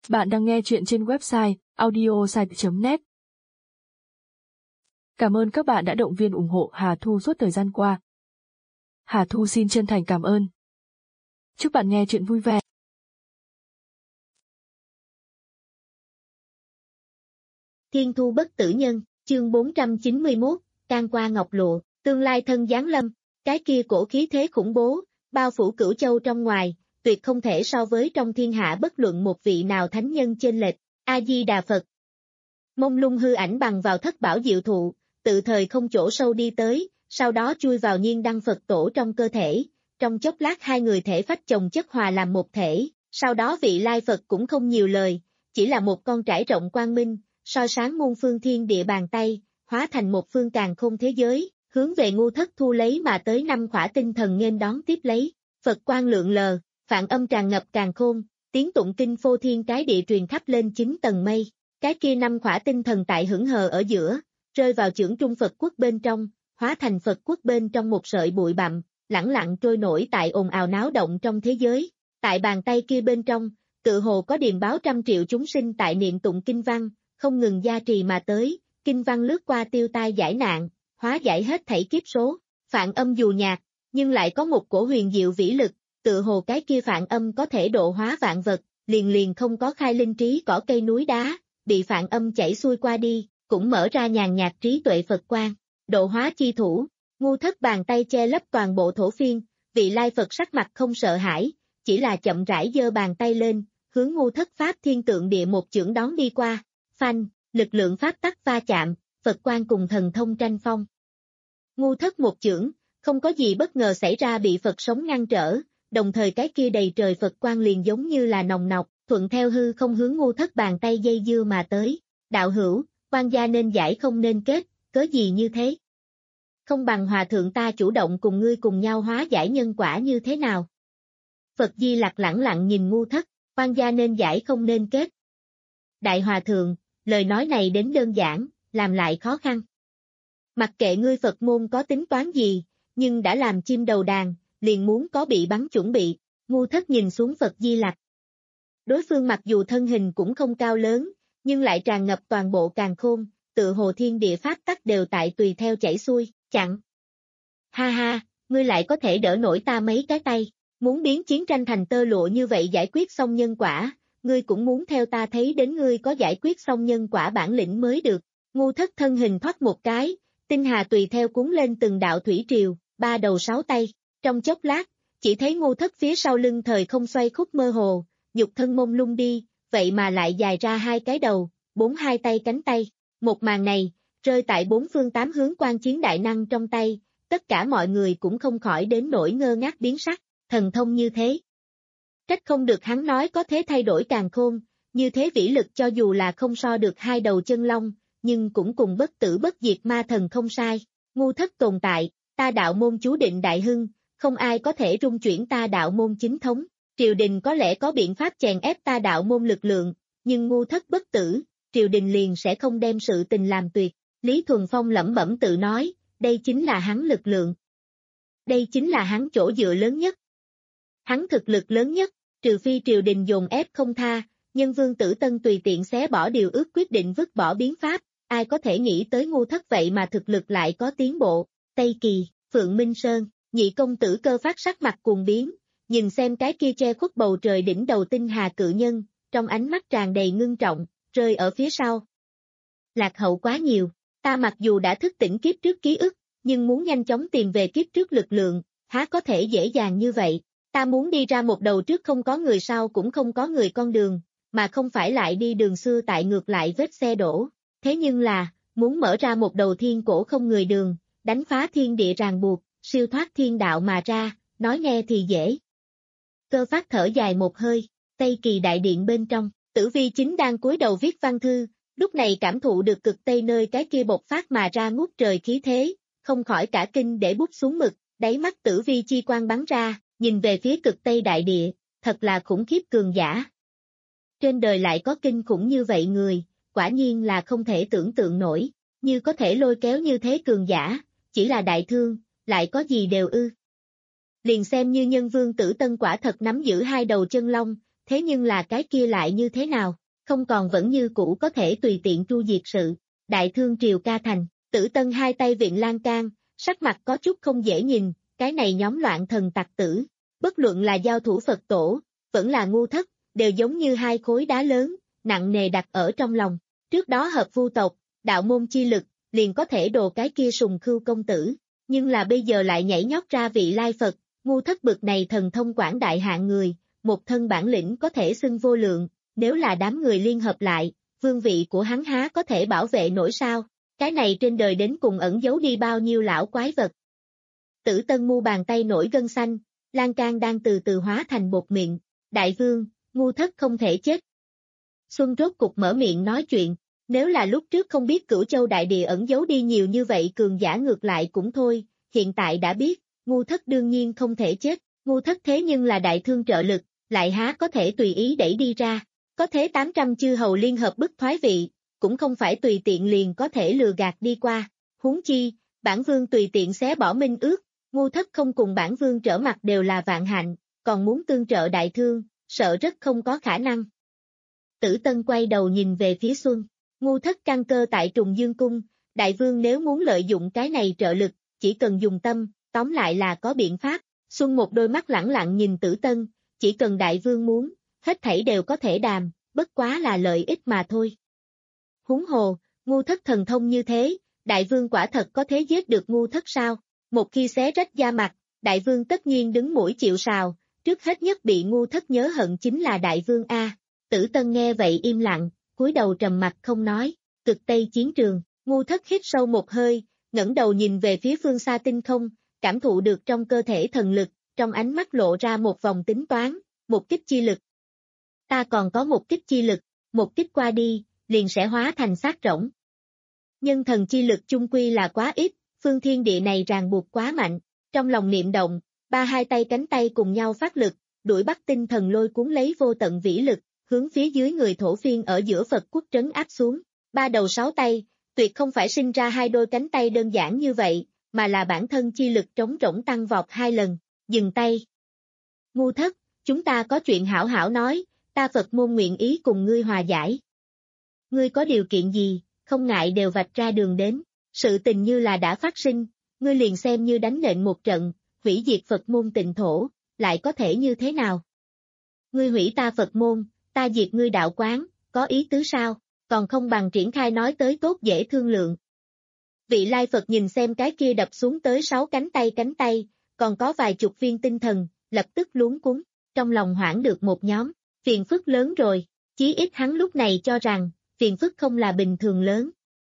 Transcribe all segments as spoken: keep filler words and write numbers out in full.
Bạn đang nghe chuyện trên website audiosite chấm net. Cảm ơn các bạn đã động viên ủng hộ Hà Thu suốt thời gian qua. Hà Thu xin chân thành cảm ơn. Chúc bạn nghe chuyện vui vẻ. Thiên thu bất tử nhân, chương bốn trăm chín mươi mốt, can qua ngọc lụa, tương lai thân giáng lâm, cái kia cổ khí thế khủng bố, bao phủ cửu châu trong ngoài, tuyệt không thể so với trong thiên hạ bất luận một vị nào thánh nhân chênh lệch. A-di-đà Phật. Mông lung hư ảnh bằng vào thất bảo diệu thụ, tự thời không chỗ sâu đi tới, sau đó chui vào nhiên đăng Phật tổ trong cơ thể, trong chốc lát hai người thể phách chồng chất hòa làm một thể, sau đó vị lai Phật cũng không nhiều lời, chỉ là một con trải rộng quang minh, soi sáng muôn phương thiên địa bàn tay, hóa thành một phương càn khôn thế giới, hướng về Ngu Thất thu lấy mà tới năm khỏa tinh thần nghênh đón tiếp lấy, Phật quang lượng lờ, phạn âm tràn ngập càn khôn, tiếng tụng kinh phô thiên cái địa truyền khắp lên chín tầng mây, cái kia năm khỏa tinh thần tại hững hờ ở giữa, rơi vào chưởng trung Phật quốc bên trong, hóa thành Phật quốc bên trong một sợi bụi bặm, lẳng lặng trôi nổi tại ồn ào náo động trong thế giới, tại bàn tay kia bên trong, tự hồ có điềm báo trăm triệu chúng sinh tại niệm tụng kinh văn, không ngừng gia trì mà tới, kinh văn lướt qua tiêu tai giải nạn, hóa giải hết thảy kiếp số, phạn âm dù nhạt, nhưng lại có một cổ huyền diệu vĩ lực, tự hồ cái kia phạn âm có thể độ hóa vạn vật, liền liền không có khai linh trí cỏ cây núi đá, bị phạn âm chảy xuôi qua đi, cũng mở ra nhàn nhạt trí tuệ Phật quang, độ hóa chi thủ, Ngu Thất bàn tay che lấp toàn bộ thổ phiên, vị lai Phật sắc mặt không sợ hãi, chỉ là chậm rãi giơ bàn tay lên, hướng Ngu Thất pháp thiên tượng địa một chưởng đón đi qua, phanh, lực lượng pháp tắc va chạm, Phật quang cùng thần thông tranh phong. Ngu Thất một chưởng, không có gì bất ngờ xảy ra bị Phật sống ngăn trở, đồng thời cái kia đầy trời Phật quang liền giống như là nòng nọc, thuận theo hư không hướng Ngu Thất bàn tay dây dưa mà tới. Đạo hữu, quan gia nên giải không nên kết, cớ gì như thế? Không bằng hòa thượng ta chủ động cùng ngươi cùng nhau hóa giải nhân quả như thế nào? Phật Di Lặc lẳng lặng nhìn Ngu Thất, quan gia nên giải không nên kết. Đại hòa thượng, lời nói này đến đơn giản, làm lại khó khăn. Mặc kệ ngươi Phật môn có tính toán gì, nhưng đã làm chim đầu đàn, liền muốn có bị bắn chuẩn bị, Ngu Thất nhìn xuống Phật Di Lặc. Đối phương mặc dù thân hình cũng không cao lớn, nhưng lại tràn ngập toàn bộ càn khôn, tự hồ thiên địa pháp tắc đều tại tùy theo chảy xuôi, chặn. Ha ha, ngươi lại có thể đỡ nổi ta mấy cái tay, muốn biến chiến tranh thành tơ lụa như vậy giải quyết xong nhân quả, ngươi cũng muốn theo ta thấy đến ngươi có giải quyết xong nhân quả bản lĩnh mới được. Ngu Thất thân hình thoát một cái, tinh hà tùy theo cuốn lên từng đạo thủy triều, ba đầu sáu tay, trong chốc lát, chỉ thấy Ngu Thất phía sau lưng thời không xoay khúc mơ hồ, nhục thân mông lung đi, vậy mà lại dài ra hai cái đầu, bốn hai tay cánh tay, một màn này, rơi tại bốn phương tám hướng quan chiến đại năng trong tay, tất cả mọi người cũng không khỏi đến nỗi ngơ ngác biến sắc, thần thông như thế. Trách không được hắn nói có thế thay đổi càn khôn, như thế vĩ lực cho dù là không so được hai đầu chân long, nhưng cũng cùng bất tử bất diệt ma thần không sai, Ngu Thất tồn tại, ta đạo môn chú định đại hưng, không ai có thể rung chuyển ta đạo môn chính thống, triều đình có lẽ có biện pháp chèn ép ta đạo môn lực lượng, nhưng Ngu Thất bất tử, triều đình liền sẽ không đem sự tình làm tuyệt, Lý Thuần Phong lẩm bẩm tự nói, đây chính là hắn lực lượng. Đây chính là hắn chỗ dựa lớn nhất. Hắn thực lực lớn nhất, trừ phi triều đình dồn ép không tha, nhân Vương Tử Tân tùy tiện xé bỏ điều ước quyết định vứt bỏ biến pháp, ai có thể nghĩ tới Ngu Thất vậy mà thực lực lại có tiến bộ. Tây Kỳ, Phượng Minh Sơn, nhị công tử Cơ Phát sắc mặt cuồng biến, nhìn xem cái kia che khuất bầu trời đỉnh đầu tinh hà cự nhân, trong ánh mắt tràn đầy ngưng trọng, rơi ở phía sau. Lạc hậu quá nhiều, ta mặc dù đã thức tỉnh kiếp trước ký ức, nhưng muốn nhanh chóng tìm về kiếp trước lực lượng, há có thể dễ dàng như vậy, ta muốn đi ra một đầu trước không có người sau cũng không có người con đường, mà không phải lại đi đường xưa tại ngược lại vết xe đổ, thế nhưng là, muốn mở ra một đầu thiên cổ không người đường, đánh phá thiên địa ràng buộc, siêu thoát thiên đạo mà ra, nói nghe thì dễ. Cơ Phát thở dài một hơi, Tây Kỳ đại điện bên trong, Tử Vi chính đang cúi đầu viết văn thư, lúc này cảm thụ được cực Tây nơi cái kia bộc phát mà ra ngút trời khí thế, không khỏi cả kinh để bút xuống mực, đáy mắt Tử Vi chi quang bắn ra, nhìn về phía cực Tây đại địa, thật là khủng khiếp cường giả. Trên đời lại có kinh khủng như vậy người, quả nhiên là không thể tưởng tượng nổi, như có thể lôi kéo như thế cường giả, chỉ là đại thương, lại có gì đều ư. Liền xem như nhân Vương Tử Tân quả thật nắm giữ hai đầu chân long, thế nhưng là cái kia lại như thế nào? không còn vẫn như cũ có thể tùy tiện tru diệt sự. Đại thương triều ca thành, Tử Tân hai tay viện lan can, sắc mặt có chút không dễ nhìn, cái này nhóm loạn thần tặc tử. Bất luận là giao thủ Phật tổ, vẫn là ngu thất, đều giống như hai khối đá lớn, nặng nề đặt ở trong lòng. Trước đó hợp vu tộc, đạo môn chi lực, liền có thể đồ cái kia sùng khưu công tử, nhưng là bây giờ lại nhảy nhót ra vị lai Phật, ngu thất bực này thần thông quảng đại hạng người, một thân bản lĩnh có thể xưng vô lượng, nếu là đám người liên hợp lại, vương vị của hắn há có thể bảo vệ nổi sao, cái này trên đời đến cùng ẩn giấu đi bao nhiêu lão quái vật. Tử Tân mu bàn tay nổi gân xanh, lan can đang từ từ hóa thành bột miệng, đại vương, ngu thất không thể chết. Xuân rốt cục mở miệng nói chuyện, nếu là lúc trước không biết Cửu Châu đại địa ẩn giấu đi nhiều như vậy cường giả ngược lại cũng thôi, hiện tại đã biết, ngu thất đương nhiên không thể chết, ngu thất thế nhưng là đại thương trợ lực, lại há có thể tùy ý đẩy đi ra, có thế tám trăm chư hầu liên hợp bức thoái vị, cũng không phải tùy tiện liền có thể lừa gạt đi qua, huống chi, bản vương tùy tiện xé bỏ minh ước, ngu thất không cùng bản vương trở mặt đều là vạn hạnh, còn muốn tương trợ đại thương, sợ rất không có khả năng. Tử Tân quay đầu nhìn về phía Xuân, ngu thất căn cơ tại Trùng Dương Cung, đại vương nếu muốn lợi dụng cái này trợ lực, chỉ cần dùng tâm, tóm lại là có biện pháp. Xuân một đôi mắt lẳng lặng nhìn Tử Tân, chỉ cần đại vương muốn, hết thảy đều có thể đàm, bất quá là lợi ích mà thôi. Huống hồ, ngu thất thần thông như thế, đại vương quả thật có thế giết được ngu thất sao? Một khi xé rách da mặt, đại vương tất nhiên đứng mũi chịu sào, trước hết nhất bị ngu thất nhớ hận chính là đại vương A. Tử Tân nghe vậy im lặng, cúi đầu trầm mặt không nói, cực tây chiến trường, ngu thất hít sâu một hơi, ngẩng đầu nhìn về phía phương xa tinh không, cảm thụ được trong cơ thể thần lực, trong ánh mắt lộ ra một vòng tính toán, một kích chi lực. Ta còn có một kích chi lực, một kích qua đi, liền sẽ hóa thành xác rỗng. Nhưng thần chi lực chung quy là quá ít, phương thiên địa này ràng buộc quá mạnh, trong lòng niệm động, ba hai tay cánh tay cùng nhau phát lực, đuổi bắt tinh thần lôi cuốn lấy vô tận vĩ lực, hướng phía dưới người thổ phiên ở giữa Phật quốc trấn áp xuống, ba đầu sáu tay, tuyệt không phải sinh ra hai đôi cánh tay đơn giản như vậy, mà là bản thân chi lực trống rỗng tăng vọt hai lần, dừng tay. Ngu thất, chúng ta có chuyện hảo hảo nói, ta Phật môn nguyện ý cùng ngươi hòa giải. Ngươi có điều kiện gì, không ngại đều vạch ra đường đến, sự tình như là đã phát sinh, ngươi liền xem như đánh nện một trận, hủy diệt Phật môn tịnh thổ, lại có thể như thế nào? Ngươi hủy ta Phật môn, ta diệt ngươi đạo quán, có ý tứ sao, còn không bằng triển khai nói tới tốt dễ thương lượng. Vị lai Phật nhìn xem cái kia đập xuống tới sáu cánh tay cánh tay, còn có vài chục viên tinh thần, lập tức luống cuống, trong lòng hoảng được một nhóm, phiền phức lớn rồi, chí ít hắn lúc này cho rằng, phiền phức không là bình thường lớn.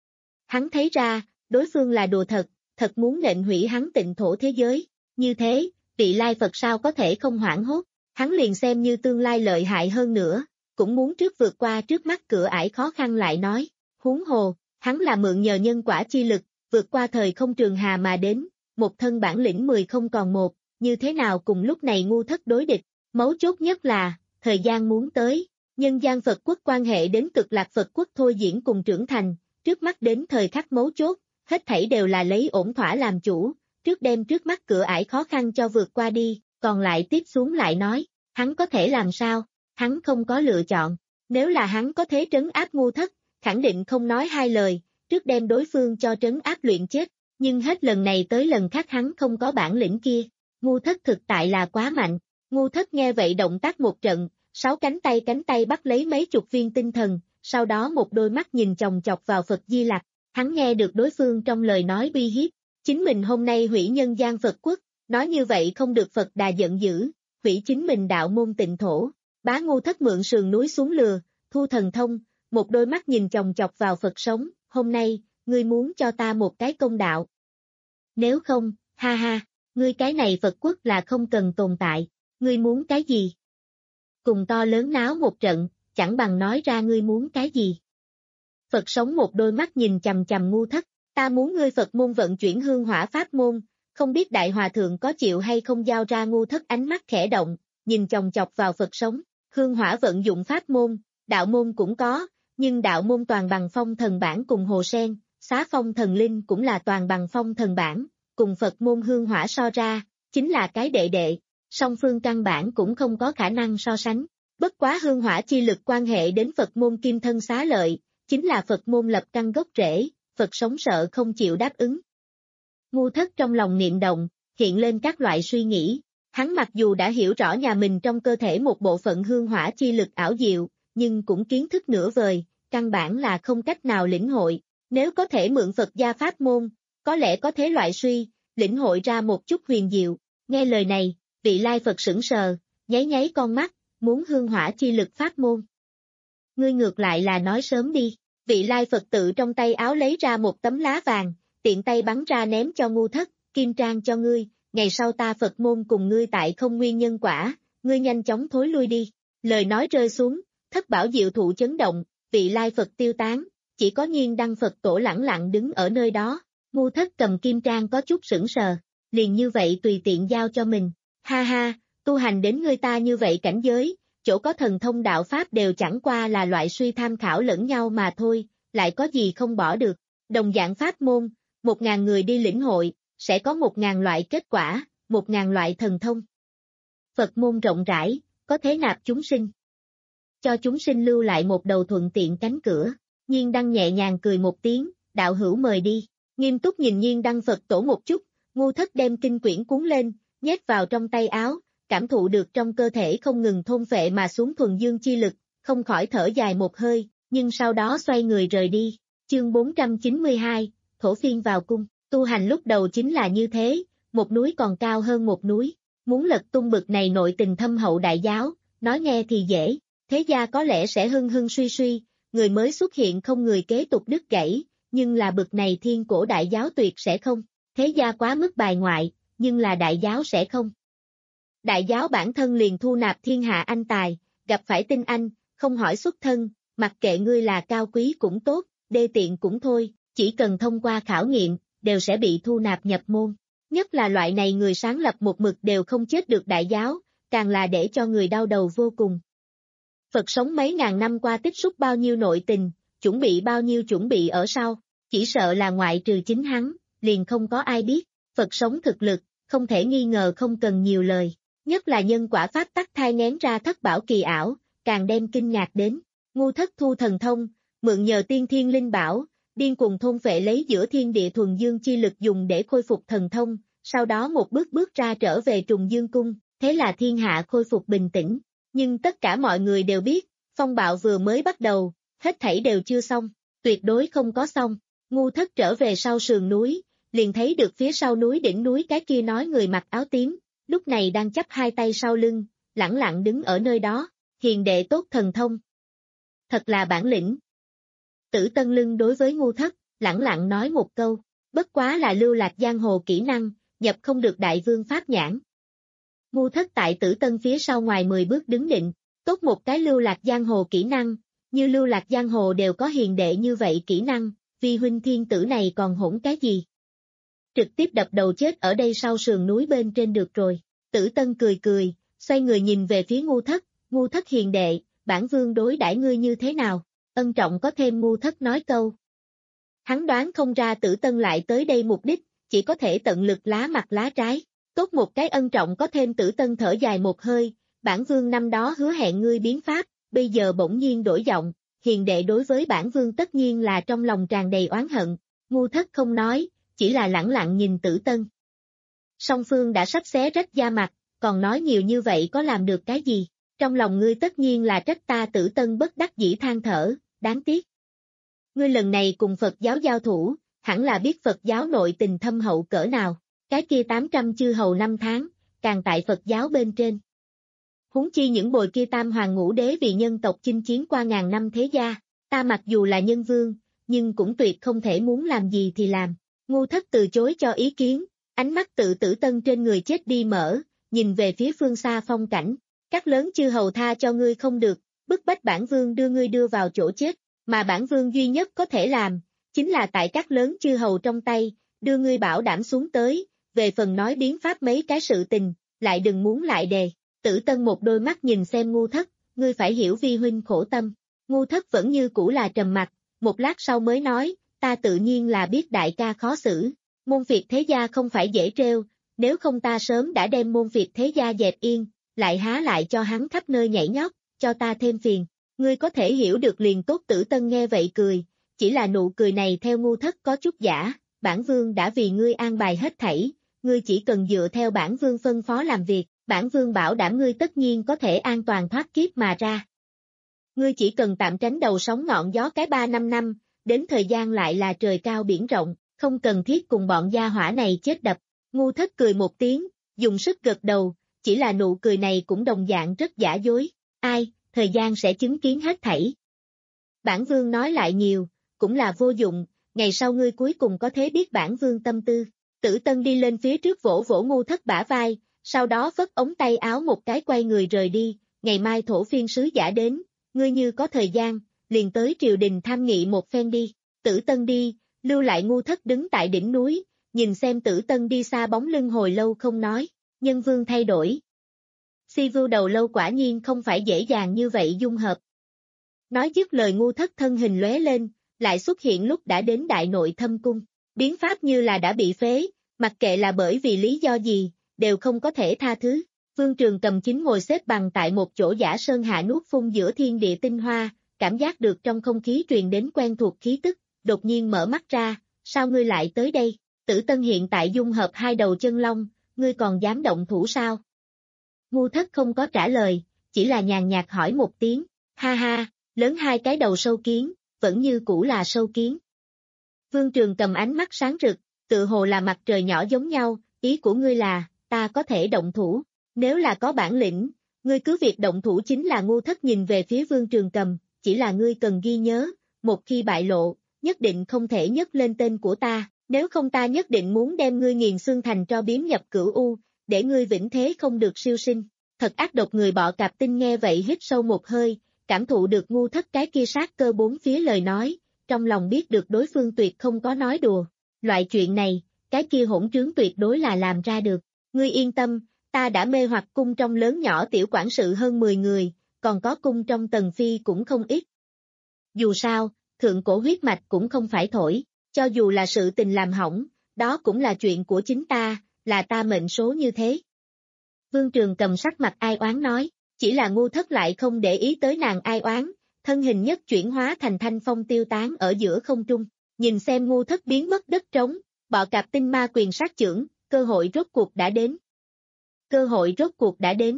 Hắn thấy ra, đối phương là đùa thật, thật muốn nện hủy hắn tịnh thổ thế giới, như thế, vị lai Phật sao có thể không hoảng hốt, hắn liền xem như tương lai lợi hại hơn nữa, cũng muốn trước vượt qua trước mắt cửa ải khó khăn lại nói, huống hồ, hắn là mượn nhờ nhân quả chi lực, vượt qua thời không trường hà mà đến, một thân bản lĩnh mười không còn một, như thế nào cùng lúc này ngu thất đối địch, mấu chốt nhất là, thời gian muốn tới, nhân gian Phật quốc quan hệ đến cực lạc Phật quốc thôi diễn cùng trưởng thành, trước mắt đến thời khắc mấu chốt, hết thảy đều là lấy ổn thỏa làm chủ, trước đem trước mắt cửa ải khó khăn cho vượt qua đi, còn lại tiếp xuống lại nói, hắn có thể làm sao, hắn không có lựa chọn, nếu là hắn có thế trấn áp ngu thất, khẳng định không nói hai lời, trước đem đối phương cho trấn áp luyện chết, nhưng hết lần này tới lần khác hắn không có bản lĩnh kia, ngu thất thực tại là quá mạnh, ngu thất nghe vậy động tác một trận, sáu cánh tay cánh tay bắt lấy mấy chục viên tinh thần, sau đó một đôi mắt nhìn chòng chọc vào Phật Di Lặc, hắn nghe được đối phương trong lời nói uy hiếp, chính mình hôm nay hủy nhân gian Phật quốc, nói như vậy không được Phật Đà giận dữ, hủy chính mình đạo môn tịnh thổ, bá ngu thất mượn sườn núi xuống lừa, thu thần thông, một đôi mắt nhìn chòng chọc vào Phật sống, hôm nay, ngươi muốn cho ta một cái công đạo. Nếu không, ha ha, ngươi cái này Phật quốc là không cần tồn tại, ngươi muốn cái gì? Cùng to lớn náo một trận, chẳng bằng nói ra ngươi muốn cái gì. Phật sống một đôi mắt nhìn chằm chằm ngu thất, ta muốn ngươi Phật môn vận chuyển hương hỏa pháp môn, không biết đại hòa thượng có chịu hay không giao ra ngu thất ánh mắt khẽ động, nhìn chòng chọc vào Phật sống, hương hỏa vận dụng pháp môn, đạo môn cũng có, nhưng đạo môn toàn bằng phong thần bản cùng hồ sen, xá phong thần linh cũng là toàn bằng phong thần bản, cùng Phật môn hương hỏa so ra, chính là cái đệ đệ, song phương căn bản cũng không có khả năng so sánh, Bất quá hương hỏa chi lực quan hệ đến Phật môn kim thân xá lợi, chính là Phật môn lập căn gốc rễ, Phật sống sợ không chịu đáp ứng. Ngu Thất trong lòng niệm động, hiện lên các loại suy nghĩ, hắn mặc dù đã hiểu rõ nhà mình trong cơ thể một bộ phận hương hỏa chi lực ảo diệu, nhưng cũng kiến thức nửa vời, căn bản là không cách nào lĩnh hội, nếu có thể mượn Phật gia pháp môn, có lẽ có thế loại suy, lĩnh hội ra một chút huyền diệu. Nghe lời này, vị lai Phật sững sờ, nháy nháy con mắt, muốn hương hỏa chi lực pháp môn. Ngươi ngược lại là nói sớm đi, vị lai Phật tự trong tay áo lấy ra một tấm lá vàng, tiện tay bắn ra ném cho Ngu Thất, kim trang cho ngươi, ngày sau ta Phật môn cùng ngươi tại không nguyên nhân quả, ngươi nhanh chóng thối lui đi. Lời nói rơi xuống, thất bảo diệu thụ chấn động, vị lai Phật tiêu tán, chỉ có Nhiên Đăng Phật tổ lẳng lặng đứng ở nơi đó. Ngu Thất cầm kim trang có chút sững sờ, liền như vậy tùy tiện giao cho mình, ha ha, tu hành đến người ta như vậy cảnh giới, chỗ có thần thông đạo pháp đều chẳng qua là loại suy tham khảo lẫn nhau mà thôi, lại có gì không bỏ được. Đồng dạng pháp môn, một ngàn người đi lĩnh hội, sẽ có một ngàn loại kết quả, một ngàn loại thần thông. Phật môn rộng rãi, có thế nạp chúng sinh. Cho chúng sinh lưu lại một đầu thuận tiện cánh cửa. Nhiên Đăng nhẹ nhàng cười một tiếng, đạo hữu mời đi. Nghiêm túc nhìn Nhiên Đăng Phật tổ một chút, Ngu Thất đem kinh quyển cuốn lên, nhét vào trong tay áo, cảm thụ được trong cơ thể không ngừng thôn phệ mà xuống thuần dương chi lực, không khỏi thở dài một hơi, nhưng sau đó xoay người rời đi. Chương bốn trăm chín mươi hai, Thổ Phiên vào cung, tu hành lúc đầu chính là như thế, một núi còn cao hơn một núi, muốn lật tung bực này nội tình thâm hậu đại giáo, nói nghe thì dễ, thế gia có lẽ sẽ hưng hưng suy suy, người mới xuất hiện không người kế tục đứt gãy, nhưng là bực này thiên cổ đại giáo tuyệt sẽ không, thế gia quá mức bài ngoại, nhưng là đại giáo sẽ không. Đại giáo bản thân liền thu nạp thiên hạ anh tài, gặp phải tinh anh, không hỏi xuất thân, mặc kệ ngươi là cao quý cũng tốt, đê tiện cũng thôi, chỉ cần thông qua khảo nghiệm, đều sẽ bị thu nạp nhập môn. Nhất là loại này người sáng lập một mực đều không chết được đại giáo, càng là để cho người đau đầu vô cùng. Phật sống mấy ngàn năm qua tích xúc bao nhiêu nội tình, chuẩn bị bao nhiêu chuẩn bị ở sau, chỉ sợ là ngoại trừ chính hắn, liền không có ai biết, Phật sống thực lực, không thể nghi ngờ không cần nhiều lời, nhất là nhân quả pháp tắc thai nghén ra thất bảo kỳ ảo, càng đem kinh ngạc đến. Ngu Thất thu thần thông, mượn nhờ tiên thiên linh bảo, điên cuồng thôn phệ lấy giữa thiên địa thuần dương chi lực dùng để khôi phục thần thông, sau đó một bước bước ra trở về trùng dương cung, thế là thiên hạ khôi phục bình tĩnh. Nhưng tất cả mọi người đều biết, phong bạo vừa mới bắt đầu, hết thảy đều chưa xong, tuyệt đối không có xong. Ngu Thất trở về sau sườn núi, liền thấy được phía sau núi đỉnh núi cái kia nói người mặc áo tím, lúc này đang chắp hai tay sau lưng, lẳng lặng đứng ở nơi đó, hiền đệ tốt thần thông. Thật là bản lĩnh. Tử Tân Lưng đối với Ngu Thất, lẳng lặng nói một câu, bất quá là lưu lạc giang hồ kỹ năng, nhập không được đại vương pháp nhãn. Ngu Thất tại Tử Tân phía sau ngoài mười bước đứng định, tốt một cái lưu lạc giang hồ kỹ năng, như lưu lạc giang hồ đều có hiền đệ như vậy kỹ năng, vi huynh thiên tử này còn hỗn cái gì? Trực tiếp đập đầu chết ở đây sau sườn núi bên trên được rồi. Tử Tân cười cười, xoay người nhìn về phía Ngu Thất, Ngu Thất hiền đệ, bản vương đối đãi ngươi như thế nào? Ân trọng có thêm Ngu Thất nói câu. Hắn đoán không ra Tử Tân lại tới đây mục đích, chỉ có thể tận lực lá mặt lá trái. Tốt một cái ân trọng có thêm. Tử Tân thở dài một hơi, bản vương năm đó hứa hẹn ngươi biến pháp, bây giờ bỗng nhiên đổi giọng, hiền đệ đối với bản vương tất nhiên là trong lòng tràn đầy oán hận. Ngu Thất không nói, chỉ là lẳng lặng nhìn Tử Tân. Song phương đã sắp xé rách da mặt, còn nói nhiều như vậy có làm được cái gì? Trong lòng ngươi tất nhiên là trách ta. Tử Tân bất đắc dĩ than thở, đáng tiếc. Ngươi lần này cùng Phật giáo giao thủ, hẳn là biết Phật giáo nội tình thâm hậu cỡ nào, cái kia tám trăm chư hầu năm tháng, càng tại Phật giáo bên trên. Huống chi những bồi kia tam hoàng ngũ đế vì nhân tộc chinh chiến qua ngàn năm thế gia, ta mặc dù là nhân vương, nhưng cũng tuyệt không thể muốn làm gì thì làm. Ngu Thất từ chối cho ý kiến, ánh mắt tự Tử Tân trên người chết đi mở, nhìn về phía phương xa phong cảnh, các lớn chư hầu tha cho ngươi không được, bức bách bản vương đưa ngươi đưa vào chỗ chết, mà bản vương duy nhất có thể làm, chính là tại các lớn chư hầu trong tay, đưa ngươi bảo đảm xuống tới, về phần nói biến pháp mấy cái sự tình, lại đừng muốn lại đề. Tử Tân một đôi mắt nhìn xem Ngu Thất, ngươi phải hiểu vi huynh khổ tâm. Ngu Thất vẫn như cũ là trầm mặc, một lát sau mới nói, ta tự nhiên là biết đại ca khó xử, môn phiệt thế gia không phải dễ trêu, nếu không ta sớm đã đem môn phiệt thế gia dẹp yên, lại há lại cho hắn khắp nơi nhảy nhót, cho ta thêm phiền. Ngươi có thể hiểu được liền tốt. Tử Tân nghe vậy cười, chỉ là nụ cười này theo Ngu Thất có chút giả, bản vương đã vì ngươi an bài hết thảy, ngươi chỉ cần dựa theo bản vương phân phó làm việc, bản vương bảo đảm ngươi tất nhiên có thể an toàn thoát kiếp mà ra. Ngươi chỉ cần tạm tránh đầu sóng ngọn gió cái ba năm năm, đến thời gian lại là trời cao biển rộng, không cần thiết cùng bọn gia hỏa này chết đập. Ngu Thất cười một tiếng, dùng sức gật đầu, chỉ là nụ cười này cũng đồng dạng rất giả dối. Ai, thời gian sẽ chứng kiến hết thảy. Bản vương nói lại nhiều, cũng là vô dụng, ngày sau ngươi cuối cùng có thể biết bản vương tâm tư. Tử Tân đi lên phía trước vỗ vỗ Ngu Thất bả vai, sau đó vất ống tay áo một cái quay người rời đi, ngày mai thổ phiên sứ giả đến, ngươi như có thời gian, liền tới triều đình tham nghị một phen đi. Tử Tân đi, lưu lại Ngu Thất đứng tại đỉnh núi, nhìn xem Tử Tân đi xa bóng lưng hồi lâu không nói, nhân vương thay đổi. Si Vưu đầu lâu quả nhiên không phải dễ dàng như vậy dung hợp. Nói dứt lời Ngu Thất thân hình lóe lên, lại xuất hiện lúc đã đến Đại Nội Thâm Cung, biến pháp như là đã bị phế, mặc kệ là bởi vì lý do gì, đều không có thể tha thứ. Vương Trường Cầm chính ngồi xếp bằng tại một chỗ giả sơn hạ nuốt phun giữa thiên địa tinh hoa, cảm giác được trong không khí truyền đến quen thuộc khí tức, đột nhiên mở mắt ra, sao ngươi lại tới đây? Tử Tân hiện tại dung hợp hai đầu chân long, ngươi còn dám động thủ sao? Ngu Thất không có trả lời, chỉ là nhàn nhạt hỏi một tiếng, ha ha, lớn hai cái đầu sâu kiến, vẫn như cũ là sâu kiến. Vương Trường Cầm ánh mắt sáng rực, tự hồ là mặt trời nhỏ giống nhau, ý của ngươi là, ta có thể động thủ, nếu là có bản lĩnh, ngươi cứ việc động thủ. Chính là Ngu Thất nhìn về phía Vương Trường Cầm, chỉ là ngươi cần ghi nhớ, một khi bại lộ, nhất định không thể nhấc lên tên của ta, nếu không ta nhất định muốn đem ngươi nghiền xương thành tro biếm nhập cửu u, để ngươi vĩnh thế không được siêu sinh. Thật ác độc. Người bọ cạp tinh nghe vậy hít sâu một hơi, cảm thụ được Ngu Thất cái kia sát cơ bốn phía lời nói, trong lòng biết được đối phương tuyệt không có nói đùa. Loại chuyện này, cái kia hỗn trướng tuyệt đối là làm ra được. Ngươi yên tâm, ta đã mê hoặc cung trong lớn nhỏ tiểu quản sự hơn mười người, còn có cung trong tần phi cũng không ít. Dù sao, thượng cổ huyết mạch cũng không phải thổi, cho dù là sự tình làm hỏng, đó cũng là chuyện của chính ta, là ta mệnh số như thế. Vương Trường Cầm sắc mặt ai oán nói, chỉ là Ngu Thất lại không để ý tới nàng ai oán, thân hình nhất chuyển hóa thành thanh phong tiêu tán ở giữa không trung, nhìn xem Ngu Thất biến mất đất trống, bọ cạp tinh ma quyền sát chưởng, cơ hội rốt cuộc đã đến. Cơ hội rốt cuộc đã đến.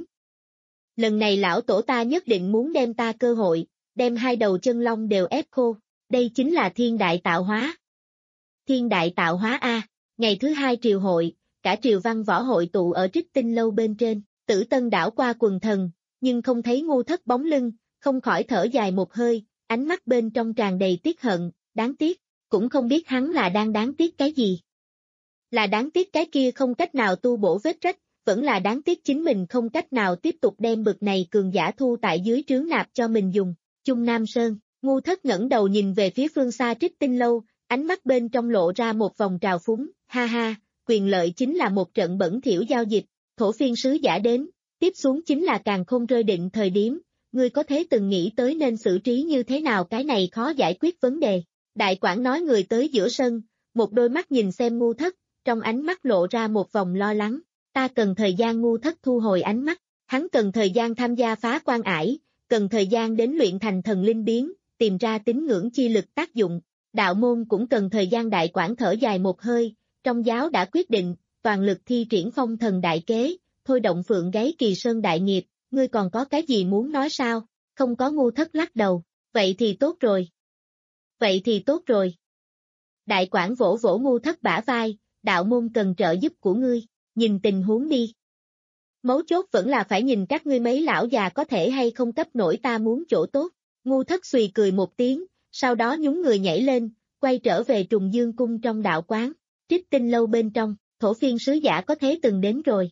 Lần này lão tổ ta nhất định muốn đem ta cơ hội, đem hai đầu chân long đều ép khô, đây chính là thiên đại tạo hóa. Thiên đại tạo hóa A, ngày thứ hai triều hội, cả triều văn võ hội tụ ở Trích Tinh lâu bên trên, Tử Tân đảo qua quần thần, nhưng không thấy Ngu Thất bóng lưng, không khỏi thở dài một hơi, ánh mắt bên trong tràn đầy tiếc hận, đáng tiếc, cũng không biết hắn là đang đáng tiếc cái gì. Là đáng tiếc cái kia không cách nào tu bổ vết rách, vẫn là đáng tiếc chính mình không cách nào tiếp tục đem bực này cường giả thu tại dưới trướng nạp cho mình dùng. Trung Nam Sơn, Ngu Thất ngẩng đầu nhìn về phía phương xa Trích Tinh lâu, ánh mắt bên trong lộ ra một vòng trào phúng, ha ha, quyền lợi chính là một trận bẩn thỉu giao dịch, thổ phiên sứ giả đến, tiếp xuống chính là càng không rơi định thời điểm, ngươi có thế từng nghĩ tới nên xử trí như thế nào cái này khó giải quyết vấn đề. Đại quản nói người tới giữa sân, một đôi mắt nhìn xem Ngu Thất, trong ánh mắt lộ ra một vòng lo lắng, ta cần thời gian. Ngu Thất thu hồi ánh mắt, hắn cần thời gian tham gia phá quan ải, cần thời gian đến luyện thành thần linh biến, tìm ra tín ngưỡng chi lực tác dụng, đạo môn cũng cần thời gian. Đại quản thở dài một hơi, trong giáo đã quyết định, toàn lực thi triển phong thần đại kế, thôi động phượng gáy kỳ sơn đại nghiệp, ngươi còn có cái gì muốn nói sao? Không có. Ngu Thất lắc đầu, vậy thì tốt rồi. Vậy thì tốt rồi. Đại quản vỗ vỗ Ngu Thất bả vai, đạo môn cần trợ giúp của ngươi, nhìn tình huống đi. Mấu chốt vẫn là phải nhìn các ngươi mấy lão già có thể hay không cấp nổi ta muốn chỗ tốt. Ngu Thất xùy cười một tiếng, sau đó nhún người nhảy lên, quay trở về Trùng Dương cung trong đạo quán. Trích Tinh lâu bên trong, thổ phiên sứ giả có thế từng đến rồi.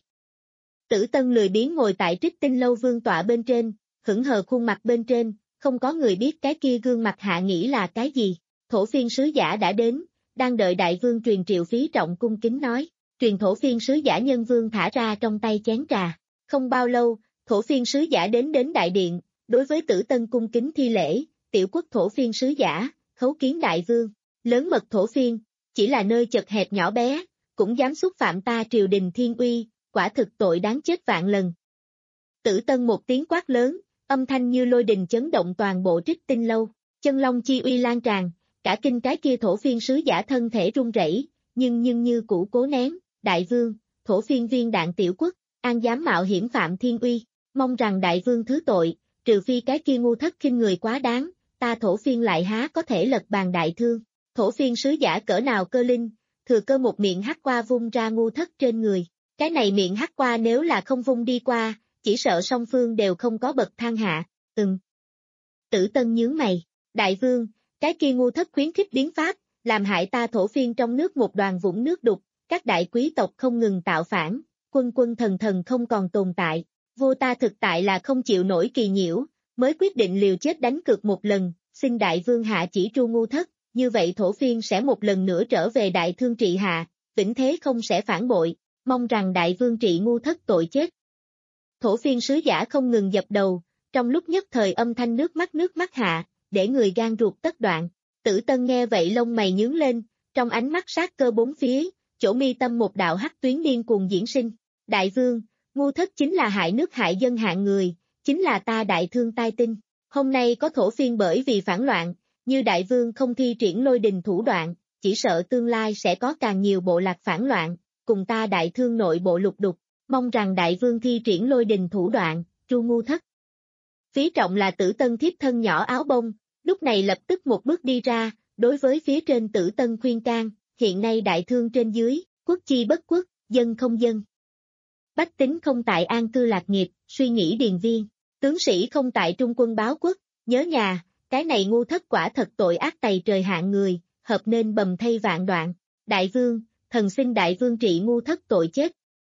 Tử Tân lười biếng ngồi tại Trích Tinh lâu vương tọa bên trên, hững hờ khuôn mặt bên trên, không có người biết cái kia gương mặt hạ nghĩ là cái gì. Thổ phiên sứ giả đã đến, đang đợi đại vương truyền triệu phí trọng cung kính nói, truyền thổ phiên sứ giả nhân vương thả ra trong tay chén trà. Không bao lâu, thổ phiên sứ giả đến đến đại điện, đối với Tử Tân cung kính thi lễ, tiểu quốc thổ phiên sứ giả, khấu kiến đại vương, lớn mật thổ phiên, chỉ là nơi chật hẹp nhỏ bé, cũng dám xúc phạm ta triều đình thiên uy, quả thực tội đáng chết vạn lần. Tử Tân một tiếng quát lớn, âm thanh như lôi đình chấn động toàn bộ Trích Tinh lâu, chân long chi uy lan tràn, cả kinh cái kia thổ phiên sứ giả thân thể run rẩy, nhưng nhưng như cũ cố nén, đại vương, thổ phiên viên đạn tiểu quốc, an dám mạo hiểm phạm thiên uy, mong rằng đại vương thứ tội, trừ phi cái kia ngu thất khinh người quá đáng, ta thổ phiên lại há có thể lật bàn đại thương, thổ phiên sứ giả cỡ nào cơ linh, thừa cơ một miệng hắc qua vung ra ngu thất trên người, cái này miệng hắc qua nếu là không vung đi qua, chỉ sợ song phương đều không có bậc thang hạ, ừm. Tử Tân nhướng mày, đại vương, cái kia ngu thất khuyến khích biến pháp, làm hại ta thổ phiên trong nước một đoàn vũng nước đục, các đại quý tộc không ngừng tạo phản, quân quân thần thần không còn tồn tại, vô ta thực tại là không chịu nổi kỳ nhiễu, mới quyết định liều chết đánh cược một lần, xin đại vương hạ chỉ tru ngu thất, như vậy thổ phiên sẽ một lần nữa trở về đại thương trị hạ, vĩnh thế không sẽ phản bội, mong rằng đại vương trị ngu thất tội chết. Thổ phiên sứ giả không ngừng dập đầu, trong lúc nhất thời âm thanh nước mắt nước mắt hạ, để người gan ruột tất đoạn. Tử Tân nghe vậy lông mày nhướng lên, trong ánh mắt sát cơ bốn phía, chỗ mi tâm một đạo hắc tuyến điên cuồng diễn sinh. Đại vương, ngu thất chính là hại nước hại dân hạng người, chính là ta đại thương tai tinh. Hôm nay có thổ phiên bởi vì phản loạn, như đại vương không thi triển lôi đình thủ đoạn, chỉ sợ tương lai sẽ có càng nhiều bộ lạc phản loạn, cùng ta đại thương nội bộ lục đục, mong rằng đại vương thi triển lôi đình thủ đoạn, tru ngu thất. Phí trọng là Tử Tân thiếp thân nhỏ áo bông, lúc này lập tức một bước đi ra, đối với phía trên Tử Tân khuyên can, hiện nay đại thương trên dưới, quốc chi bất quốc, dân không dân. Bách tính không tại an cư lạc nghiệp, suy nghĩ điền viên, tướng sĩ không tại trung quân báo quốc, nhớ nhà, cái này ngu thất quả thật tội ác tày trời hạng người, hợp nên bầm thay vạn đoạn. Đại vương, thần xin đại vương trị ngu thất tội chết.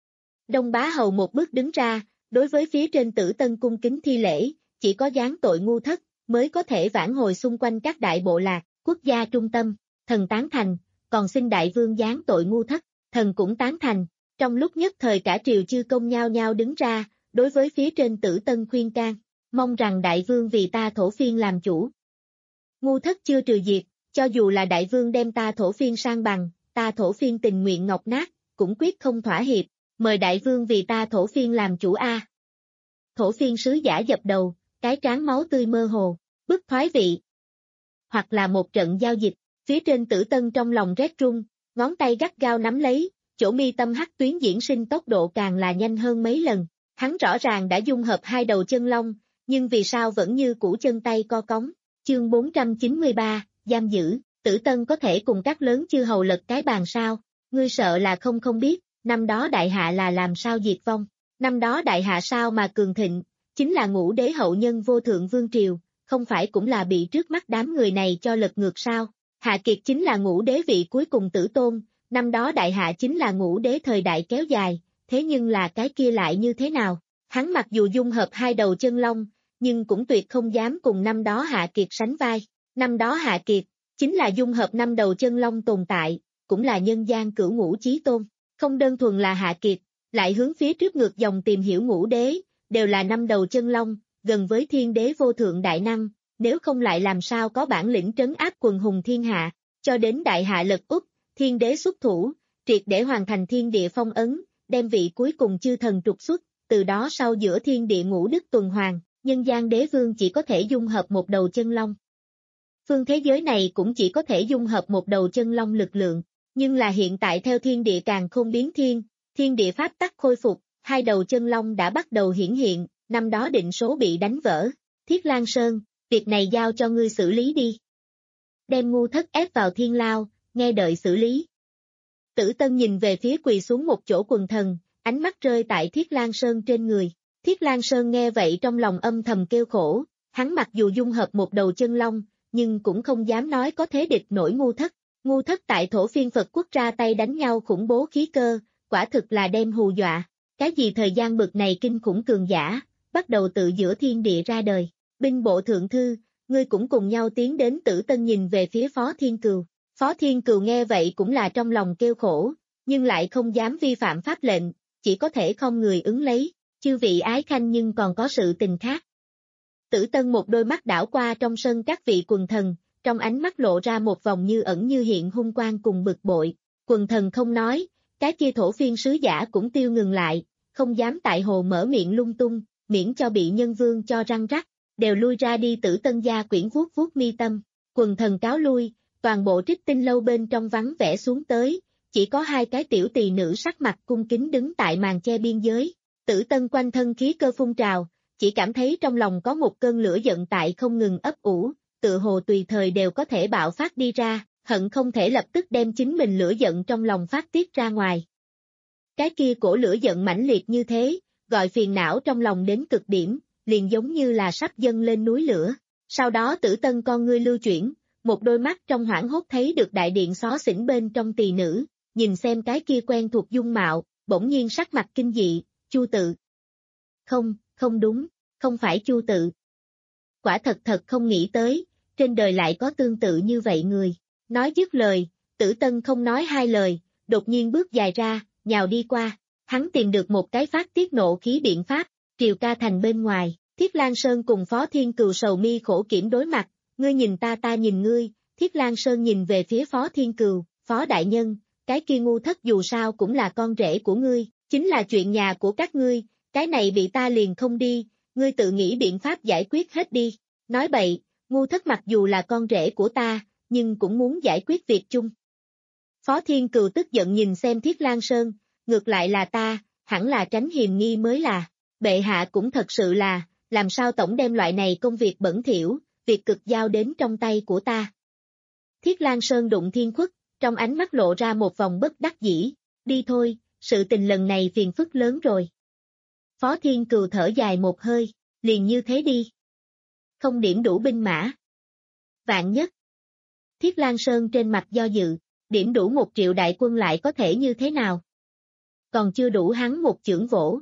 Đông Bá Hầu một bước đứng ra, đối với phía trên Tử Tân cung kính thi lễ, chỉ có giáng tội ngu thất, mới có thể vãn hồi xung quanh các đại bộ lạc, quốc gia trung tâm, thần tán thành, còn xin đại vương giáng tội ngu thất, thần cũng tán thành. Trong lúc nhất thời cả triều chư công nhao nhao đứng ra, đối với phía trên Tử Tân khuyên can, mong rằng đại vương vì ta thổ phiên làm chủ. Ngu thất chưa trừ diệt, cho dù là đại vương đem ta thổ phiên sang bằng, ta thổ phiên tình nguyện ngọc nát, cũng quyết không thỏa hiệp, mời đại vương vì ta thổ phiên làm chủ a. Thổ phiên sứ giả dập đầu, cái trán máu tươi mơ hồ, bức thoái vị. Hoặc là một trận giao dịch, phía trên Tử Tân trong lòng rét run, ngón tay gắt gao nắm lấy, chỗ mi tâm hắc tuyến diễn sinh tốc độ càng là nhanh hơn mấy lần, hắn rõ ràng đã dung hợp hai đầu chân long, nhưng vì sao vẫn như cũ chân tay co cóng. Chương bốn trăm chín mươi ba, giam giữ, Tử Tân có thể cùng các lớn chư hầu lật cái bàn sao, ngươi sợ là không không biết, năm đó đại hạ là làm sao diệt vong, năm đó đại hạ sao mà cường thịnh, chính là ngũ đế hậu nhân vô thượng vương triều, không phải cũng là bị trước mắt đám người này cho lật ngược sao, Hạ Kiệt chính là ngũ đế vị cuối cùng tử tôn, năm đó đại hạ chính là ngũ đế thời đại kéo dài, thế nhưng là cái kia lại như thế nào, hắn mặc dù dung hợp hai đầu chân long, nhưng cũng tuyệt không dám cùng năm đó Hạ Kiệt sánh vai, năm đó Hạ Kiệt, chính là dung hợp năm đầu chân long tồn tại, cũng là nhân gian cửu ngũ chí tôn, không đơn thuần là Hạ Kiệt, lại hướng phía trước ngược dòng tìm hiểu ngũ đế, đều là năm đầu chân long, gần với thiên đế vô thượng đại năng, nếu không lại làm sao có bản lĩnh trấn áp quần hùng thiên hạ, cho đến đại hạ lật úp, thiên đế xuất thủ, triệt để hoàn thành thiên địa phong ấn, đem vị cuối cùng chư thần trục xuất, từ đó sau giữa thiên địa ngũ đức tuần hoàn, nhân gian đế vương chỉ có thể dung hợp một đầu chân long. Phương thế giới này cũng chỉ có thể dung hợp một đầu chân long lực lượng, nhưng là hiện tại theo thiên địa càng khôn biến thiên, thiên địa pháp tắc khôi phục, hai đầu chân long đã bắt đầu hiển hiện, năm đó định số bị đánh vỡ. Thiết Lang Sơn, việc này giao cho ngươi xử lý đi. Đem ngu thất ép vào thiên lao, nghe đợi xử lý. Tử Tân nhìn về phía quỳ xuống một chỗ quần thần, ánh mắt rơi tại Thiết Lang Sơn trên người. Thiết Lang Sơn nghe vậy trong lòng âm thầm kêu khổ, hắn mặc dù dung hợp một đầu chân long, nhưng cũng không dám nói có thế địch nổi ngu thất. Ngu thất tại thổ phiên Phật quốc ra tay đánh nhau khủng bố khí cơ, quả thực là đem hù dọa. Cái gì thời gian bực này kinh khủng cường giả, bắt đầu tự giữa thiên địa ra đời. Binh bộ thượng thư, ngươi cũng cùng nhau tiến đến. Tử Tân nhìn về phía Phó Thiên Cừu. Phó Thiên Cừu nghe vậy cũng là trong lòng kêu khổ, nhưng lại không dám vi phạm pháp lệnh, chỉ có thể không người ứng lấy. Chư vị ái khanh nhưng còn có sự tình khác. Tử Tân một đôi mắt đảo qua trong sân các vị quần thần, trong ánh mắt lộ ra một vòng như ẩn như hiện hung quang cùng bực bội. Quần thần không nói, cái kia thổ phiên sứ giả cũng tiêu ngừng lại, không dám tại hồ mở miệng lung tung, miễn cho bị nhân vương cho răng rắc, đều lui ra đi. Tử Tân gia quyển vuốt vuốt mi tâm, quần thần cáo lui, toàn bộ Trích Tinh lâu bên trong vắng vẻ xuống tới, chỉ có hai cái tiểu tỳ nữ sắc mặt cung kính đứng tại màn che biên giới. Tử Tân quanh thân khí cơ phun trào, chỉ cảm thấy trong lòng có một cơn lửa giận tại không ngừng ấp ủ, tự hồ tùy thời đều có thể bạo phát đi ra, hận không thể lập tức đem chính mình lửa giận trong lòng phát tiết ra ngoài. Cái kia cổ lửa giận mãnh liệt như thế, gọi phiền não trong lòng đến cực điểm, liền giống như là sắp dâng lên núi lửa. Sau đó Tử Tân con ngươi lưu chuyển, một đôi mắt trong hoảng hốt thấy được đại điện xó xỉnh bên trong tỳ nữ, nhìn xem cái kia quen thuộc dung mạo, bỗng nhiên sắc mặt kinh dị, Chu Tự. Không, không đúng, không phải Chu Tự. Quả thật thật không nghĩ tới, trên đời lại có tương tự như vậy người. Nói dứt lời, Tử Tân không nói hai lời, đột nhiên bước dài ra, nhào đi qua. Hắn tìm được một cái phát tiết nộ khí biện pháp, Triều Ca Thành bên ngoài, Thiết Lang Sơn cùng Phó Thiên Cừu sầu mi khổ kiểm đối mặt, ngươi nhìn ta ta nhìn ngươi, Thiết Lang Sơn nhìn về phía Phó Thiên Cừu, Phó Đại Nhân, cái kia ngu thất dù sao cũng là con rể của ngươi, chính là chuyện nhà của các ngươi, cái này bị ta liền không đi, ngươi tự nghĩ biện pháp giải quyết hết đi. Nói bậy, ngu thất mặc dù là con rể của ta, nhưng cũng muốn giải quyết việc chung. Phó Thiên Cừu tức giận nhìn xem Thiết Lang Sơn, ngược lại là ta, hẳn là tránh hiềm nghi mới là, bệ hạ cũng thật sự là, làm sao tổng đem loại này công việc bẩn thỉu, việc cực giao đến trong tay của ta. Thiết Lang Sơn đụng thiên khuất, trong ánh mắt lộ ra một vòng bất đắc dĩ, đi thôi, sự tình lần này phiền phức lớn rồi. Phó Thiên Cừu thở dài một hơi, liền như thế đi. Không điểm đủ binh mã. Vạn nhất. Thiết Lang Sơn trên mặt do dự, điểm đủ một triệu đại quân lại có thể như thế nào? Còn chưa đủ hắn một chưởng vỗ.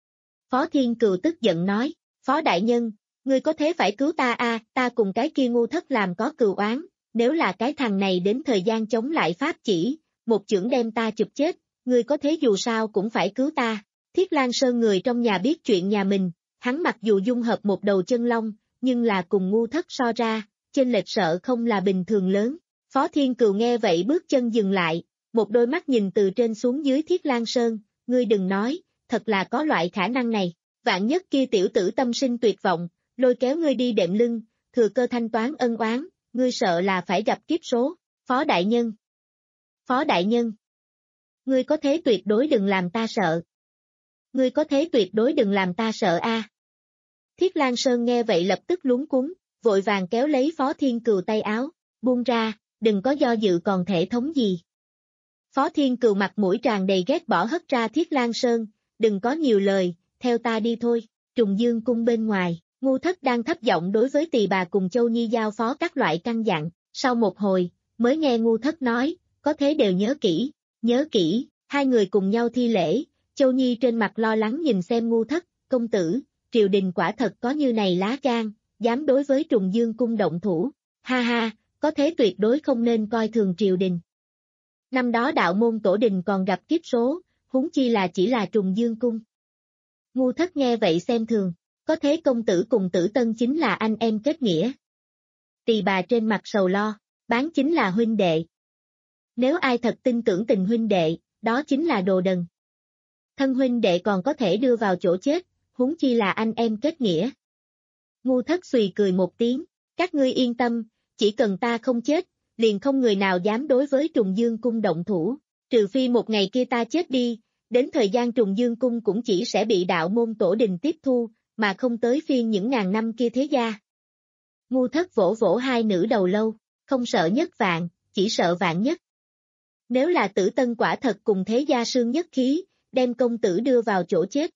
Phó Thiên Cừu tức giận nói, Phó Đại Nhân, ngươi có thế phải cứu ta a, ta cùng cái kia ngu thất làm có cừu oán, nếu là cái thằng này đến thời gian chống lại pháp chỉ, một chưởng đem ta chụp chết, ngươi có thế dù sao cũng phải cứu ta. Thiết Lang Sơn người trong nhà biết chuyện nhà mình, hắn mặc dù dung hợp một đầu chân long, nhưng là cùng ngu thất so ra, chênh lệch sợ không là bình thường lớn. Phó Thiên Cừu nghe vậy bước chân dừng lại, một đôi mắt nhìn từ trên xuống dưới Thiết Lang Sơn, ngươi đừng nói, thật là có loại khả năng này, vạn nhất kia tiểu tử tâm sinh tuyệt vọng, lôi kéo ngươi đi đệm lưng, thừa cơ thanh toán ân oán, ngươi sợ là phải gặp kiếp số. Phó Đại Nhân. Phó Đại Nhân. Ngươi có thế tuyệt đối đừng làm ta sợ. Ngươi có thế tuyệt đối đừng làm ta sợ a. À. Thiết Lang Sơn nghe vậy lập tức luống cuống, vội vàng kéo lấy Phó Thiên Cừu tay áo, buông ra, đừng có do dự còn thể thống gì. Phó Thiên Cừu mặt mũi tràn đầy ghét bỏ hất ra Thiết Lang Sơn, đừng có nhiều lời, theo ta đi thôi. Trùng Dương cung bên ngoài, ngu thất đang thấp giọng đối với tỳ bà cùng Châu Nhi giao phó các loại căn dặn, sau một hồi, mới nghe ngu thất nói, có thế đều nhớ kỹ, nhớ kỹ, hai người cùng nhau thi lễ, Châu Nhi trên mặt lo lắng nhìn xem ngu thất, công tử, triều đình quả thật có như này lá gan, dám đối với Trùng Dương cung động thủ, ha ha, có thế tuyệt đối không nên coi thường triều đình. Năm đó đạo môn tổ đình còn gặp kiếp số, huống chi là chỉ là Trùng Dương cung. Ngu thất nghe vậy xem thường, có thế công tử cùng Tử Tân chính là anh em kết nghĩa. Tỳ bà trên mặt sầu lo, bán chính là huynh đệ. Nếu ai thật tin tưởng tình huynh đệ, đó chính là đồ đần. Thân huynh đệ còn có thể đưa vào chỗ chết, huống chi là anh em kết nghĩa. Ngu thất xùy cười một tiếng, các ngươi yên tâm, chỉ cần ta không chết, liền không người nào dám đối với Trùng Dương cung động thủ, trừ phi một ngày kia ta chết đi, đến thời gian Trùng Dương cung cũng chỉ sẽ bị đạo môn tổ đình tiếp thu, mà không tới phiên những ngàn năm kia thế gia. Ngu thất vỗ vỗ hai nữ đầu lâu, không sợ nhất vạn, chỉ sợ vạn nhất. Nếu là Tử Tân quả thật cùng thế gia sương nhất khí, đem công tử đưa vào chỗ chết.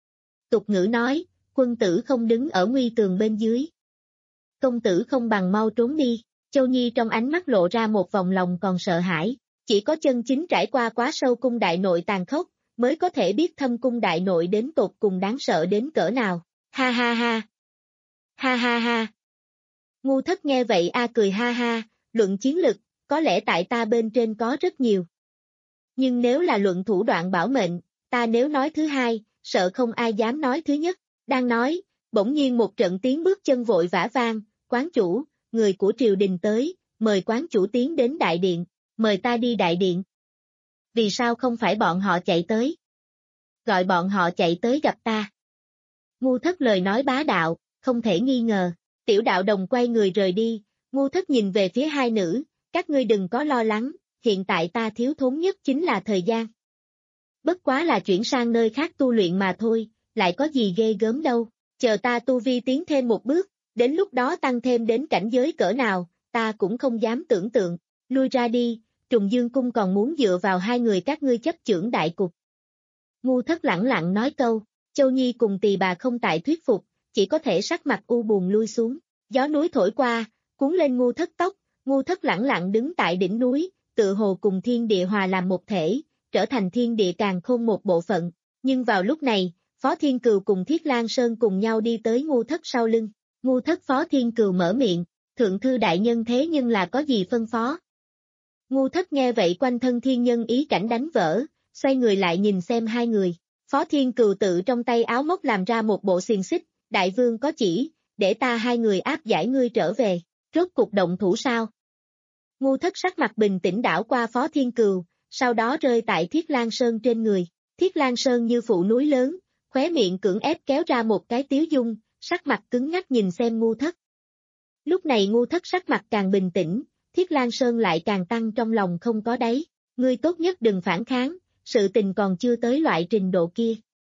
Tục ngữ nói, quân tử không đứng ở nguy tường bên dưới. Công tử không bằng mau trốn đi, Châu Nhi trong ánh mắt lộ ra một vòng lòng còn sợ hãi, chỉ có chân chính trải qua quá sâu cung đại nội tàn khốc, mới có thể biết thâm cung đại nội đến tột cùng đáng sợ đến cỡ nào, ha ha ha. Ha ha ha. Ngu thất nghe vậy a cười ha ha, luận chiến lực, có lẽ tại ta bên trên có rất nhiều. Nhưng nếu là luận thủ đoạn bảo mệnh, ta nếu nói thứ hai, sợ không ai dám nói thứ nhất. Đang nói, bỗng nhiên một trận tiếng bước chân vội vã vang, quán chủ, người của triều đình tới, mời quán chủ tiến đến đại điện, mời ta đi đại điện. Vì sao không phải bọn họ chạy tới? Gọi bọn họ chạy tới gặp ta. Ngu Thất lời nói bá đạo, không thể nghi ngờ. Tiểu đạo đồng quay người rời đi, Ngu Thất nhìn về phía hai nữ, các ngươi đừng có lo lắng, hiện tại ta thiếu thốn nhất chính là thời gian. Bất quá là chuyển sang nơi khác tu luyện mà thôi, lại có gì ghê gớm đâu, chờ ta tu vi tiến thêm một bước, đến lúc đó tăng thêm đến cảnh giới cỡ nào, ta cũng không dám tưởng tượng, lui ra đi, Trùng Dương Cung còn muốn dựa vào hai người các ngươi chấp chưởng đại cục. Ngu Thất lẳng lặng nói câu, Châu Nhi cùng Tỳ Bà không tại thuyết phục, chỉ có thể sắc mặt u buồn lui xuống, gió núi thổi qua, cuốn lên Ngu Thất tóc, Ngu Thất lẳng lặng đứng tại đỉnh núi, tự hồ cùng thiên địa hòa làm một thể, trở thành thiên địa càn khôn một bộ phận, nhưng vào lúc này, Phó Thiên Cừu cùng Thiết Lang Sơn cùng nhau đi tới Ngu Thất sau lưng, Ngu Thất Phó Thiên Cừu mở miệng, thượng thư đại nhân thế nhưng là có gì phân phó. Ngu Thất nghe vậy quanh thân thiên nhân ý cảnh đánh vỡ, xoay người lại nhìn xem hai người, Phó Thiên Cừu tự trong tay áo móc làm ra một bộ xiềng xích, đại vương có chỉ, để ta hai người áp giải ngươi trở về, rốt cục động thủ sao? Ngu Thất sắc mặt bình tĩnh đảo qua Phó Thiên Cừu, sau đó rơi tại Thiết Lang Sơn trên người, Thiết Lang Sơn như phụ núi lớn, khóe miệng cưỡng ép kéo ra một cái tiếu dung, sắc mặt cứng ngắc nhìn xem Ngu Thất. Lúc này Ngu Thất sắc mặt càng bình tĩnh, Thiết Lang Sơn lại càng tăng trong lòng không có đáy, ngươi tốt nhất đừng phản kháng, sự tình còn chưa tới loại trình độ kia.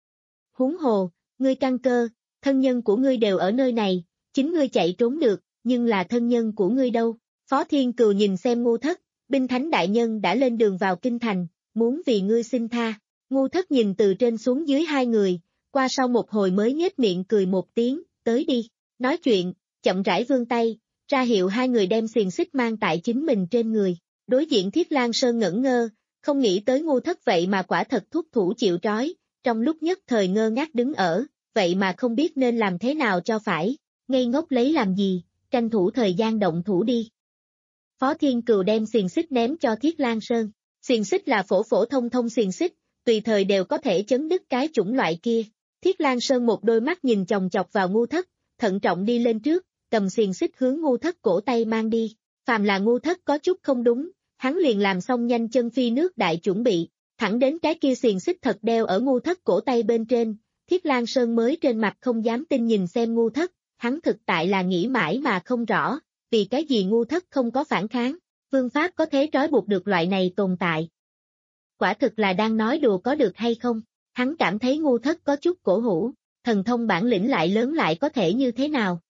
Huống hồ, ngươi căn cơ, thân nhân của ngươi đều ở nơi này, chính ngươi chạy trốn được, nhưng là thân nhân của ngươi đâu? Phó Thiên Cừu nhìn xem Ngu Thất, binh thánh đại nhân đã lên đường vào kinh thành, muốn vì ngươi xin tha. Ngu Thất nhìn từ trên xuống dưới hai người, qua sau một hồi mới nhếch miệng cười một tiếng, tới đi, nói chuyện, chậm rãi vươn tay, ra hiệu hai người đem xiềng xích mang tại chính mình trên người. Đối diện Thiết Lang Sơn ngẩn ngơ, không nghĩ tới Ngu Thất vậy mà quả thật thúc thủ chịu trói, trong lúc nhất thời ngơ ngác đứng ở, vậy mà không biết nên làm thế nào cho phải, ngây ngốc lấy làm gì, tranh thủ thời gian động thủ đi. Phó Thiên Cừu đem xiềng xích ném cho Thiết Lang Sơn, xiềng xích là phổ phổ thông thông xiềng xích, tùy thời đều có thể chấn đứt cái chủng loại kia. Thiết Lang Sơn một đôi mắt nhìn chòng chọc vào Ngu Thất, thận trọng đi lên trước, cầm xiềng xích hướng Ngu Thất cổ tay mang đi, phàm là Ngu Thất có chút không đúng, hắn liền làm xong nhanh chân phi nước đại chuẩn bị, thẳng đến cái kia xiềng xích thật đeo ở Ngu Thất cổ tay bên trên, Thiết Lang Sơn mới trên mặt không dám tin nhìn xem Ngu Thất, hắn thực tại là nghĩ mãi mà không rõ, vì cái gì Ngu Thất không có phản kháng, phương pháp có thể trói buộc được loại này tồn tại. Quả thực là đang nói đùa có được hay không, hắn cảm thấy Ngu Thất có chút cổ hủ, thần thông bản lĩnh lại lớn lại có thể như thế nào.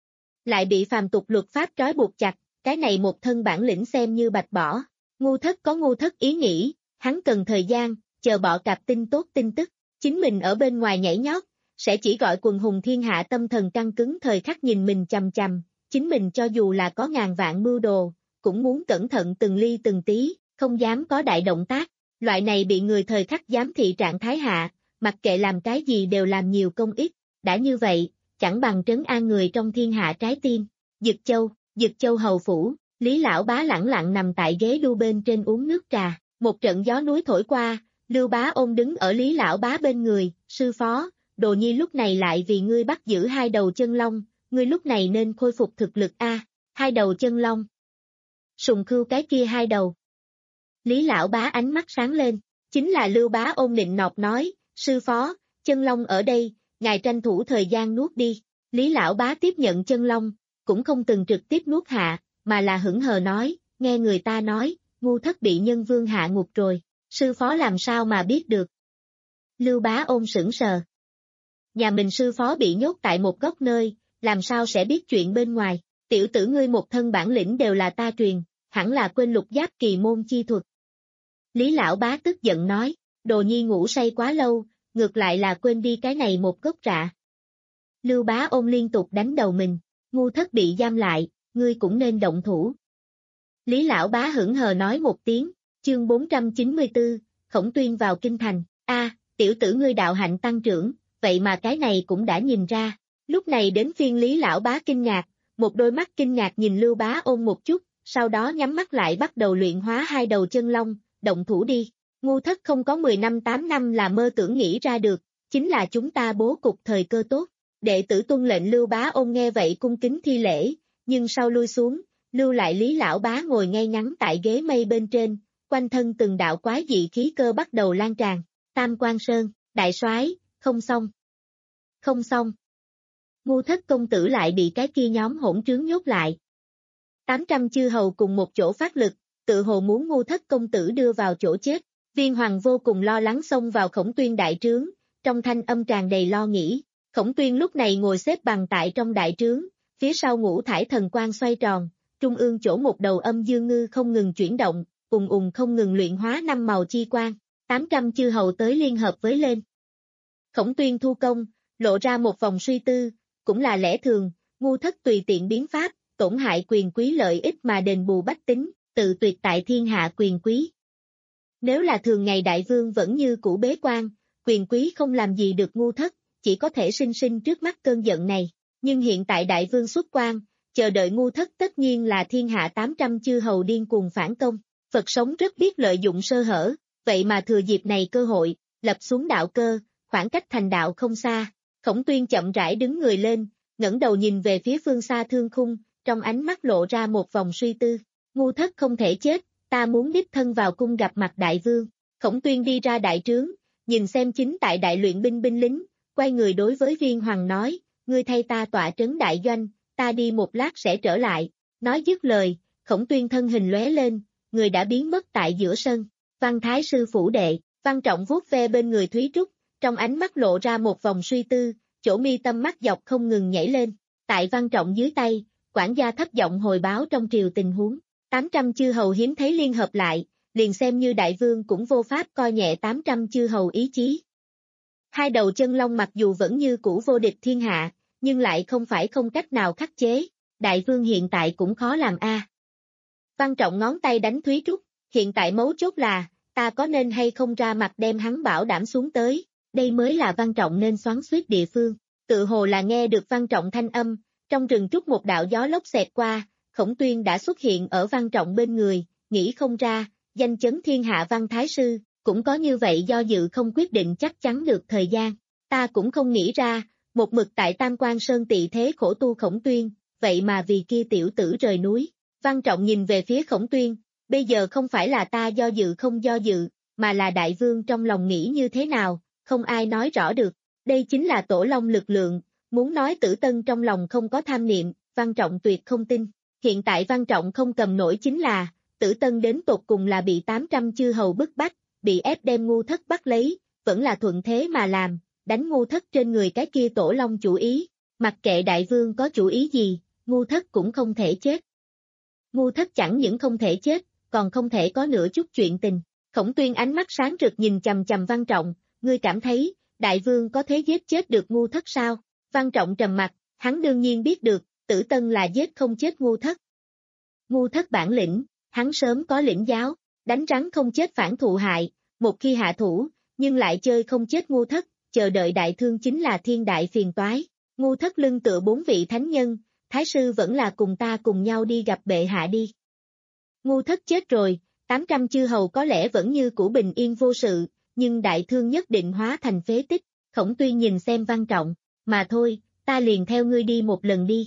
Lại bị phàm tục luật pháp trói buộc chặt, cái này một thân bản lĩnh xem như bạch bỏ. Ngu Thất có Ngu Thất ý nghĩ, hắn cần thời gian, chờ bọ cạp tin tốt tin tức, chính mình ở bên ngoài nhảy nhót, sẽ chỉ gọi quần hùng thiên hạ tâm thần căng cứng thời khắc nhìn mình chằm chằm, chính mình cho dù là có ngàn vạn mưu đồ, cũng muốn cẩn thận từng ly từng tí, không dám có đại động tác, loại này bị người thời khắc giám thị trạng thái hạ, mặc kệ làm cái gì đều làm nhiều công ít, đã như vậy, chẳng bằng trấn an người trong thiên hạ trái tim. Dực Châu, Dực Châu hầu phủ, Lý Lão Bá lẳng lặng nằm tại ghế đu bên trên uống nước trà, một trận gió núi thổi qua, Lưu Bá ôm đứng ở Lý Lão Bá bên người, sư phó, Đồ Nhi lúc này lại vì ngươi bắt giữ hai đầu chân long, ngươi lúc này nên khôi phục thực lực a, hai đầu chân long. Sùng Khưu cái kia hai đầu. Lý Lão Bá ánh mắt sáng lên, chính là Lưu Bá ôm nịnh nọt nói, sư phó, chân long ở đây, ngài tranh thủ thời gian nuốt đi. Lý Lão Bá tiếp nhận chân long, cũng không từng trực tiếp nuốt hạ, mà là hững hờ nói, nghe người ta nói, Ngu Thất bị nhân vương hạ ngục rồi, sư phó làm sao mà biết được. Lưu Bá ôm sững sờ. Nhà mình sư phó bị nhốt tại một góc nơi, làm sao sẽ biết chuyện bên ngoài, tiểu tử ngươi một thân bản lĩnh đều là ta truyền, hẳn là quên lục giáp kỳ môn chi thuật. Lý Lão Bá tức giận nói, Đồ Nhi ngủ say quá lâu, ngược lại là quên đi cái này một gốc rạ. Lưu Bá ôm liên tục đánh đầu mình, Ngu Thất bị giam lại, ngươi cũng nên động thủ. Lý Lão Bá hững hờ nói một tiếng, chương bốn trăm chín mươi tư, Khổng Tuyên vào kinh thành, a, tiểu tử ngươi đạo hạnh tăng trưởng, vậy mà cái này cũng đã nhìn ra. Lúc này đến phiên Lý Lão Bá kinh ngạc, một đôi mắt kinh ngạc nhìn Lưu Bá ôm một chút, sau đó nhắm mắt lại bắt đầu luyện hóa hai đầu chân long, động thủ đi. Ngu Thất không có mười năm tám năm là mơ tưởng nghĩ ra được, chính là chúng ta bố cục thời cơ tốt. Đệ tử tuân lệnh Lưu Bá ôn nghe vậy cung kính thi lễ, nhưng sau lui xuống, lưu lại Lý Lão Bá ngồi ngay ngắn tại ghế mây bên trên, quanh thân từng đạo quái dị khí cơ bắt đầu lan tràn. Tam Quan Sơn, đại soái, không xong. không xong. Ngu Thất công tử lại bị cái kia nhóm hỗn trướng nhốt lại. tám trăm chư hầu cùng một chỗ phát lực, tự hồ muốn Ngu Thất công tử đưa vào chỗ chết. Viên Hoàng vô cùng lo lắng xông vào Khổng Tuyên đại trướng, trong thanh âm tràn đầy lo nghĩ. Khổng Tuyên lúc này ngồi xếp bằng tại trong đại trướng, phía sau ngũ thải thần quang xoay tròn, trung ương chỗ một đầu âm dương ngư không ngừng chuyển động, ùng ùng không ngừng luyện hóa năm màu chi quang, tám trăm chư hầu tới liên hợp với lên. Khổng Tuyên thu công, lộ ra một vòng suy tư, cũng là lẽ thường, Ngu Thất tùy tiện biến pháp, tổn hại quyền quý lợi ích mà đền bù bách tính, tự tuyệt tại thiên hạ quyền quý. Nếu là thường ngày đại vương vẫn như cũ bế quan, quyền quý không làm gì được Ngu Thất, chỉ có thể sinh sinh trước mắt cơn giận này, nhưng hiện tại đại vương xuất quan, chờ đợi Ngu Thất tất nhiên là thiên hạ tám trăm chư hầu điên cuồng phản công. Phật sống rất biết lợi dụng sơ hở, vậy mà thừa dịp này cơ hội, lập xuống đạo cơ, khoảng cách thành đạo không xa. Khổng Tuyên chậm rãi đứng người lên, ngẩng đầu nhìn về phía phương xa thương khung, trong ánh mắt lộ ra một vòng suy tư. Ngu Thất không thể chết, ta muốn đích thân vào cung gặp mặt đại vương. Khổng Tuyên đi ra đại trướng, nhìn xem chính tại đại luyện binh binh lính, quay người đối với Viên Hoàng nói, ngươi thay ta tọa trấn đại doanh, ta đi một lát sẽ trở lại. Nói dứt lời, Khổng Tuyên thân hình lóe lên, người đã biến mất tại giữa sân. Văn Thái sư phủ đệ, Văn Trọng vuốt ve bên người Thúy Trúc, trong ánh mắt lộ ra một vòng suy tư, chỗ mi tâm mắt dọc không ngừng nhảy lên. Tại Văn Trọng dưới tay, quản gia thấp giọng hồi báo trong triều tình huống. tám trăm chư hầu hiếm thấy liên hợp lại, liền xem như đại vương cũng vô pháp coi nhẹ tám trăm chư hầu ý chí. Hai đầu chân long mặc dù vẫn như cũ vô địch thiên hạ, nhưng lại không phải không cách nào khắc chế, đại vương hiện tại cũng khó làm a. À. Văn Trọng ngón tay đánh Thúy Trúc, hiện tại mấu chốt là, ta có nên hay không ra mặt đem hắn bảo đảm xuống tới, đây mới là Văn Trọng nên xoắn xuýt địa phương. Tự hồ là nghe được Văn Trọng thanh âm, trong rừng trúc một đạo gió lốc xẹt qua, Khổng Tuyên đã xuất hiện ở Văn Trọng bên người, nghĩ không ra, danh chấn thiên hạ Văn Thái sư, cũng có như vậy do dự không quyết định chắc chắn được thời gian. Ta cũng không nghĩ ra, một mực tại Tam Quan Sơn tị thế khổ tu Khổng Tuyên, vậy mà vì kia tiểu tử rời núi. Văn Trọng nhìn về phía Khổng Tuyên, bây giờ không phải là ta do dự không do dự, mà là đại vương trong lòng nghĩ như thế nào, không ai nói rõ được. Đây chính là tổ long lực lượng, muốn nói Tử Tân trong lòng không có tham niệm, Văn Trọng tuyệt không tin. Hiện tại Văn Trọng không cầm nổi chính là, Tử Tân đến tột cùng là bị tám trăm chư hầu bức bách, bị ép đem Ngu Thất bắt lấy, vẫn là thuận thế mà làm, đánh Ngu Thất trên người cái kia tổ long chủ ý, mặc kệ đại vương có chủ ý gì, Ngu Thất cũng không thể chết. Ngu Thất chẳng những không thể chết, còn không thể có nửa chút chuyện tình. Khổng Tuyên ánh mắt sáng rực nhìn chằm chằm Văn Trọng, ngươi cảm thấy, đại vương có thế giết chết được Ngu Thất sao? Văn Trọng trầm mặt, hắn đương nhiên biết được, Tử Tân là giết không chết Ngu Thất. Ngu Thất bản lĩnh, hắn sớm có lĩnh giáo, đánh rắn không chết phản thụ hại, một khi hạ thủ, nhưng lại chơi không chết Ngu Thất, chờ đợi đại thương chính là thiên đại phiền toái. Ngu Thất lưng tựa bốn vị thánh nhân, Thái sư vẫn là cùng ta cùng nhau đi gặp bệ hạ đi. Ngu Thất chết rồi, tám trăm chư hầu có lẽ vẫn như cũ bình yên vô sự, nhưng đại thương nhất định hóa thành phế tích. Khổng Tuyên nhìn xem Văn Trọng, mà thôi, ta liền theo ngươi đi một lần đi.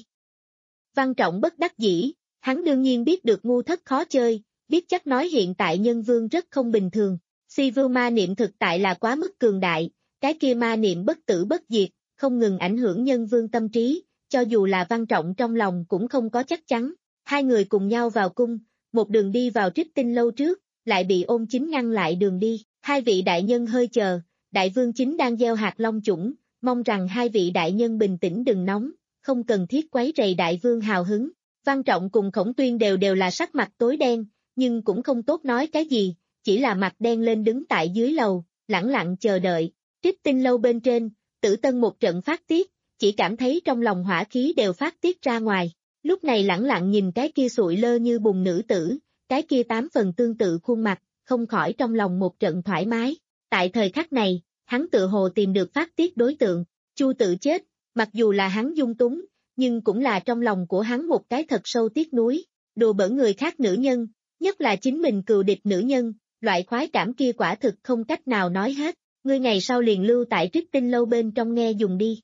Văn Trọng bất đắc dĩ, hắn đương nhiên biết được Ngu Thất khó chơi, biết chắc nói hiện tại nhân vương rất không bình thường. Si Vưu ma niệm thực tại là quá mức cường đại, cái kia ma niệm bất tử bất diệt, không ngừng ảnh hưởng nhân vương tâm trí, cho dù là Văn Trọng trong lòng cũng không có chắc chắn. Hai người cùng nhau vào cung, một đường đi vào Trích Tinh lâu trước, lại bị Ôn Chính ngăn lại đường đi. Hai vị đại nhân hơi chờ, đại vương chính đang gieo hạt long chủng, mong rằng hai vị đại nhân bình tĩnh đừng nóng, không cần thiết quấy rầy đại vương hào hứng. Văn Trọng cùng Khổng Tuyên đều đều là sắc mặt tối đen, nhưng cũng không tốt nói cái gì, chỉ là mặt đen lên đứng tại dưới lầu, lẳng lặng chờ đợi. Trích Tinh lâu bên trên, Tử Tân một trận phát tiết, chỉ cảm thấy trong lòng hỏa khí đều phát tiết ra ngoài. Lúc này lẳng lặng nhìn cái kia sụi lơ như bùn nữ tử, cái kia tám phần tương tự khuôn mặt, không khỏi trong lòng một trận thoải mái. Tại thời khắc này, hắn tự hồ tìm được phát tiết đối tượng, Chu Tự chết, mặc dù là hắn dung túng, nhưng cũng là trong lòng của hắn một cái thật sâu tiếc nuối. Đùa bỡn người khác nữ nhân, nhất là chính mình cừu địch nữ nhân, loại khoái cảm kia quả thực không cách nào nói hết. Ngươi ngày sau liền lưu tại Trích Tinh lâu bên trong nghe dùng đi.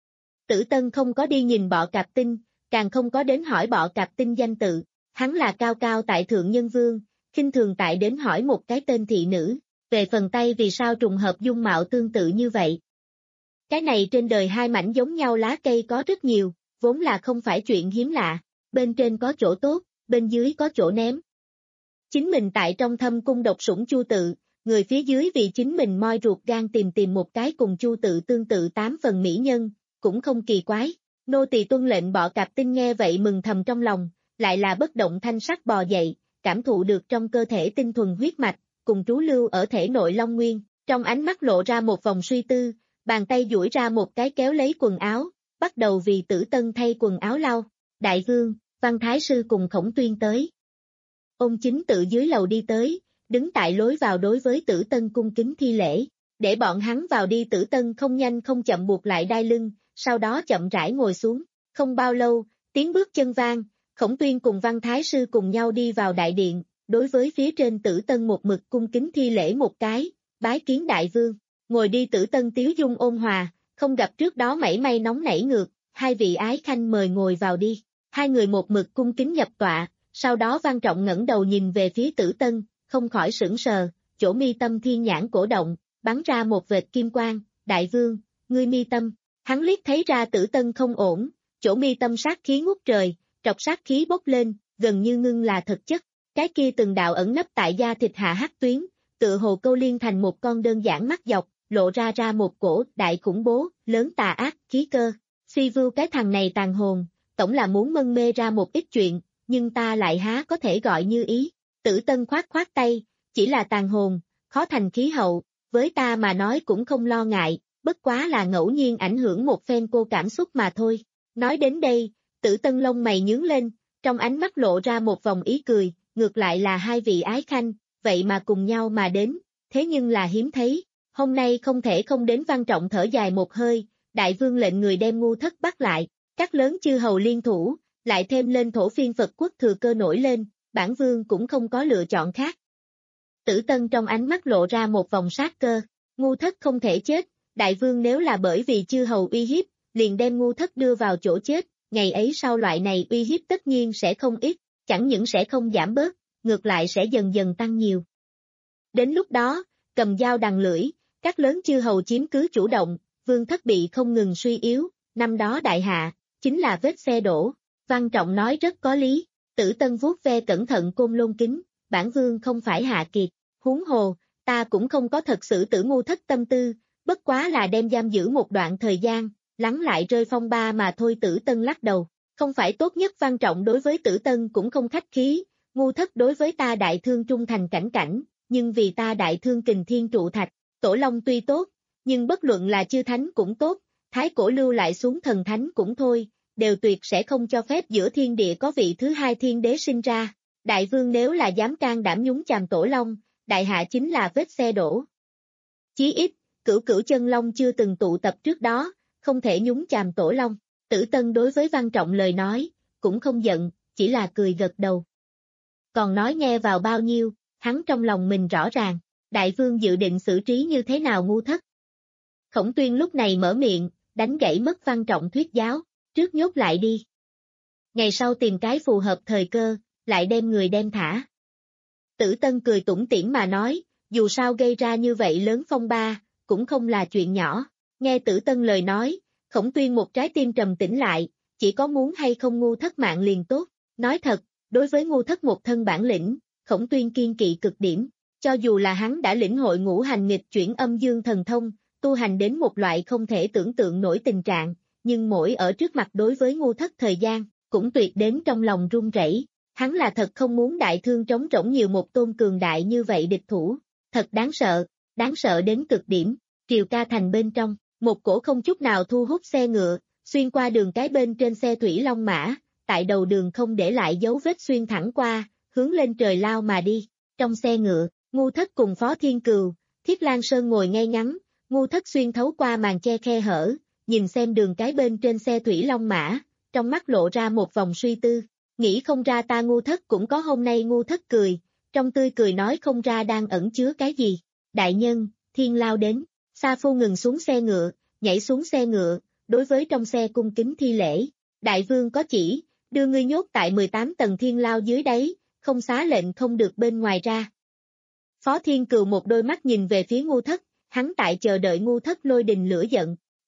Tử Tân không có đi nhìn Bọ Cạp Tinh, càng không có đến hỏi Bọ Cạp Tinh danh tự, hắn là cao cao tại thượng nhân vương, khinh thường tại đến hỏi một cái tên thị nữ, về phần tay vì sao trùng hợp dung mạo tương tự như vậy. Cái này trên đời hai mảnh giống nhau lá cây có rất nhiều, vốn là không phải chuyện hiếm lạ, bên trên có chỗ tốt, bên dưới có chỗ ném. Chính mình tại trong thâm cung độc sủng Chu Tự, người phía dưới vì chính mình moi ruột gan tìm tìm một cái cùng Chu Tự tương tự tám phần mỹ nhân, cũng không kỳ quái. Nô tỳ tuân lệnh. Bọ Cạp Tinh nghe vậy mừng thầm trong lòng, lại là bất động thanh sắc bò dậy, cảm thụ được trong cơ thể tinh thuần huyết mạch, cùng trú lưu ở thể nội Long Nguyên, trong ánh mắt lộ ra một vòng suy tư, bàn tay duỗi ra một cái kéo lấy quần áo, bắt đầu vì Tử Tân thay quần áo lau. Đại vương, Văn Thái Sư cùng Khổng Tuyên tới. Ôn Chính Tự dưới lầu đi tới, đứng tại lối vào đối với Tử Tân cung kính thi lễ, để bọn hắn vào đi. Tử Tân không nhanh không chậm buộc lại đai lưng, sau đó chậm rãi ngồi xuống, không bao lâu, tiếng bước chân vang, Khổng Tuyên cùng Văn Thái Sư cùng nhau đi vào đại điện, đối với phía trên Tử Tân một mực cung kính thi lễ một cái, bái kiến đại vương. Ngồi đi. Tử Tân tiếu dung ôn hòa, không gặp trước đó mảy may nóng nảy ngược, hai vị ái khanh mời ngồi vào đi. Hai người một mực cung kính nhập tọa, sau đó Văn Trọng ngẩng đầu nhìn về phía Tử Tân, không khỏi sững sờ, chỗ mi tâm thiên nhãn cổ động, bắn ra một vệt kim quang. Đại vương, ngươi mi tâm. Hắn liếc thấy ra Tử Tân không ổn, chỗ mi tâm sát khí ngút trời, trọc sát khí bốc lên, gần như ngưng là thực chất. Cái kia từng đạo ẩn nấp tại da thịt hạ hắc tuyến, tựa hồ câu liên thành một con đơn giản mắt dọc, lộ ra ra một cổ đại khủng bố, lớn tà ác, khí cơ. Si Vưu, cái thằng này tàn hồn, tổng là muốn mân mê ra một ít chuyện, nhưng ta lại há có thể gọi như ý. Tử Tân khoát khoát tay, chỉ là tàn hồn, khó thành khí hậu, với ta mà nói cũng không lo ngại, bất quá là ngẫu nhiên ảnh hưởng một phen cô cảm xúc mà thôi. Nói đến đây, Tử Tân lông mày nhướng lên, trong ánh mắt lộ ra một vòng ý cười, ngược lại là hai vị ái khanh, vậy mà cùng nhau mà đến, thế nhưng là hiếm thấy, hôm nay không thể không đến. Văn Trọng thở dài một hơi, đại vương lệnh người đem Ngu Thất bắt lại, các lớn chư hầu liên thủ, lại thêm lên thổ phiên Phật quốc thừa cơ nổi lên, bản vương cũng không có lựa chọn khác. Tử Tân trong ánh mắt lộ ra một vòng sát cơ, Ngu Thất không thể chết, đại vương nếu là bởi vì chư hầu uy hiếp, liền đem Ngu Thất đưa vào chỗ chết, ngày ấy sau loại này uy hiếp tất nhiên sẽ không ít, chẳng những sẽ không giảm bớt, ngược lại sẽ dần dần tăng nhiều. Đến lúc đó, cầm dao đằng lưỡi, các lớn chư hầu chiếm cứ chủ động, vương thất bị không ngừng suy yếu, năm đó đại hạ, chính là vết xe đổ. Văn Trọng nói rất có lý. Tử Tân vuốt ve cẩn thận côn lôn kính, bản vương không phải hạ kiệt, huống hồ, ta cũng không có thật sự tử Ngu Thất tâm tư, bất quá là đem giam giữ một đoạn thời gian, lắng lại rơi phong ba mà thôi. Tử Tân lắc đầu, không phải tốt nhất. Văn Trọng đối với Tử Tân cũng không khách khí, Ngu Thất đối với ta đại thương trung thành cảnh cảnh, nhưng vì ta đại thương kình thiên trụ thạch, tổ long tuy tốt, nhưng bất luận là chư thánh cũng tốt, thái cổ lưu lại xuống thần thánh cũng thôi, đều tuyệt sẽ không cho phép giữa thiên địa có vị thứ hai thiên đế sinh ra. Đại vương nếu là dám can đảm nhúng chàm tổ long, đại hạ chính là vết xe đổ. Chí ít, cửu cửu chân long chưa từng tụ tập trước đó, không thể nhúng chàm tổ long. Tử Tân đối với Văn Trọng lời nói, cũng không giận, chỉ là cười gật đầu. Còn nói nghe vào bao nhiêu, hắn trong lòng mình rõ ràng, đại vương dự định xử trí như thế nào Ngu Thất. Khổng Tuyên lúc này mở miệng, đánh gãy mất Văn Trọng thuyết giáo, trước nhốt lại đi. Ngày sau tìm cái phù hợp thời cơ, lại đem người đem thả. Tử Tân cười tủm tỉm mà nói, dù sao gây ra như vậy lớn phong ba, cũng không là chuyện nhỏ. Nghe Tử Tân lời nói, Khổng Tuyên một trái tim trầm tĩnh lại, chỉ có muốn hay không Ngu Thất mạng liền tốt. Nói thật, đối với Ngu Thất một thân bản lĩnh, Khổng Tuyên kiên kỵ cực điểm. Cho dù là hắn đã lĩnh hội ngũ hành nghịch chuyển âm dương thần thông, tu hành đến một loại không thể tưởng tượng nổi tình trạng, nhưng mỗi ở trước mặt đối với Ngu Thất thời gian, cũng tuyệt đến trong lòng run rẩy. Hắn là thật không muốn đại thương trống rỗng nhiều một tôn cường đại như vậy địch thủ, thật đáng sợ, đáng sợ đến cực điểm. Triều Ca thành bên trong, một cổ không chút nào thu hút xe ngựa, xuyên qua đường cái bên trên xe thủy long mã, tại đầu đường không để lại dấu vết xuyên thẳng qua, hướng lên trời lao mà đi. Trong xe ngựa, Ngu Thất cùng Phó Thiên Cừu, Thiết Lan Sơn ngồi ngay ngắn, Ngu Thất xuyên thấu qua màn che khe hở, nhìn xem đường cái bên trên xe thủy long mã, trong mắt lộ ra một vòng suy tư, nghĩ không ra ta Ngu Thất cũng có hôm nay. Ngu Thất cười, trong tươi cười nói không ra đang ẩn chứa cái gì. Đại nhân, thiên lao đến. Sa Phu ngừng xuống xe ngựa, nhảy xuống xe ngựa, đối với trong xe cung kính thi lễ. Đại vương có chỉ, đưa ngươi nhốt tại mười tám tầng thiên lao dưới đáy, không xá lệnh không được bên ngoài ra. Phó Thiên Cừu một đôi mắt nhìn về phía Ngu Thất, hắn tại chờ đợi Ngu Thất lôi đình lửa giận.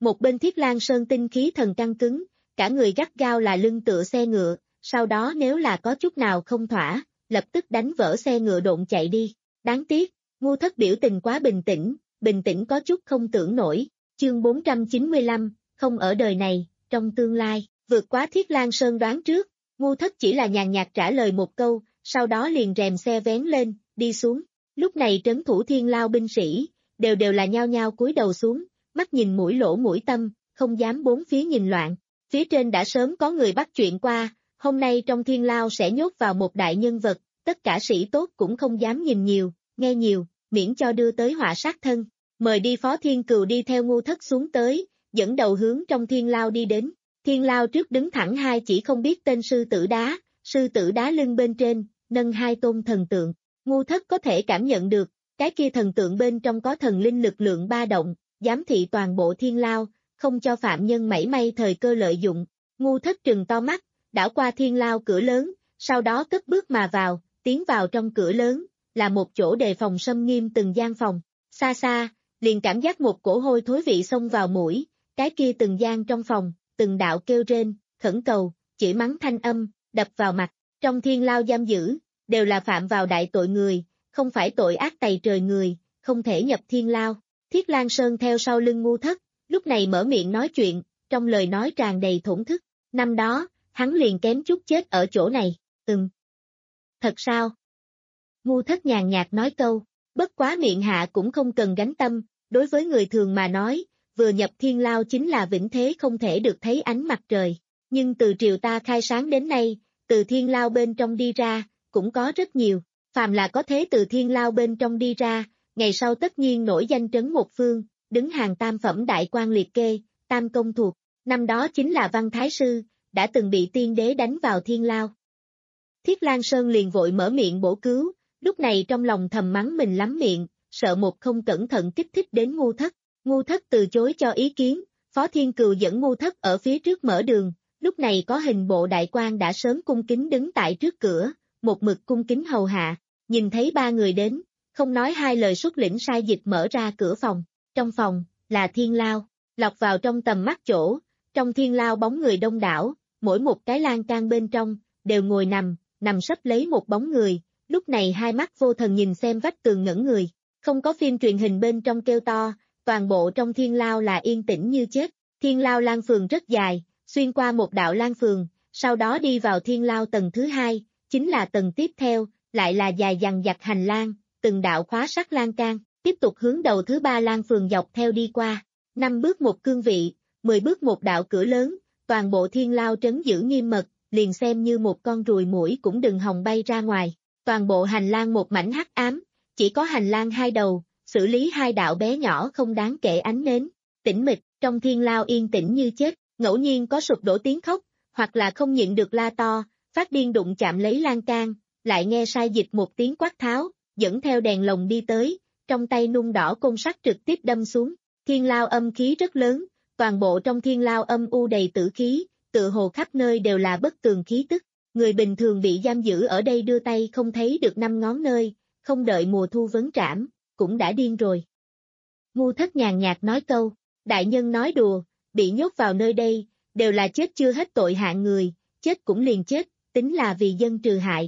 Một bên Thiết Lang Sơn tinh khí thần căng cứng, cả người gắt gao là lưng tựa xe ngựa, sau đó nếu là có chút nào không thỏa, lập tức đánh vỡ xe ngựa độn chạy đi. Đáng tiếc, Ngu Thất biểu tình quá bình tĩnh, bình tĩnh có chút không tưởng nổi. Chương bốn trăm chín mươi lăm, không ở đời này, trong tương lai, vượt quá Thiết Lang Sơn đoán trước, Ngu Thất chỉ là nhàn nhạt trả lời một câu, sau đó liền rèm xe vén lên, đi xuống. Lúc này trấn thủ Thiên Lao binh sĩ, đều đều là nhao nhao cúi đầu xuống, mắt nhìn mũi lỗ mũi tâm, không dám bốn phía nhìn loạn. Phía trên đã sớm có người bắt chuyện qua, hôm nay trong Thiên Lao sẽ nhốt vào một đại nhân vật, tất cả sĩ tốt cũng không dám nhìn nhiều, nghe nhiều, miễn cho đưa tới họa sát thân. Mời đi. Phó Thiên Cừu đi theo Ngu Thất xuống tới, dẫn đầu hướng trong Thiên Lao đi đến. Thiên Lao trước đứng thẳng hai chỉ không biết tên sư tử đá, sư tử đá lưng bên trên, nâng hai tôn thần tượng. Ngu Thất có thể cảm nhận được, cái kia thần tượng bên trong có thần linh lực lượng ba động, giám thị toàn bộ Thiên Lao, không cho phạm nhân mảy may thời cơ lợi dụng. Ngu Thất trừng to mắt, đảo qua Thiên Lao cửa lớn, sau đó cất bước mà vào, tiến vào trong cửa lớn, là một chỗ đề phòng xâm nghiêm từng gian phòng. Xa xa, liền cảm giác một cổ hôi thối vị xông vào mũi, cái kia từng gian trong phòng, từng đạo kêu rên, khẩn cầu, chửi mắng thanh âm, đập vào mặt. Trong Thiên Lao giam giữ, đều là phạm vào đại tội người, không phải tội ác tày trời người, không thể nhập Thiên Lao. Thiết Lang Sơn theo sau lưng Ngu Thất, lúc này mở miệng nói chuyện, trong lời nói tràn đầy thổn thức. Năm đó, hắn liền kém chút chết ở chỗ này. Ừm. Thật sao? Ngu Thất nhàn nhạt nói câu, bất quá miệng hạ cũng không cần gánh tâm, đối với người thường mà nói, vừa nhập Thiên Lao chính là vĩnh thế không thể được thấy ánh mặt trời. Nhưng từ triều ta khai sáng đến nay, từ Thiên Lao bên trong đi ra, cũng có rất nhiều. Phàm là có thế từ Thiên Lao bên trong đi ra, ngày sau tất nhiên nổi danh trấn một phương, đứng hàng tam phẩm đại quan liệt kê, tam công thuộc. Năm đó chính là Văn Thái Sư, đã từng bị tiên đế đánh vào Thiên Lao. Thiết Lang Sơn liền vội mở miệng bổ cứu, lúc này trong lòng thầm mắng mình lắm miệng, sợ một không cẩn thận kích thích đến Ngu Thất. Ngu Thất từ chối cho ý kiến, Phó Thiên Cừu dẫn Ngu Thất ở phía trước mở đường, lúc này có hình bộ đại quan đã sớm cung kính đứng tại trước cửa, một mực cung kính hầu hạ, nhìn thấy ba người đến, không nói hai lời xuất lĩnh sai dịch mở ra cửa phòng, trong phòng, là Thiên Lao, lọt vào trong tầm mắt chỗ, trong Thiên Lao bóng người đông đảo, mỗi một cái lan can bên trong, đều ngồi nằm, nằm sấp lấy một bóng người, lúc này hai mắt vô thần nhìn xem vách tường ngẩn người, không có phim truyền hình bên trong kêu to, toàn bộ trong Thiên Lao là yên tĩnh như chết. Thiên Lao lan phường rất dài, xuyên qua một đạo lan phường, sau đó đi vào Thiên Lao tầng thứ hai, chính là tầng tiếp theo, lại là dài dằng dặc hành lang, từng đạo khóa sắt lan can, tiếp tục hướng đầu thứ ba lan phường dọc theo đi qua, năm bước một cương vị, mười bước một đạo cửa lớn, toàn bộ Thiên Lao trấn giữ nghiêm mật, liền xem như một con ruồi muỗi cũng đừng hòng bay ra ngoài, toàn bộ hành lang một mảnh hắc ám, chỉ có hành lang hai đầu, xử lý hai đạo bé nhỏ không đáng kể ánh nến, tĩnh mịch, trong Thiên Lao yên tĩnh như chết, ngẫu nhiên có sụp đổ tiếng khóc, hoặc là không nhịn được la to, phát điên đụng chạm lấy lan can, lại nghe sai dịch một tiếng quát tháo, dẫn theo đèn lồng đi tới, trong tay nung đỏ côn sắt trực tiếp đâm xuống. Thiên Lao âm khí rất lớn, toàn bộ trong Thiên Lao âm u đầy tử khí, tựa hồ khắp nơi đều là bất tường khí tức, người bình thường bị giam giữ ở đây đưa tay không thấy được năm ngón nơi, không đợi mùa thu vấn trảm, cũng đã điên rồi. Ngu Thất nhàn nhạt nói câu, đại nhân nói đùa, bị nhốt vào nơi đây, đều là chết chưa hết tội hạng người, chết cũng liền chết, tính là vì dân trừ hại.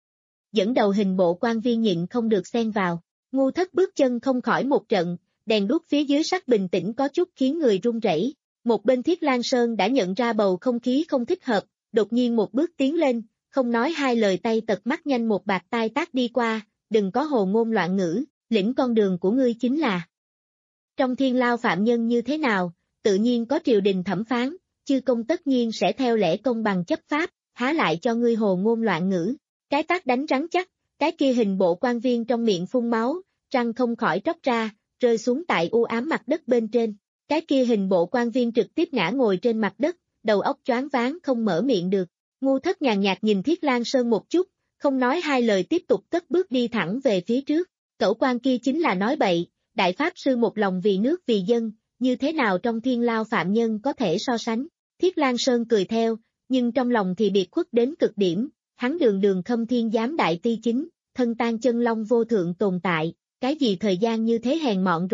Dẫn đầu hình bộ quan viên nhịn không được xen vào, Ngu Thất bước chân không khỏi một trận, đèn đuốc phía dưới sắc bình tĩnh có chút khiến người run rẩy. Một bên Thiết Lang Sơn đã nhận ra bầu không khí không thích hợp, đột nhiên một bước tiến lên, không nói hai lời tay tật mắt nhanh một bạt tai tác đi qua, đừng có hồ ngôn loạn ngữ, lĩnh con đường của ngươi chính là. Trong Thiên Lao phạm nhân như thế nào, tự nhiên có triều đình thẩm phán, chư công tất nhiên sẽ theo lẽ công bằng chấp pháp, há lại cho ngươi hồ ngôn loạn ngữ. Cái tác đánh rắn chắc, cái kia hình bộ quan viên trong miệng phun máu, răng không khỏi tróc ra, rơi xuống tại u ám mặt đất bên trên. Cái kia hình bộ quan viên trực tiếp ngã ngồi trên mặt đất, đầu óc choáng váng không mở miệng được. Ngu Thất nhàn nhạt nhìn Thiết Lang Sơn một chút, không nói hai lời tiếp tục cất bước đi thẳng về phía trước. Cẩu quan kia chính là nói bậy, đại pháp sư một lòng vì nước vì dân, như thế nào trong Thiên Lao phạm nhân có thể so sánh. Thiết Lang Sơn cười theo, nhưng trong lòng thì biệt khuất đến cực điểm, hắn đường đường Khâm Thiên giám đại ti chính, thân tan chân long vô thượng tồn tại, cái gì thời gian như thế hèn mọn rồi.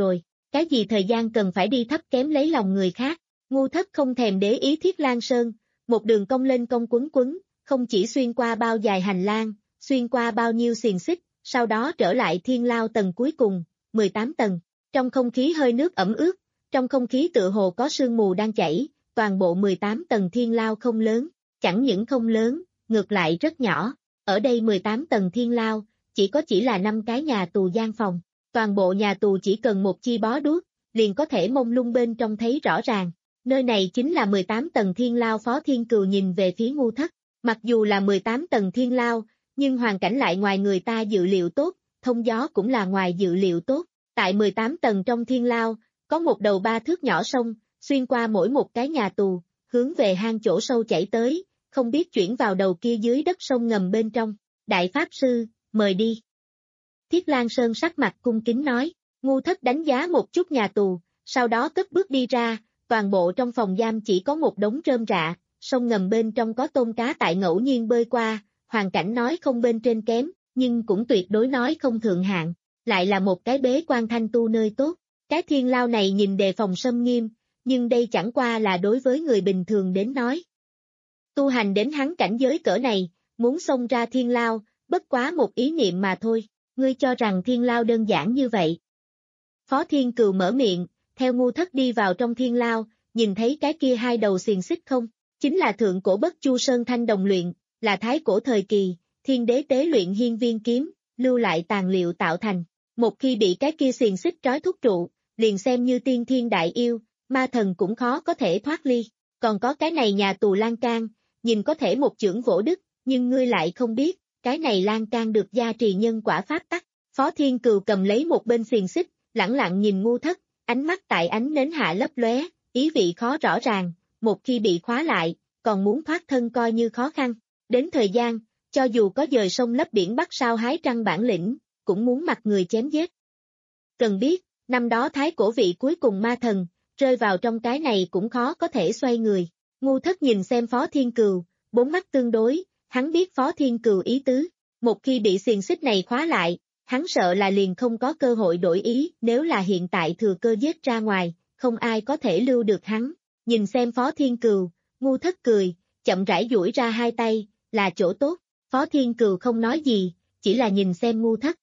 cái gì thời gian cần phải đi thấp kém lấy lòng người khác. Ngu Thất không thèm để ý Thiết Lang Sơn, một đường cong lên cong quấn quấn, không chỉ xuyên qua bao dài hành lang, xuyên qua bao nhiêu xiềng xích, sau đó trở lại thiên lao tầng cuối cùng, mười tám tầng. Trong không khí hơi nước ẩm ướt, trong không khí tựa hồ có sương mù đang chảy, toàn bộ mười tám tầng thiên lao không lớn, chẳng những không lớn, ngược lại rất nhỏ. Ở đây mười tám tầng thiên lao, chỉ có chỉ là năm cái nhà tù gian phòng. Toàn bộ nhà tù chỉ cần một chi bó đuốc, liền có thể mông lung bên trong thấy rõ ràng. Nơi này chính là mười tám tầng thiên lao. Phó Thiên Cừu nhìn về phía Ngu Thất. Mặc dù là mười tám tầng thiên lao, nhưng hoàn cảnh lại ngoài người ta dự liệu tốt, thông gió cũng là ngoài dự liệu tốt. Tại mười tám tầng trong thiên lao, có một đầu ba thước nhỏ sông, xuyên qua mỗi một cái nhà tù, hướng về hang chỗ sâu chảy tới, không biết chuyển vào đầu kia dưới đất sông ngầm bên trong. Đại Pháp Sư, mời đi. Thiết Lang Sơn sắc mặt cung kính nói. Ngu Thất đánh giá một chút nhà tù, sau đó cất bước đi ra, toàn bộ trong phòng giam chỉ có một đống rơm rạ, sông ngầm bên trong có tôm cá tại ngẫu nhiên bơi qua, hoàn cảnh nói không bên trên kém, nhưng cũng tuyệt đối nói không thượng hạng, lại là một cái bế quan thanh tu nơi tốt. Cái thiên lao này nhìn đề phòng xâm nghiêm, nhưng đây chẳng qua là đối với người bình thường đến nói. Tu hành đến hắn cảnh giới cỡ này, muốn xông ra thiên lao, bất quá một ý niệm mà thôi, ngươi cho rằng thiên lao đơn giản như vậy. Phó Thiên Cừu mở miệng, theo Ngu Thất đi vào trong thiên lao, nhìn thấy cái kia hai đầu xiềng xích không? Chính là thượng cổ Bất Chu Sơn Thanh đồng luyện, là thái cổ thời kỳ, thiên đế tế luyện hiên viên kiếm, lưu lại tàn liệu tạo thành. Một khi bị cái kia xiềng xích trói thúc trụ, liền xem như tiên thiên đại yêu, ma thần cũng khó có thể thoát ly. Còn có cái này nhà tù lan can, nhìn có thể một chưởng vỗ đứt, nhưng ngươi lại không biết, cái này lan can được gia trì nhân quả pháp tắc. Phó Thiên Cừu cầm lấy một bên xiềng xích, lẳng lặng nhìn Ngu Thất, ánh mắt tại ánh nến hạ lấp lóe, ý vị khó rõ ràng, một khi bị khóa lại, còn muốn thoát thân coi như khó khăn. Đến thời gian, cho dù có dời sông lấp biển bắt sao hái trăng bản lĩnh, cũng muốn mặc người chém giết. Cần biết, năm đó thái cổ vị cuối cùng ma thần, rơi vào trong cái này cũng khó có thể xoay người. Ngu Thất nhìn xem Phó Thiên Cừu, bốn mắt tương đối, hắn biết Phó Thiên Cừu ý tứ, một khi bị xiềng xích này khóa lại, hắn sợ là liền không có cơ hội đổi ý, nếu là hiện tại thừa cơ giết ra ngoài, không ai có thể lưu được hắn. Nhìn xem Phó Thiên Cừu, Ngu Thất cười, chậm rãi duỗi ra hai tay, là chỗ tốt. Phó Thiên Cừu không nói gì, chỉ là nhìn xem Ngu Thất.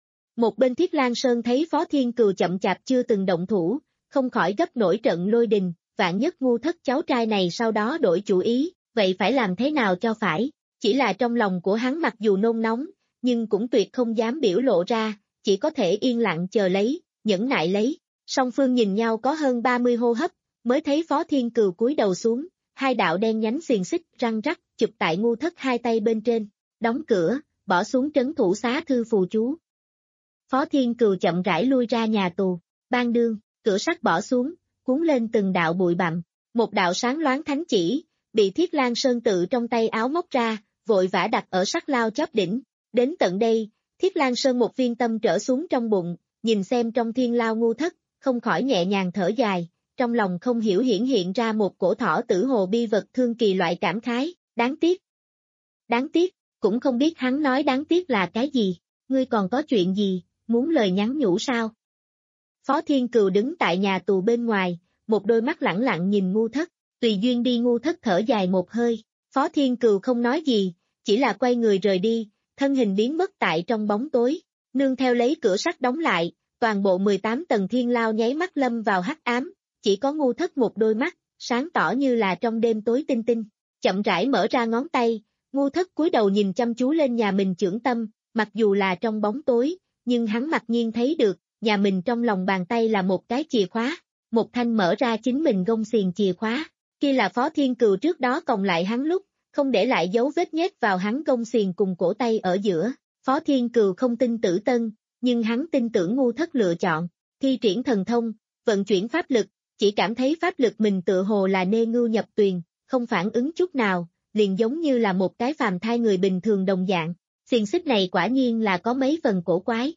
Một bên Thiết Lang Sơn thấy Phó Thiên Cừu chậm chạp chưa từng động thủ, không khỏi gấp nổi trận lôi đình, vạn nhất Ngu Thất cháu trai này sau đó đổi chủ ý, vậy phải làm thế nào cho phải? Chỉ là trong lòng của hắn mặc dù nôn nóng, nhưng cũng tuyệt không dám biểu lộ ra, chỉ có thể yên lặng chờ lấy, nhẫn nại lấy. Song phương nhìn nhau có hơn ba mươi hô hấp, mới thấy Phó Thiên Cừu cúi đầu xuống, hai đạo đen nhánh xiềng xích răng rắc chụp tại Ngu Thất hai tay bên trên, đóng cửa, bỏ xuống trấn thủ xá thư phù chú. Phó Thiên Cừu chậm rãi lui ra nhà tù, ban đương, cửa sắt bỏ xuống, cuốn lên từng đạo bụi bặm, một đạo sáng loáng thánh chỉ, bị Thiết Lang Sơn tự trong tay áo móc ra, vội vã đặt ở sắt lao chóp đỉnh. Đến tận đây, Thiết Lang Sơn một viên tâm trở xuống trong bụng, nhìn xem trong thiên lao Ngu Thất, không khỏi nhẹ nhàng thở dài, trong lòng không hiểu hiển hiện ra một cổ thỏ tử hồ bi vật thương kỳ loại cảm khái, đáng tiếc. Đáng tiếc, cũng không biết hắn nói đáng tiếc là cái gì, ngươi còn có chuyện gì, muốn lời nhắn nhủ sao? Phó Thiên Cừu đứng tại nhà tù bên ngoài, một đôi mắt lẳng lặng nhìn Ngu Thất, tùy duyên đi. Ngu Thất thở dài một hơi, Phó Thiên Cừu không nói gì, chỉ là quay người rời đi, thân hình biến mất tại trong bóng tối, nương theo lấy cửa sắt đóng lại, toàn bộ mười tám tầng thiên lao nháy mắt lâm vào hắc ám, chỉ có Ngu Thất một đôi mắt, sáng tỏ như là trong đêm tối tinh tinh, chậm rãi mở ra ngón tay, Ngu Thất cúi đầu nhìn chăm chú lên nhà mình chưởng tâm, mặc dù là trong bóng tối, nhưng hắn mặc nhiên thấy được, nhà mình trong lòng bàn tay là một cái chìa khóa, một thanh mở ra chính mình gông xiềng chìa khóa, kia là Phó Thiên Cừu trước đó còng lại hắn lúc, không để lại dấu vết nhét vào hắn gông xiềng cùng cổ tay ở giữa. Phó Thiên Cừu không tin Tử Tân, nhưng hắn tin tưởng Ngu Thất lựa chọn, thi triển thần thông, vận chuyển pháp lực, chỉ cảm thấy pháp lực mình tựa hồ là nê ngưu nhập tuyền, không phản ứng chút nào, liền giống như là một cái phàm thai người bình thường đồng dạng. Xiềng xích này quả nhiên là có mấy phần cổ quái.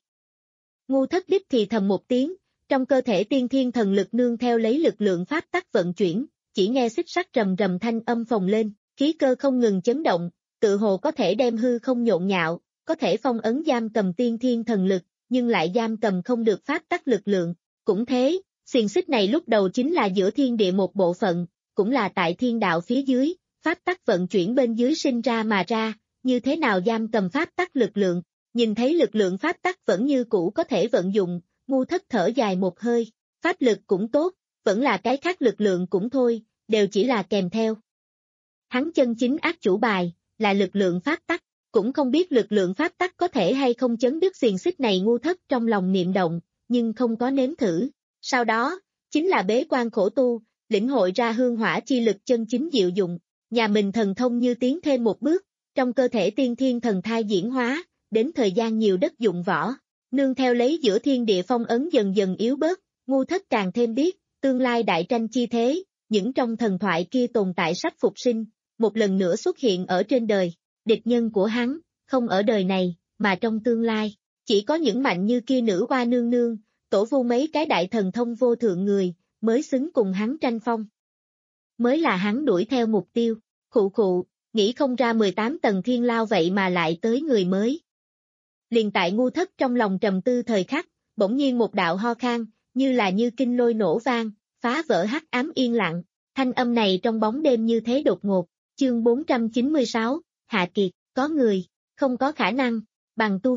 Ngu Thất đích thì thầm một tiếng, trong cơ thể tiên thiên thần lực nương theo lấy lực lượng pháp tắc vận chuyển, chỉ nghe xích sắt rầm rầm thanh âm phồng lên, khí cơ không ngừng chấn động, tự hồ có thể đem hư không nhộn nhạo, có thể phong ấn giam cầm tiên thiên thần lực, nhưng lại giam cầm không được pháp tắc lực lượng. Cũng thế, xiềng xích này lúc đầu chính là giữa thiên địa một bộ phận, cũng là tại thiên đạo phía dưới, pháp tắc vận chuyển bên dưới sinh ra mà ra, như thế nào giam cầm pháp tắc lực lượng, nhìn thấy lực lượng pháp tắc vẫn như cũ có thể vận dụng, ngu thất thở dài một hơi, pháp lực cũng tốt, vẫn là cái khác lực lượng cũng thôi, đều chỉ là kèm theo. Hắn chân chính ác chủ bài, là lực lượng pháp tắc, cũng không biết lực lượng pháp tắc có thể hay không chấn đứt xiềng xích này, ngu thất trong lòng niệm động, nhưng không có nếm thử. Sau đó, chính là bế quan khổ tu, lĩnh hội ra hương hỏa chi lực chân chính diệu dụng, nhà mình thần thông như tiến thêm một bước, trong cơ thể tiên thiên thần thai diễn hóa, đến thời gian nhiều đất dụng võ, nương theo lấy giữa thiên địa phong ấn dần dần yếu bớt, ngu thất càng thêm biết, tương lai đại tranh chi thế, những trong thần thoại kia tồn tại sắp phục sinh, một lần nữa xuất hiện ở trên đời, địch nhân của hắn, không ở đời này, mà trong tương lai, chỉ có những mạnh như kia nữ hoa nương nương, tổ vu mấy cái đại thần thông vô thượng người, mới xứng cùng hắn tranh phong. Mới là hắn đuổi theo mục tiêu, khụ khụ, nghĩ không ra mười tám tầng thiên lao vậy mà lại tới người mới. Liền tại ngu thất trong lòng trầm tư thời khắc, bỗng nhiên một đạo ho khan, như là như kinh lôi nổ vang, phá vỡ hắc ám yên lặng, thanh âm này trong bóng đêm như thế đột ngột, chương bốn trăm chín mươi sáu, Hạ Kiệt, có người, không có khả năng, bằng tu.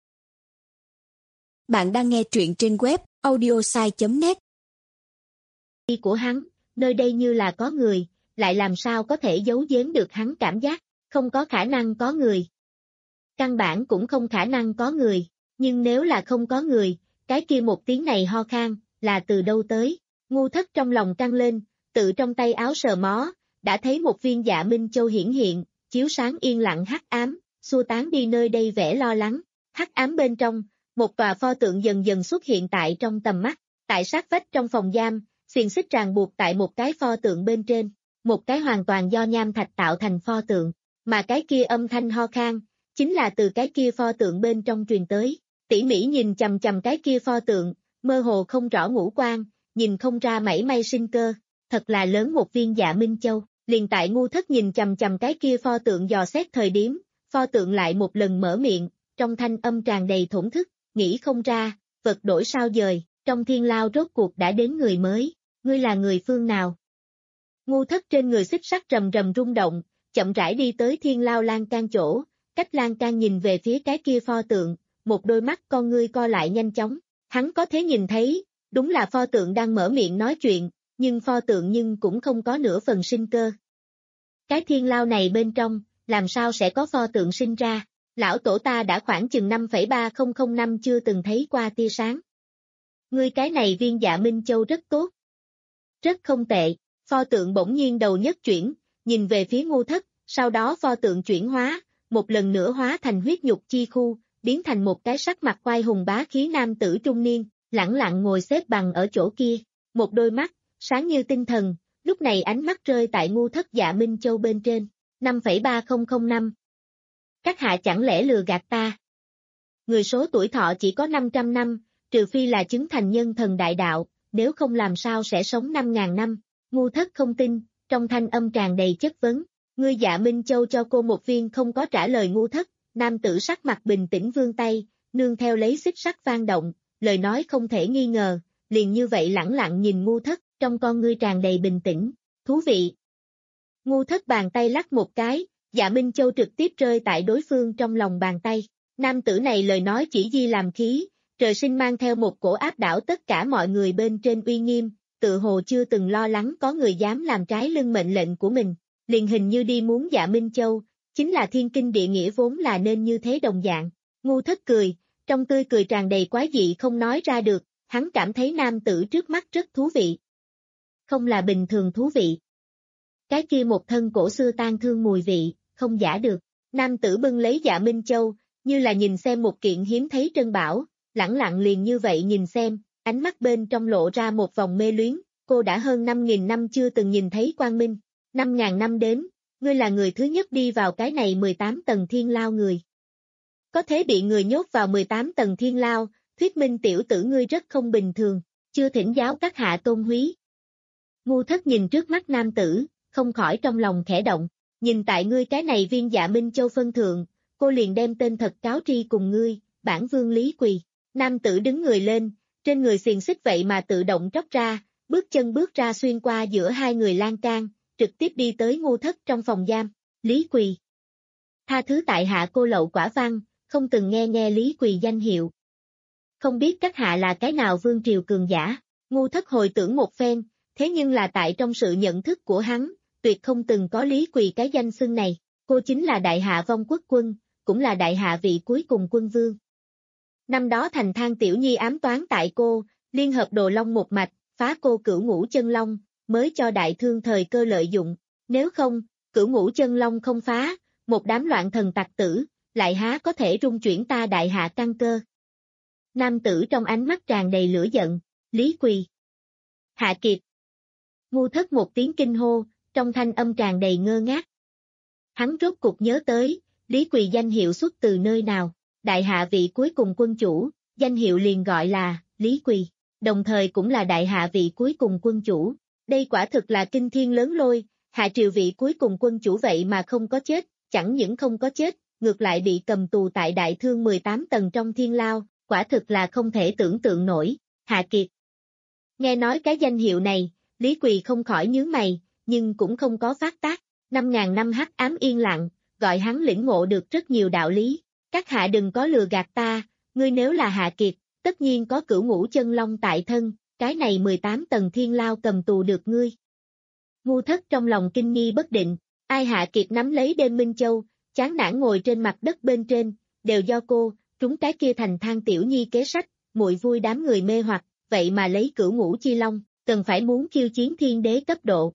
Bạn đang nghe truyện trên web audiosai chấm net. Của hắn, nơi đây như là có người, lại làm sao có thể giấu giếm được hắn cảm giác, không có khả năng có người. Căn bản cũng không khả năng có người, nhưng nếu là không có người, cái kia một tiếng này ho khan, là từ đâu tới, ngu thất trong lòng căng lên, tự trong tay áo sờ mó, đã thấy một viên Dạ Minh Châu hiển hiện, chiếu sáng yên lặng hắc ám, xua tán đi nơi đây vẻ lo lắng, hắc ám bên trong, một tòa pho tượng dần dần xuất hiện tại trong tầm mắt, tại sát vách trong phòng giam, xiềng xích ràng buộc tại một cái pho tượng bên trên, một cái hoàn toàn do nham thạch tạo thành pho tượng, mà cái kia âm thanh ho khan, chính là từ cái kia pho tượng bên trong truyền tới, tỉ mỉ nhìn chầm chầm cái kia pho tượng, mơ hồ không rõ ngũ quan, nhìn không ra mảy may sinh cơ, thật là lớn một viên Dạ Minh Châu, liền tại ngu thất nhìn chầm chầm cái kia pho tượng dò xét thời điểm, pho tượng lại một lần mở miệng, trong thanh âm tràn đầy thổn thức, nghĩ không ra, vật đổi sao dời, trong thiên lao rốt cuộc đã đến người mới, ngươi là người phương nào? Ngu thất trên người xích sắt rầm rầm rung động, chậm rãi đi tới thiên lao lan can chỗ, cách lan can nhìn về phía cái kia pho tượng, một đôi mắt con ngươi co lại nhanh chóng, hắn có thể nhìn thấy, đúng là pho tượng đang mở miệng nói chuyện, nhưng pho tượng nhưng cũng không có nửa phần sinh cơ. Cái thiên lao này bên trong, làm sao sẽ có pho tượng sinh ra, lão tổ ta đã khoảng chừng năm phẩy ba không không năm chưa từng thấy qua tia sáng. Ngươi cái này viên Dạ Minh Châu rất tốt. Rất không tệ, pho tượng bỗng nhiên đầu nhất chuyển, nhìn về phía ngu thất, sau đó pho tượng chuyển hóa, một lần nữa hóa thành huyết nhục chi khu, biến thành một cái sắc mặt oai hùng bá khí nam tử trung niên, lẳng lặng ngồi xếp bằng ở chỗ kia, một đôi mắt, sáng như tinh thần, lúc này ánh mắt rơi tại ngu thất Dạ Minh Châu bên trên, năm phẩy ba không không năm. Các hạ chẳng lẽ lừa gạt ta? Người số tuổi thọ chỉ có năm trăm năm, trừ phi là chứng thành nhân thần đại đạo, nếu không làm sao sẽ sống năm ngàn năm, ngu thất không tin, trong thanh âm tràn đầy chất vấn, ngươi Dạ Minh Châu cho cô một viên không có trả lời ngu thất, nam tử sắc mặt bình tĩnh vươn tay, nương theo lấy xích sắt vang động, lời nói không thể nghi ngờ, liền như vậy lẳng lặng nhìn ngu thất, trong con ngươi tràn đầy bình tĩnh, thú vị. Ngu thất bàn tay lắc một cái, Dạ Minh Châu trực tiếp rơi tại đối phương trong lòng bàn tay, nam tử này lời nói chỉ di làm khí, trời sinh mang theo một cổ áp đảo tất cả mọi người bên trên uy nghiêm, tự hồ chưa từng lo lắng có người dám làm trái lưng mệnh lệnh của mình, liền hình như đi muốn Dạ Minh Châu, chính là thiên kinh địa nghĩa vốn là nên như thế đồng dạng, ngu thất cười, trong tươi cười tràn đầy quái dị không nói ra được, hắn cảm thấy nam tử trước mắt rất thú vị. Không là bình thường thú vị. Cái kia một thân cổ xưa tan thương mùi vị, không giả được, nam tử bưng lấy Dạ Minh Châu, như là nhìn xem một kiện hiếm thấy trân bảo, lẳng lặng liền như vậy nhìn xem, ánh mắt bên trong lộ ra một vòng mê luyến, cô đã hơn năm nghìn năm chưa từng nhìn thấy quang minh, năm ngàn năm đến, ngươi là người thứ nhất đi vào cái này mười tám tầng thiên lao người. Có thể bị người nhốt vào mười tám tầng thiên lao, thuyết minh tiểu tử ngươi rất không bình thường, chưa thỉnh giáo các hạ tôn húy. Ngu thất nhìn trước mắt nam tử, không khỏi trong lòng khẽ động, nhìn tại ngươi cái này viên Dạ Minh Châu phân thượng, cô liền đem tên thật cáo tri cùng ngươi, bản vương Lý Quỳ. Nam tử đứng người lên, trên người xiềng xích vậy mà tự động tróc ra, bước chân bước ra xuyên qua giữa hai người lan can, trực tiếp đi tới Ngô Thất trong phòng giam. Lý Quỳ. Tha thứ tại hạ cô lậu quả văn, không từng nghe nghe Lý Quỳ danh hiệu. Không biết các hạ là cái nào vương triều cường giả. Ngô Thất hồi tưởng một phen, thế nhưng là tại trong sự nhận thức của hắn, tuyệt không từng có Lý Quỳ cái danh xưng này. Cô chính là đại hạ vong quốc quân, cũng là đại hạ vị cuối cùng quân vương. Năm đó Thành Thang Tiểu Nhi ám toán tại cô, liên hợp Đồ Long một mạch, phá cô Cửu Ngũ Chân Long, mới cho đại thương thời cơ lợi dụng. Nếu không, Cửu Ngũ Chân Long không phá, một đám loạn thần tặc tử, lại há có thể rung chuyển ta đại hạ căn cơ. Nam tử trong ánh mắt tràn đầy lửa giận. Lý Quỳ. Hạ Kiệt. Ngu Thất một tiếng kinh hô, trong thanh âm tràn đầy ngơ ngác. Hắn rốt cục nhớ tới, Lý Quỳ danh hiệu xuất từ nơi nào. Đại hạ vị cuối cùng quân chủ, danh hiệu liền gọi là Lý Quỳ, đồng thời cũng là đại hạ vị cuối cùng quân chủ. Đây quả thực là kinh thiên lớn lôi, hạ triều vị cuối cùng quân chủ vậy mà không có chết, chẳng những không có chết, ngược lại bị cầm tù tại đại thương mười tám tầng trong thiên lao, quả thực là không thể tưởng tượng nổi. Hạ Kiệt. Nghe nói cái danh hiệu này, Lý Quỳ không khỏi nhướng mày, nhưng cũng không có phát tác. Năm ngàn năm hắc ám yên lặng, gọi hắn lĩnh ngộ được rất nhiều đạo lý. Các hạ đừng có lừa gạt ta, ngươi nếu là Hạ Kiệt, tất nhiên có Cửu Ngũ Chân Long tại thân, cái này mười tám tầng thiên lao cầm tù được ngươi. Ngu Thất trong lòng kinh nghi bất định, ai Hạ Kiệt nắm lấy đêm Minh Châu, chán nản ngồi trên mặt đất bên trên, đều do cô, trúng cái kia Thành Thang Tiểu Nhi kế sách, muội vui đám người mê hoặc, vậy mà lấy Cửu Ngũ Chi Long, cần phải muốn khiêu chiến thiên đế cấp độ.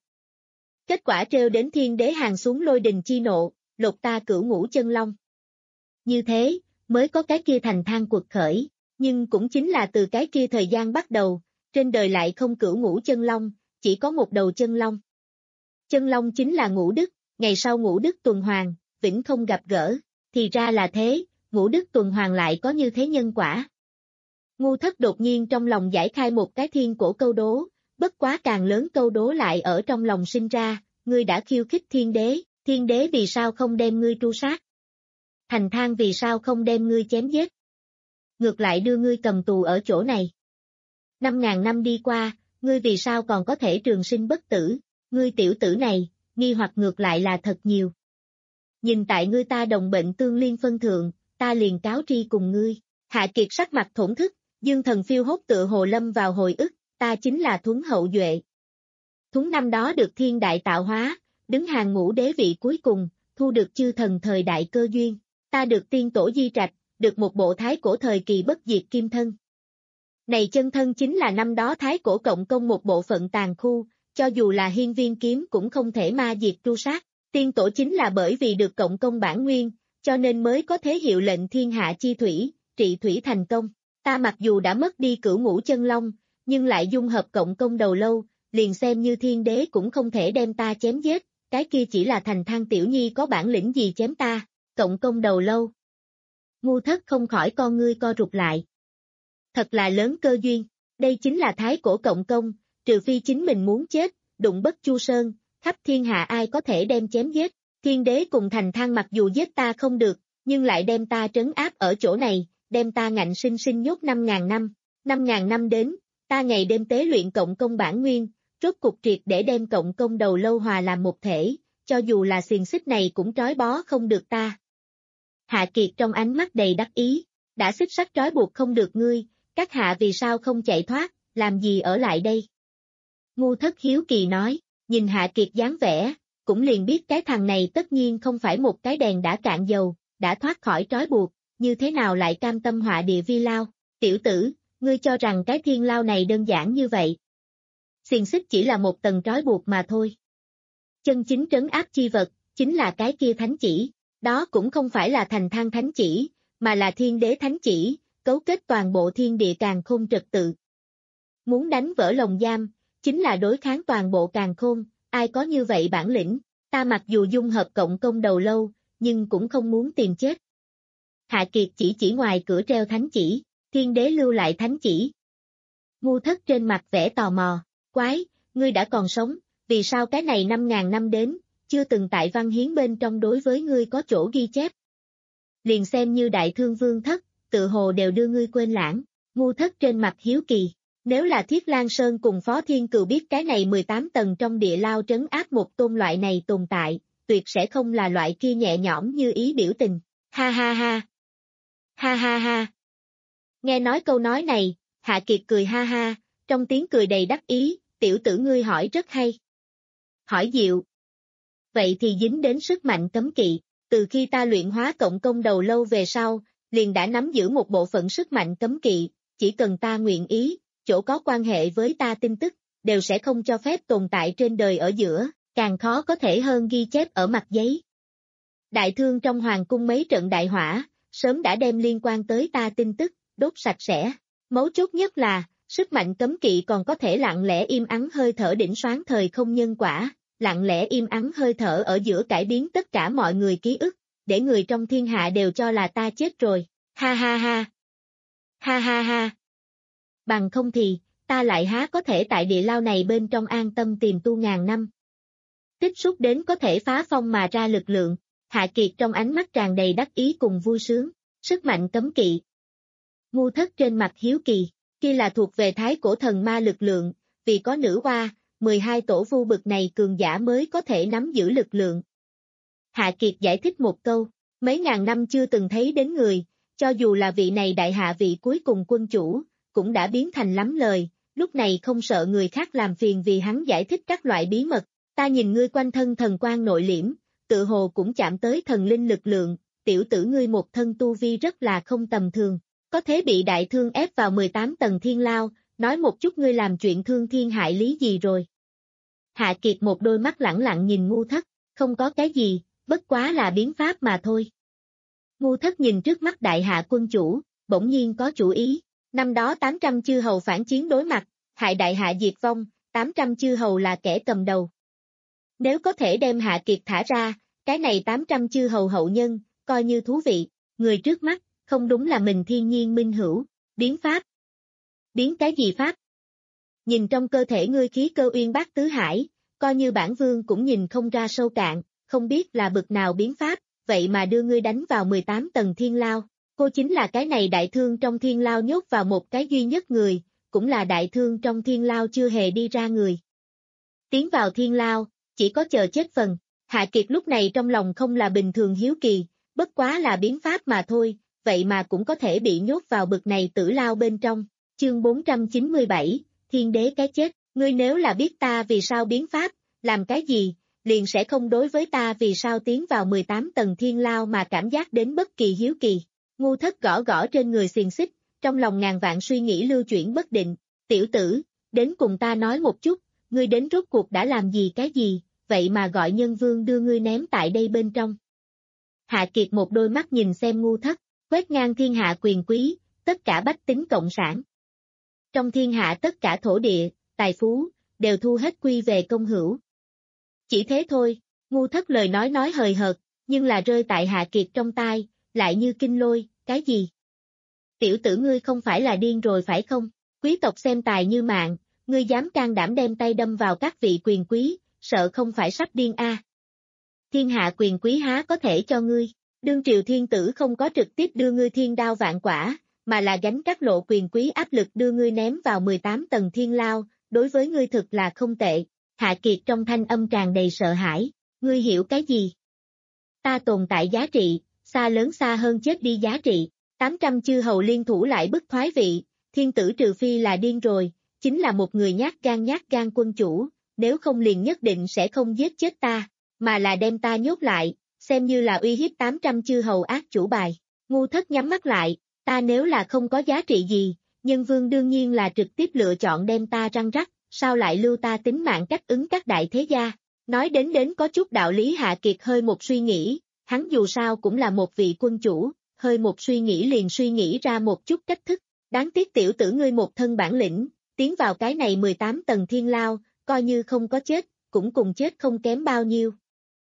Kết quả trêu đến thiên đế hàng xuống lôi đình chi nộ, lột ta Cửu Ngũ Chân Long. Như thế, mới có cái kia Thành Thang quật khởi, nhưng cũng chính là từ cái kia thời gian bắt đầu, trên đời lại không Cửu Ngũ Chân Long, chỉ có một đầu chân long. Chân long chính là Ngũ Đức, ngày sau Ngũ Đức tuần hoàn, vĩnh không gặp gỡ, thì ra là thế, Ngũ Đức tuần hoàn lại có như thế nhân quả. Ngu Thất đột nhiên trong lòng giải khai một cái thiên cổ câu đố, bất quá càng lớn câu đố lại ở trong lòng sinh ra, ngươi đã khiêu khích thiên đế, thiên đế vì sao không đem ngươi tru sát? Thành Thang vì sao không đem ngươi chém giết? Ngược lại đưa ngươi cầm tù ở chỗ này. Năm ngàn năm đi qua, ngươi vì sao còn có thể trường sinh bất tử, ngươi tiểu tử này, nghi hoặc ngược lại là thật nhiều. Nhìn tại ngươi ta đồng bệnh tương liên phân thượng, ta liền cáo tri cùng ngươi. Hạ Kiệt sắc mặt thổn thức, dương thần phiêu hốt tựa hồ lâm vào hồi ức, ta chính là Thuấn hậu duệ. Thuấn năm đó được thiên đại tạo hóa, đứng hàng ngũ đế vị cuối cùng, thu được chư thần thời đại cơ duyên. Ta được tiên tổ di trạch, được một bộ thái cổ thời kỳ bất diệt kim thân. Này chân thân chính là năm đó thái cổ cộng công một bộ phận tàn khu, cho dù là hiên viên kiếm cũng không thể ma diệt tru sát. Tiên tổ chính là bởi vì được cộng công bản nguyên, cho nên mới có thế hiệu lệnh thiên hạ chi thủy, trị thủy thành công. Ta mặc dù đã mất đi Cửu Ngũ Chân Long, nhưng lại dung hợp cộng công đầu lâu, liền xem như thiên đế cũng không thể đem ta chém giết, cái kia chỉ là Thành Thang Tiểu Nhi có bản lĩnh gì chém ta. Cộng công đầu lâu. Ngu Thất không khỏi con ngươi co rụt lại. Thật là lớn cơ duyên, đây chính là thái cổ cộng công, trừ phi chính mình muốn chết, đụng bất chu sơn, khắp thiên hạ ai có thể đem chém giết. Thiên đế cùng Thành Thang mặc dù giết ta không được, nhưng lại đem ta trấn áp ở chỗ này, đem ta ngạnh sinh sinh nhốt năm ngàn năm. Năm ngàn năm đến, ta ngày đêm tế luyện cộng công bản nguyên, rốt cục triệt để đem cộng công đầu lâu hòa làm một thể, cho dù là xiềng xích này cũng trói bó không được ta. Hạ Kiệt trong ánh mắt đầy đắc ý, đã xích sắt trói buộc không được ngươi, các hạ vì sao không chạy thoát, làm gì ở lại đây? Ngu Thất hiếu kỳ nói, nhìn Hạ Kiệt dáng vẻ, cũng liền biết cái thằng này tất nhiên không phải một cái đèn đã cạn dầu, đã thoát khỏi trói buộc, như thế nào lại cam tâm họa địa vi lao, tiểu tử, ngươi cho rằng cái thiên lao này đơn giản như vậy. Xiềng xích chỉ là một tầng trói buộc mà thôi. Chân chính trấn áp chi vật, chính là cái kia thánh chỉ. Đó cũng không phải là Thành Thang thánh chỉ, mà là thiên đế thánh chỉ, cấu kết toàn bộ thiên địa càn khôn trật tự. Muốn đánh vỡ lồng giam, chính là đối kháng toàn bộ càn khôn, ai có như vậy bản lĩnh, ta mặc dù dung hợp cộng công đầu lâu, nhưng cũng không muốn tìm chết. Hạ Kiệt chỉ chỉ ngoài cửa treo thánh chỉ, thiên đế lưu lại thánh chỉ. Ngu Thất trên mặt vẻ tò mò, quái, ngươi đã còn sống, vì sao cái này năm ngàn năm đến, chưa từng tại văn hiến bên trong đối với ngươi có chỗ ghi chép. Liền xem như đại thương vương thất, tự hồ đều đưa ngươi quên lãng. Ngu Thất trên mặt hiếu kỳ. Nếu là Thiết Lan Sơn cùng Phó Thiên Cừu biết cái này mười tám tầng trong địa lao trấn áp một tôn loại này tồn tại, tuyệt sẽ không là loại kia nhẹ nhõm như ý biểu tình. Ha ha ha. Ha ha ha. Nghe nói câu nói này, Hạ Kiệt cười ha ha, trong tiếng cười đầy đắc ý, tiểu tử ngươi hỏi rất hay. Hỏi diệu. Vậy thì dính đến sức mạnh cấm kỵ, từ khi ta luyện hóa cộng công đầu lâu về sau, liền đã nắm giữ một bộ phận sức mạnh cấm kỵ, chỉ cần ta nguyện ý, chỗ có quan hệ với ta tin tức, đều sẽ không cho phép tồn tại trên đời ở giữa, càng khó có thể hơn ghi chép ở mặt giấy. Đại thương trong hoàng cung mấy trận đại hỏa, sớm đã đem liên quan tới ta tin tức, đốt sạch sẽ. Mấu chốt nhất là, sức mạnh cấm kỵ còn có thể lặng lẽ im ắng hơi thở đỉnh soán thời không nhân quả, lặng lẽ im ắng hơi thở ở giữa cải biến tất cả mọi người ký ức, để người trong thiên hạ đều cho là ta chết rồi. Ha ha ha. Ha ha ha. Bằng không thì, ta lại há có thể tại địa lao này bên trong an tâm tìm tu ngàn năm. Tích xúc đến có thể phá phong mà ra lực lượng, Hạ Kiệt trong ánh mắt tràn đầy đắc ý cùng vui sướng, sức mạnh cấm kỵ. Ngu Thất trên mặt hiếu kỳ, kia là thuộc về thái cổ thần ma lực lượng, vì có nữ hoa, mười hai tổ vu bực này cường giả mới có thể nắm giữ lực lượng. Hạ Kiệt giải thích một câu, mấy ngàn năm chưa từng thấy đến người, cho dù là vị này đại hạ vị cuối cùng quân chủ, cũng đã biến thành lắm lời, lúc này không sợ người khác làm phiền vì hắn giải thích các loại bí mật, ta nhìn ngươi quanh thân thần quang nội liễm, tự hồ cũng chạm tới thần linh lực lượng, tiểu tử ngươi một thân tu vi rất là không tầm thường, có thể bị đại thương ép vào mười tám tầng thiên lao, nói một chút ngươi làm chuyện thương thiên hại lý gì rồi. Hạ Kiệt một đôi mắt lẳng lặng nhìn Ngu Thất, không có cái gì, bất quá là biến pháp mà thôi. Ngu Thất nhìn trước mắt đại hạ quân chủ, bỗng nhiên có chủ ý, năm đó tám trăm chư hầu phản chiến đối mặt, hại đại hạ diệt vong, tám trăm chư hầu là kẻ cầm đầu. Nếu có thể đem Hạ Kiệt thả ra, cái này tám trăm chư hầu hậu nhân, coi như thú vị, người trước mắt, không đúng là mình thiên nhiên minh hữu, biến pháp. Biến cái gì pháp? Nhìn trong cơ thể ngươi khí cơ uyên bác tứ hải, coi như bản vương cũng nhìn không ra sâu cạn, không biết là bực nào biến pháp, vậy mà đưa ngươi đánh vào mười tám tầng thiên lao. Cô chính là cái này đại thương trong thiên lao nhốt vào một cái duy nhất người, cũng là đại thương trong thiên lao chưa hề đi ra người. Tiến vào thiên lao, chỉ có chờ chết phần. Hạ Kiệt lúc này trong lòng không là bình thường hiếu kỳ, bất quá là biến pháp mà thôi, vậy mà cũng có thể bị nhốt vào bực này tử lao bên trong. Chương bốn trăm chín mươi bảy, Thiên đế cái chết, ngươi nếu là biết ta vì sao biến pháp, làm cái gì, liền sẽ không đối với ta vì sao tiến vào mười tám tầng thiên lao mà cảm giác đến bất kỳ hiếu kỳ. Ngu Thất gõ gõ trên người xiềng xích, trong lòng ngàn vạn suy nghĩ lưu chuyển bất định, tiểu tử, đến cùng ta nói một chút, ngươi đến rốt cuộc đã làm gì cái gì, vậy mà gọi nhân vương đưa ngươi ném tại đây bên trong. Hạ Kiệt một đôi mắt nhìn xem Ngu Thất, quét ngang thiên hạ quyền quý, tất cả bách tính cộng sản. Trong thiên hạ tất cả thổ địa, tài phú, đều thu hết quy về công hữu. Chỉ thế thôi, Ngu Thất lời nói nói hời hợt, nhưng là rơi tại Hạ Kiệt trong tai, lại như kinh lôi, cái gì? Tiểu tử ngươi không phải là điên rồi phải không? Quý tộc xem tài như mạng, ngươi dám can đảm đem tay đâm vào các vị quyền quý, sợ không phải sắp điên a? À. Thiên hạ quyền quý há có thể cho ngươi, đương triều thiên tử không có trực tiếp đưa ngươi thiên đao vạn quả, mà là gánh các lộ quyền quý áp lực đưa ngươi ném vào mười tám tầng thiên lao, đối với ngươi thực là không tệ. Hạ Kiệt trong thanh âm tràn đầy sợ hãi, ngươi hiểu cái gì? Ta tồn tại giá trị, xa lớn xa hơn chết đi giá trị, tám trăm chư hầu liên thủ lại bức thoái vị, thiên tử trừ phi là điên rồi, chính là một người nhát gan nhát gan quân chủ, nếu không liền nhất định sẽ không giết chết ta, mà là đem ta nhốt lại, xem như là uy hiếp tám trăm chư hầu ác chủ bài. Ngu Thất nhắm mắt lại, ta nếu là không có giá trị gì, nhân vương đương nhiên là trực tiếp lựa chọn đem ta răng rắc, sao lại lưu ta tính mạng cách ứng các đại thế gia. Nói đến đến có chút đạo lý. Hạ Kiệt hơi một suy nghĩ, hắn dù sao cũng là một vị quân chủ, hơi một suy nghĩ liền suy nghĩ ra một chút cách thức, đáng tiếc tiểu tử ngươi một thân bản lĩnh, tiến vào cái này mười tám tầng thiên lao, coi như không có chết, cũng cùng chết không kém bao nhiêu.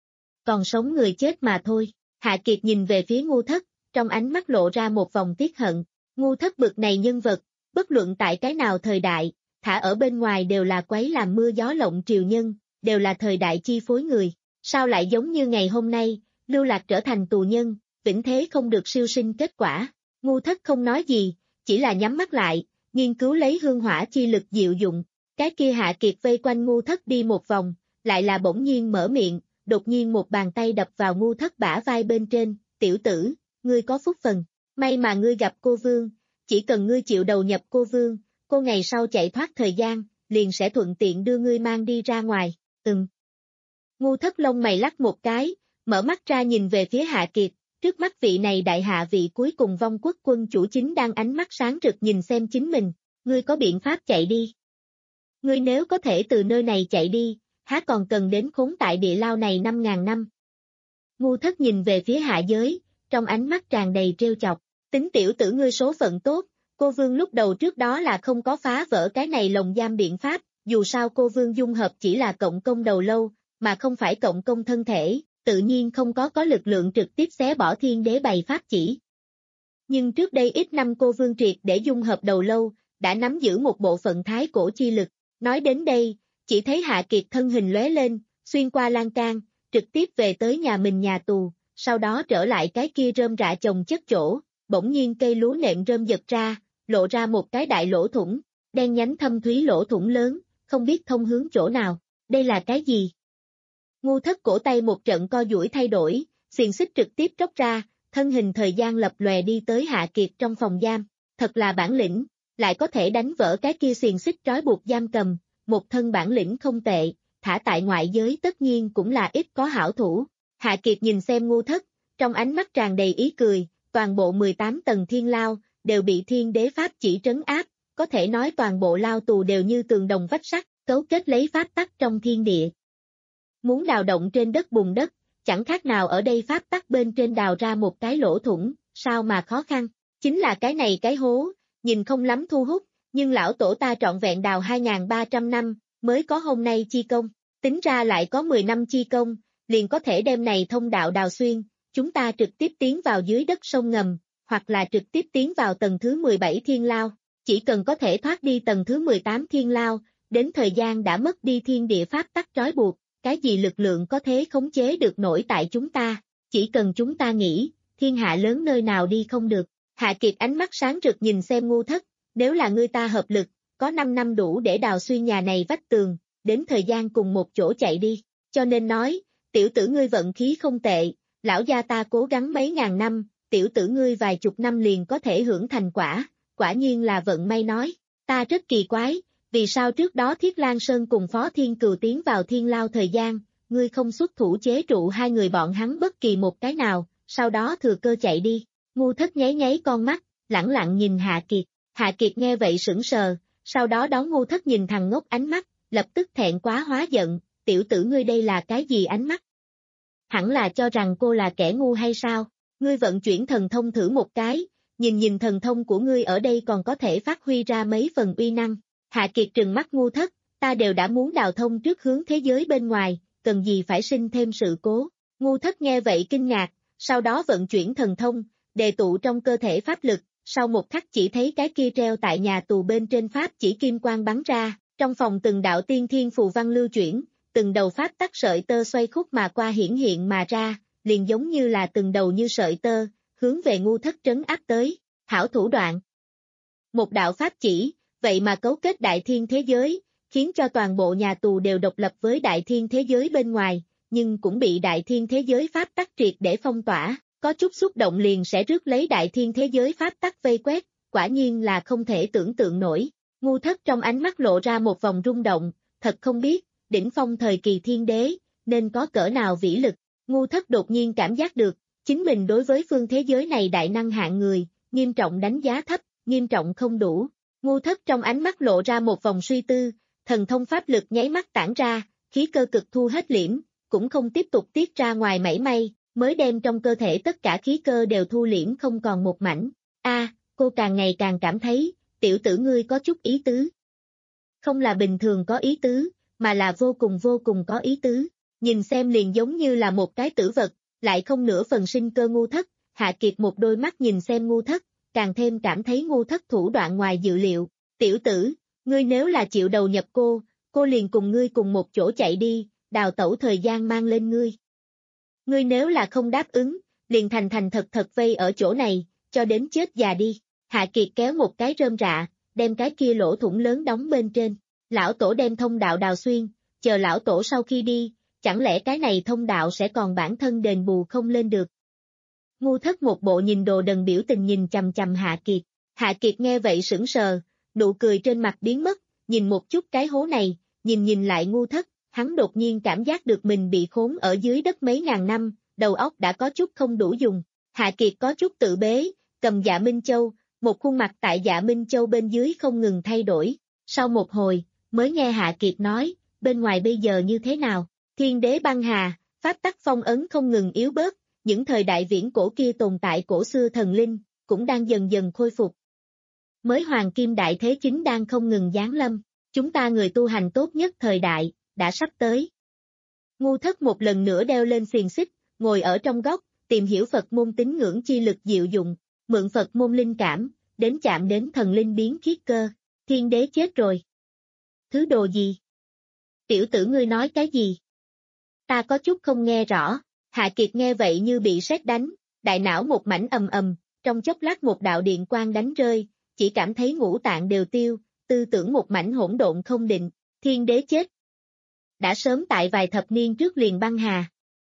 Còn sống người chết mà thôi. Hạ Kiệt nhìn về phía Ngu Thất, trong ánh mắt lộ ra một vòng tiếc hận. Ngu Thất bực này nhân vật, bất luận tại cái nào thời đại, thả ở bên ngoài đều là quấy làm mưa gió lộng triều nhân, đều là thời đại chi phối người. Sao lại giống như ngày hôm nay, lưu lạc trở thành tù nhân, vĩnh thế không được siêu sinh kết quả. Ngu Thất không nói gì, chỉ là nhắm mắt lại, nghiên cứu lấy hương hỏa chi lực diệu dụng. Cái kia Hạ Kiệt vây quanh Ngu Thất đi một vòng, lại là bỗng nhiên mở miệng, đột nhiên một bàn tay đập vào Ngu Thất bả vai bên trên, tiểu tử, ngươi có phúc phần, may mà ngươi gặp cô Vương, chỉ cần ngươi chịu đầu nhập cô Vương, cô ngày sau chạy thoát thời gian, liền sẽ thuận tiện đưa ngươi mang đi ra ngoài, ừm. Ngu Thất lông mày lắc một cái, mở mắt ra nhìn về phía Hạ Kiệt, trước mắt vị này đại hạ vị cuối cùng vong quốc quân chủ chính đang ánh mắt sáng rực nhìn xem chính mình, ngươi có biện pháp chạy đi. Ngươi nếu có thể từ nơi này chạy đi, há còn cần đến khốn tại địa lao này năm ngàn năm. Ngu Thất nhìn về phía hạ giới, trong ánh mắt tràn đầy trêu chọc, tính tiểu tử ngươi số phận tốt, cô Vương lúc đầu trước đó là không có phá vỡ cái này lồng giam biện pháp, dù sao cô Vương dung hợp chỉ là cộng công đầu lâu, mà không phải cộng công thân thể, tự nhiên không có có lực lượng trực tiếp xé bỏ thiên đế bày pháp chỉ. Nhưng trước đây ít năm cô Vương triệt để dung hợp đầu lâu, đã nắm giữ một bộ phận thái cổ chi lực, nói đến đây, chỉ thấy Hạ Kiệt thân hình lóe lên, xuyên qua lan can, trực tiếp về tới nhà mình nhà tù, sau đó trở lại cái kia rơm rạ chồng chất chỗ, bỗng nhiên cây lúa nệm rơm giật ra, lộ ra một cái đại lỗ thủng, đen nhánh thâm thúy lỗ thủng lớn, không biết thông hướng chỗ nào, đây là cái gì? Ngu Thất cổ tay một trận co duỗi thay đổi, xiềng xích trực tiếp tróc ra, thân hình thời gian lập lòe đi tới Hạ Kiệt trong phòng giam, thật là bản lĩnh, lại có thể đánh vỡ cái kia xiềng xích trói buộc giam cầm, một thân bản lĩnh không tệ, thả tại ngoại giới tất nhiên cũng là ít có hảo thủ. Hạ Kiệt nhìn xem Ngu Thất, trong ánh mắt tràn đầy ý cười, toàn bộ mười tám tầng thiên lao, đều bị thiên đế pháp chỉ trấn áp, có thể nói toàn bộ lao tù đều như tường đồng vách sắt, cấu kết lấy pháp tắc trong thiên địa. Muốn đào động trên đất bùn đất, chẳng khác nào ở đây pháp tắc bên trên đào ra một cái lỗ thủng, sao mà khó khăn, chính là cái này cái hố, nhìn không lắm thu hút, nhưng lão tổ ta trọn vẹn đào hai nghìn ba trăm năm, mới có hôm nay chi công, tính ra lại có mười năm chi công, liền có thể đem này thông đạo đào xuyên, chúng ta trực tiếp tiến vào dưới đất sông ngầm, hoặc là trực tiếp tiến vào tầng thứ mười bảy thiên lao, chỉ cần có thể thoát đi tầng thứ mười tám thiên lao, đến thời gian đã mất đi thiên địa pháp tắc trói buộc, cái gì lực lượng có thế khống chế được nổi tại chúng ta, chỉ cần chúng ta nghĩ, thiên hạ lớn nơi nào đi không được. Hạ Kiệt ánh mắt sáng rực nhìn xem Ngu Thất, nếu là ngươi ta hợp lực, có năm năm đủ để đào xuyên nhà này vách tường, đến thời gian cùng một chỗ chạy đi, cho nên nói, tiểu tử ngươi vận khí không tệ, lão gia ta cố gắng mấy ngàn năm, tiểu tử ngươi vài chục năm liền có thể hưởng thành quả, quả nhiên là vận may nói, ta rất kỳ quái, vì sao trước đó Thiết Lan Sơn cùng Phó Thiên Cừu tiến vào thiên lao thời gian, ngươi không xuất thủ chế trụ hai người bọn hắn bất kỳ một cái nào, sau đó thừa cơ chạy đi. Ngu Thất nháy nháy con mắt, lẳng lặng nhìn Hạ Kiệt, Hạ Kiệt nghe vậy sững sờ, sau đó đón Ngu Thất nhìn thằng ngốc ánh mắt, lập tức thẹn quá hóa giận, tiểu tử ngươi đây là cái gì ánh mắt? Hẳn là cho rằng cô là kẻ ngu hay sao? Ngươi vận chuyển thần thông thử một cái, nhìn nhìn thần thông của ngươi ở đây còn có thể phát huy ra mấy phần uy năng. Hạ Kiệt trừng mắt Ngu Thất, ta đều đã muốn đào thông trước hướng thế giới bên ngoài, cần gì phải sinh thêm sự cố. Ngu Thất nghe vậy kinh ngạc, sau đó vận chuyển thần thông, đề tụ trong cơ thể pháp lực, sau một khắc chỉ thấy cái kia treo tại nhà tù bên trên pháp chỉ kim quang bắn ra, trong phòng từng đạo tiên thiên phù văn lưu chuyển, từng đầu pháp tắc sợi tơ xoay khúc mà qua hiển hiện mà ra, liền giống như là từng đầu như sợi tơ, hướng về Ngu Thất trấn áp tới, hảo thủ đoạn. Một đạo pháp chỉ, vậy mà cấu kết đại thiên thế giới, khiến cho toàn bộ nhà tù đều độc lập với đại thiên thế giới bên ngoài, nhưng cũng bị đại thiên thế giới pháp tắc triệt để phong tỏa, có chút xúc động liền sẽ rước lấy đại thiên thế giới pháp tắc vây quét, quả nhiên là không thể tưởng tượng nổi. Ngu Thất trong ánh mắt lộ ra một vòng rung động, thật không biết, đỉnh phong thời kỳ thiên đế, nên có cỡ nào vĩ lực. Ngu Thất đột nhiên cảm giác được, chính mình đối với phương thế giới này đại năng hạng người, nghiêm trọng đánh giá thấp, nghiêm trọng không đủ. Ngu Thất trong ánh mắt lộ ra một vòng suy tư, thần thông pháp lực nháy mắt tản ra, khí cơ cực thu hết liễm, cũng không tiếp tục tiết ra ngoài mảy may, mới đem trong cơ thể tất cả khí cơ đều thu liễm không còn một mảnh. A, cô càng ngày càng cảm thấy, tiểu tử ngươi có chút ý tứ. Không là bình thường có ý tứ, mà là vô cùng vô cùng có ý tứ. Nhìn xem liền giống như là một cái tử vật, lại không nửa phần sinh cơ. Ngu Thất, Hạ Kiệt một đôi mắt nhìn xem Ngu Thất, càng thêm cảm thấy Ngu Thất thủ đoạn ngoài dự liệu. Tiểu tử, ngươi nếu là chịu đầu nhập cô, cô liền cùng ngươi cùng một chỗ chạy đi, đào tẩu thời gian mang lên ngươi. Ngươi nếu là không đáp ứng, liền thành thành thật thật vây ở chỗ này, cho đến chết già đi. Hạ Kiệt kéo một cái rơm rạ, đem cái kia lỗ thủng lớn đóng bên trên. Lão tổ đem thông đạo đào xuyên, chờ lão tổ sau khi đi, chẳng lẽ cái này thông đạo sẽ còn bản thân đền bù không lên được. Ngu Thất một bộ nhìn đồ đần biểu tình nhìn chằm chằm Hạ Kiệt. Hạ Kiệt nghe vậy sững sờ, nụ cười trên mặt biến mất, nhìn một chút cái hố này, nhìn nhìn lại Ngu Thất, hắn đột nhiên cảm giác được mình bị khốn ở dưới đất mấy ngàn năm, đầu óc đã có chút không đủ dùng. Hạ Kiệt có chút tự bế, cầm Dạ Minh Châu, một khuôn mặt tại Dạ Minh Châu bên dưới không ngừng thay đổi. Sau một hồi, mới nghe Hạ Kiệt nói, bên ngoài bây giờ như thế nào? Thiên đế băng hà, pháp tắc phong ấn không ngừng yếu bớt, những thời đại viễn cổ kia tồn tại cổ xưa thần linh, cũng đang dần dần khôi phục. Mới hoàng kim đại thế chính đang không ngừng giáng lâm, chúng ta người tu hành tốt nhất thời đại, đã sắp tới. Ngu Thất một lần nữa đeo lên xiềng xích, ngồi ở trong góc, tìm hiểu Phật môn tín ngưỡng chi lực diệu dụng, mượn Phật môn linh cảm, đến chạm đến thần linh biến khiết cơ. Thiên đế chết rồi. Thứ đồ gì? Tiểu tử ngươi nói cái gì? Ta có chút không nghe rõ. Hạ Kiệt nghe vậy như bị sét đánh, đại não một mảnh ầm ầm, trong chốc lát một đạo điện quang đánh rơi, chỉ cảm thấy ngũ tạng đều tiêu, tư tưởng một mảnh hỗn độn không định. Thiên đế chết. Đã sớm tại vài thập niên trước liền băng hà.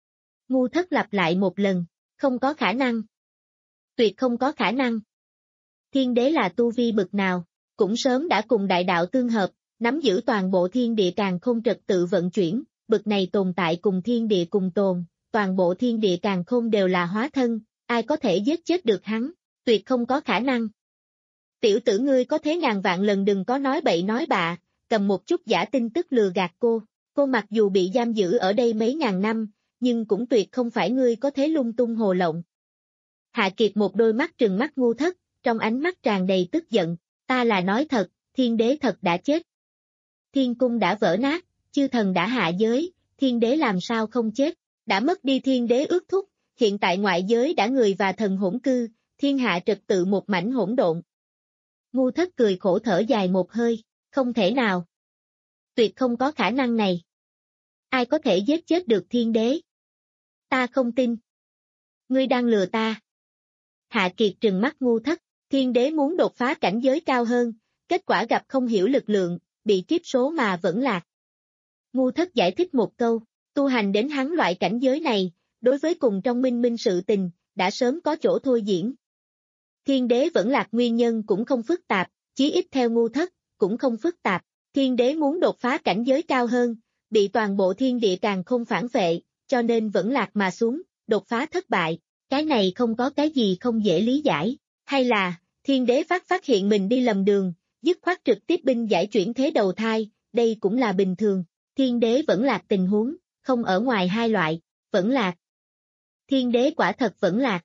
Ngu Thất lặp lại một lần, không có khả năng. Tuyệt không có khả năng. Thiên đế là tu vi bực nào, cũng sớm đã cùng đại đạo tương hợp, nắm giữ toàn bộ thiên địa càn khôn trật tự vận chuyển, bực này tồn tại cùng thiên địa cùng tồn, toàn bộ thiên địa càn khôn đều là hóa thân, ai có thể giết chết được hắn, tuyệt không có khả năng. Tiểu tử ngươi có thế ngàn vạn lần đừng có nói bậy nói bạ, cầm một chút giả tin tức lừa gạt cô, cô mặc dù bị giam giữ ở đây mấy ngàn năm, nhưng cũng tuyệt không phải ngươi có thế lung tung hồ lộng. Hạ Kiệt một đôi mắt trừng mắt Ngu Thất, trong ánh mắt tràn đầy tức giận, ta là nói thật, thiên đế thật đã chết. Thiên cung đã vỡ nát, chư thần đã hạ giới, thiên đế làm sao không chết, đã mất đi thiên đế ước thúc, hiện tại ngoại giới đã người và thần hỗn cư, thiên hạ trật tự một mảnh hỗn độn. Ngu Thất cười khổ thở dài một hơi, không thể nào. Tuyệt không có khả năng này. Ai có thể giết chết được thiên đế? Ta không tin. Ngươi đang lừa ta. Hạ Kiệt trừng mắt Ngu Thất, thiên đế muốn đột phá cảnh giới cao hơn, kết quả gặp không hiểu lực lượng, bị kiếp số mà vẫn lạc. Ngu Thất giải thích một câu, tu hành đến hắn loại cảnh giới này, đối với cùng trong minh minh sự tình, đã sớm có chỗ thôi diễn. Thiên đế vẫn lạc nguyên nhân cũng không phức tạp, chí ít theo Ngu Thất, cũng không phức tạp. Thiên đế muốn đột phá cảnh giới cao hơn, bị toàn bộ thiên địa càng không phản vệ, cho nên vẫn lạc mà xuống, đột phá thất bại. Cái này không có cái gì không dễ lý giải. Hay là, thiên đế phát phát hiện mình đi lầm đường, dứt khoát trực tiếp binh giải chuyển thế đầu thai, đây cũng là bình thường. Thiên đế vẫn lạc tình huống, không ở ngoài hai loại, vẫn lạc. Thiên đế quả thật vẫn lạc.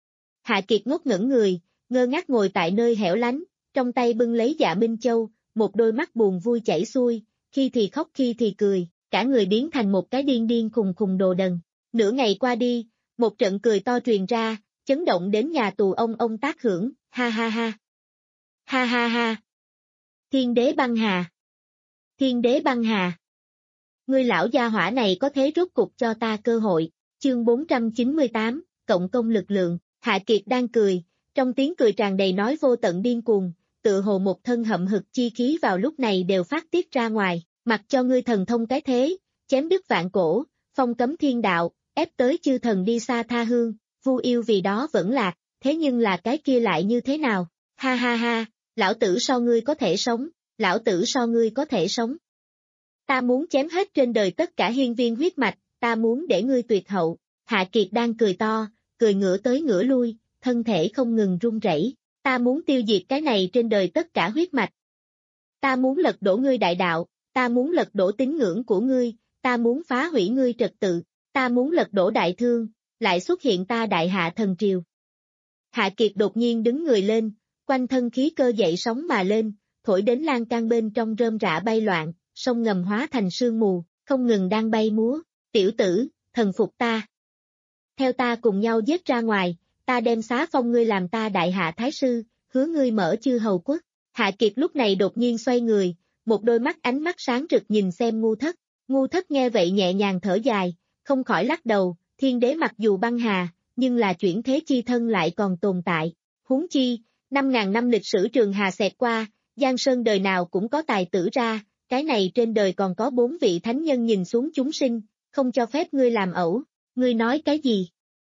Hạ Kiệt ngốc ngẩn người, ngơ ngác ngồi tại nơi hẻo lánh, trong tay bưng lấy Dạ Minh Châu, một đôi mắt buồn vui chảy xuôi, khi thì khóc khi thì cười, cả người biến thành một cái điên điên khùng khùng đồ đần. Nửa ngày qua đi, một trận cười to truyền ra, chấn động đến nhà tù ông ông tác hưởng, ha ha ha. Ha ha ha. Thiên đế băng hà. Thiên đế băng hà. Ngươi lão gia hỏa này có thế rốt cục cho ta cơ hội. Chương bốn trăm chín mươi tám, cộng công lực lượng. Hạ Kiệt đang cười, trong tiếng cười tràn đầy nói vô tận điên cuồng, tự hồ một thân hậm hực chi khí vào lúc này đều phát tiết ra ngoài, mặc cho ngươi thần thông cái thế, chém đứt vạn cổ, phong cấm thiên đạo, ép tới chư thần đi xa tha hương, vu yêu vì đó vẫn lạc, thế nhưng là cái kia lại như thế nào? Ha ha ha, lão tử so ngươi có thể sống, lão tử so ngươi có thể sống. Ta muốn chém hết trên đời tất cả hiên viên huyết mạch, ta muốn để ngươi tuyệt hậu. Hạ Kiệt đang cười to, cười ngửa tới ngửa lui, thân thể không ngừng run rẩy. Ta muốn tiêu diệt cái này trên đời tất cả huyết mạch. Ta muốn lật đổ ngươi đại đạo, ta muốn lật đổ tín ngưỡng của ngươi, ta muốn phá hủy ngươi trật tự, ta muốn lật đổ đại thương, lại xuất hiện ta đại hạ thần triều. Hạ Kiệt đột nhiên đứng người lên, quanh thân khí cơ dậy sóng mà lên, thổi đến lan can bên trong rơm rạ bay loạn, sông ngầm hóa thành sương mù, không ngừng đang bay múa. Tiểu tử, thần phục ta. Theo ta cùng nhau giết ra ngoài, ta đem xá phong ngươi làm ta đại hạ thái sư, hứa ngươi mở chư hầu quốc. Hạ Kiệt lúc này đột nhiên xoay người, một đôi mắt ánh mắt sáng rực nhìn xem Ngu Thất. Ngu Thất nghe vậy nhẹ nhàng thở dài, không khỏi lắc đầu, thiên đế mặc dù băng hà, nhưng là chuyển thế chi thân lại còn tồn tại. Huống chi, Năm ngàn năm lịch sử trường hà xẹt qua, Giang Sơn đời nào cũng có tài tử ra, cái này trên đời còn có bốn vị thánh nhân nhìn xuống chúng sinh, không cho phép ngươi làm ẩu, ngươi nói cái gì?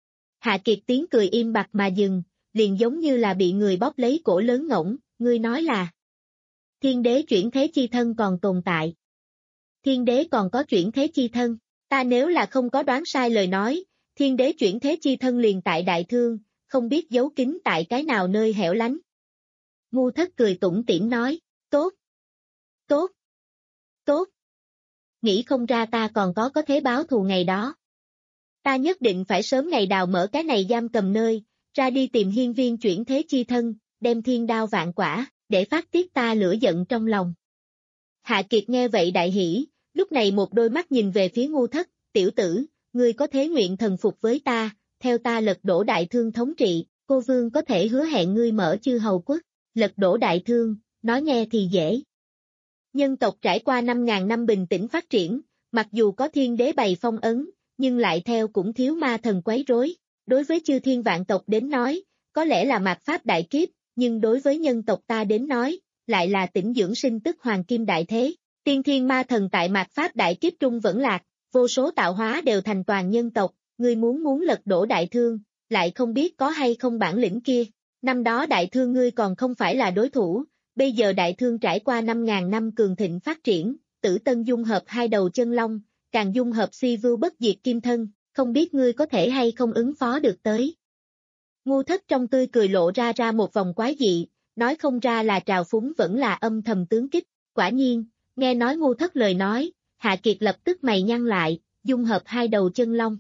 Hạ Kiệt tiếng cười im bặt mà dừng, liền giống như là bị người bóp lấy cổ lớn ngỗng, ngươi nói là thiên đế chuyển thế chi thân còn tồn tại. Thiên đế còn có chuyển thế chi thân, ta nếu là không có đoán sai lời nói, thiên đế chuyển thế chi thân liền tại Đại Thương, không biết giấu kín tại cái nào nơi hẻo lánh. Ngu Thất cười tủm tỉm nói, tốt, tốt, tốt. Nghĩ không ra ta còn có có thế báo thù ngày đó. Ta nhất định phải sớm ngày đào mở cái này giam cầm nơi, ra đi tìm hiên viên chuyển thế chi thân, đem thiên đao vạn quả, để phát tiết ta lửa giận trong lòng. Hạ Kiệt nghe vậy đại hỉ, lúc này một đôi mắt nhìn về phía Ngu Thất, tiểu tử, ngươi có thế nguyện thần phục với ta, theo ta lật đổ Đại Thương thống trị, cô vương có thể hứa hẹn ngươi mở chư hầu quốc, lật đổ Đại Thương, nói nghe thì dễ. Nhân tộc trải qua năm ngàn năm bình tĩnh phát triển, mặc dù có thiên đế bày phong ấn, nhưng lại theo cũng thiếu ma thần quấy rối. Đối với chư thiên vạn tộc đến nói, có lẽ là mạt pháp đại kiếp, nhưng đối với nhân tộc ta đến nói, lại là tĩnh dưỡng sinh tức hoàng kim đại thế. Tiên thiên ma thần tại mạt pháp đại kiếp trung vẫn lạc, vô số tạo hóa đều thành toàn nhân tộc, ngươi muốn muốn lật đổ Đại Thương, lại không biết có hay không bản lĩnh kia. Năm đó Đại Thương ngươi còn không phải là đối thủ, bây giờ Đại Thương trải qua năm ngàn năm cường thịnh phát triển, Tử Tân dung hợp hai đầu chân long, càng dung hợp Si Vưu bất diệt kim thân, không biết ngươi có thể hay không ứng phó được tới. Ngu Thất trong tươi cười lộ ra ra một vòng quái dị, nói không ra là trào phúng vẫn là âm thầm tướng kích, quả nhiên, nghe nói Ngu Thất lời nói, Hạ Kiệt lập tức mày nhăn lại, dung hợp hai đầu chân long.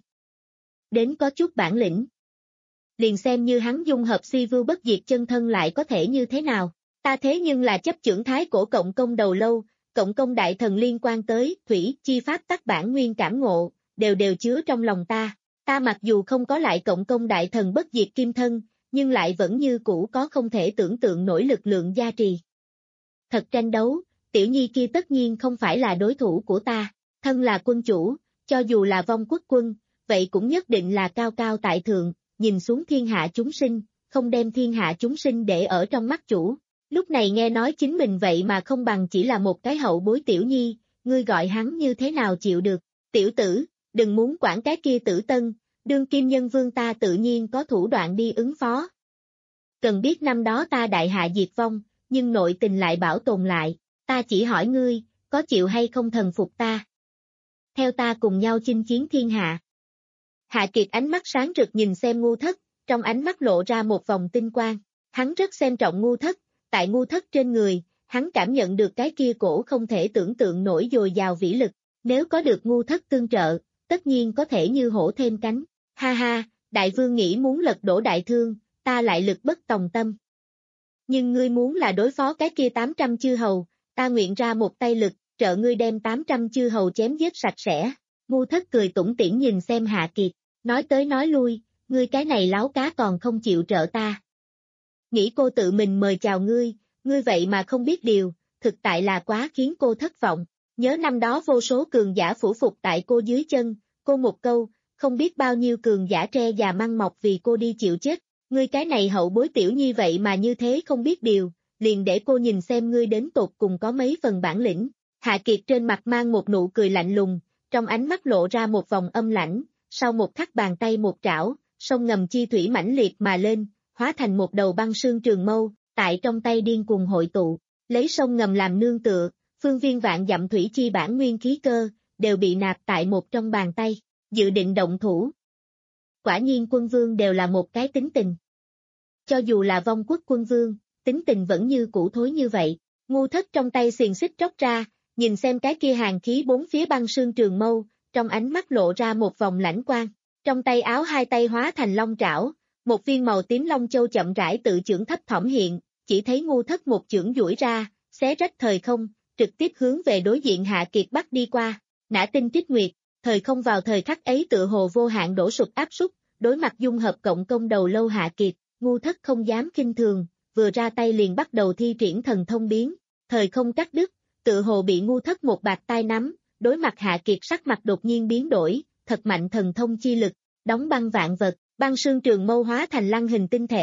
Đến có chút bản lĩnh. Liền xem như hắn dung hợp Si Vưu bất diệt chân thân lại có thể như thế nào, ta thế nhưng là chấp chưởng thái cổ cộng công đầu lâu, cộng công đại thần liên quan tới thủy chi pháp tắc bản nguyên cảm ngộ, đều đều chứa trong lòng ta. Ta mặc dù không có lại cộng công đại thần bất diệt kim thân, nhưng lại vẫn như cũ có không thể tưởng tượng nổi lực lượng gia trì. Thật tranh đấu, tiểu nhi kia tất nhiên không phải là đối thủ của ta, thân là quân chủ, cho dù là vong quốc quân, vậy cũng nhất định là cao cao tại thượng, nhìn xuống thiên hạ chúng sinh, không đem thiên hạ chúng sinh để ở trong mắt chủ. Lúc này nghe nói chính mình vậy mà không bằng chỉ là một cái hậu bối tiểu nhi, ngươi gọi hắn như thế nào chịu được, tiểu tử, đừng muốn quản cái kia Tử Tân, đương kim nhân vương ta tự nhiên có thủ đoạn đi ứng phó. Cần biết năm đó ta đại hạ diệt vong, nhưng nội tình lại bảo tồn lại, ta chỉ hỏi ngươi, có chịu hay không thần phục ta? Theo ta cùng nhau chinh chiến thiên hạ. Hạ Kiệt ánh mắt sáng rực nhìn xem Ngu Thất, trong ánh mắt lộ ra một vòng tinh quang, hắn rất xem trọng Ngu Thất, tại Ngu Thất trên người, hắn cảm nhận được cái kia cổ không thể tưởng tượng nổi dồi dào vĩ lực, nếu có được Ngu Thất tương trợ, tất nhiên có thể như hổ thêm cánh. Ha ha, đại vương nghĩ muốn lật đổ Đại Thương, ta lại lực bất tòng tâm. Nhưng ngươi muốn là đối phó cái kia tám trăm chư hầu, ta nguyện ra một tay lực, trợ ngươi đem tám trăm chư hầu chém giết sạch sẽ. Ngu Thất cười tủm tỉm nhìn xem Hạ Kiệt, nói tới nói lui, ngươi cái này láo cá còn không chịu trợ ta. Nghĩ cô tự mình mời chào ngươi, ngươi vậy mà không biết điều, thực tại là quá khiến cô thất vọng. Nhớ năm đó vô số cường giả phủ phục tại cô dưới chân, cô một câu, không biết bao nhiêu cường giả tre già măng mọc vì cô đi chịu chết. Ngươi cái này hậu bối tiểu nhi vậy mà như thế không biết điều, liền để cô nhìn xem ngươi đến tột cùng có mấy phần bản lĩnh. Hạ Kiệt trên mặt mang một nụ cười lạnh lùng, trong ánh mắt lộ ra một vòng âm lãnh, sau một khắc bàn tay một trảo, sông ngầm chi thủy mãnh liệt mà lên, hóa thành một đầu băng sương trường mâu, tại trong tay điên cuồng hội tụ, lấy sông ngầm làm nương tựa, phương viên vạn dặm thủy chi bản nguyên khí cơ, đều bị nạp tại một trong bàn tay, dự định động thủ. Quả nhiên quân vương đều là một cái tính tình. Cho dù là vong quốc quân vương, tính tình vẫn như cũ thối như vậy. Ngu Thất trong tay xiềng xích trót ra, nhìn xem cái kia hàng khí bốn phía băng sương trường mâu, trong ánh mắt lộ ra một vòng lãnh quang. Trong tay áo hai tay hóa thành long trảo, một viên màu tím long châu chậm rãi tự chưởng thấp thỏm hiện, chỉ thấy Ngu Thất một chưởng duỗi ra, xé rách thời không, trực tiếp hướng về đối diện Hạ Kiệt bắt đi qua. Nã tinh trích nguyệt, thời không vào thời khắc ấy tựa hồ vô hạn đổ sụp áp súc, đối mặt dung hợp cộng công đầu lâu Hạ Kiệt, Ngu Thất không dám khinh thường, vừa ra tay liền bắt đầu thi triển thần thông biến, thời không cắt đứt, tựa hồ bị Ngu Thất một bạt tai nắm, đối mặt Hạ Kiệt sắc mặt đột nhiên biến đổi, thật mạnh thần thông chi lực, đóng băng vạn vật, băng sương trường mâu hóa thành lăng hình tinh thể,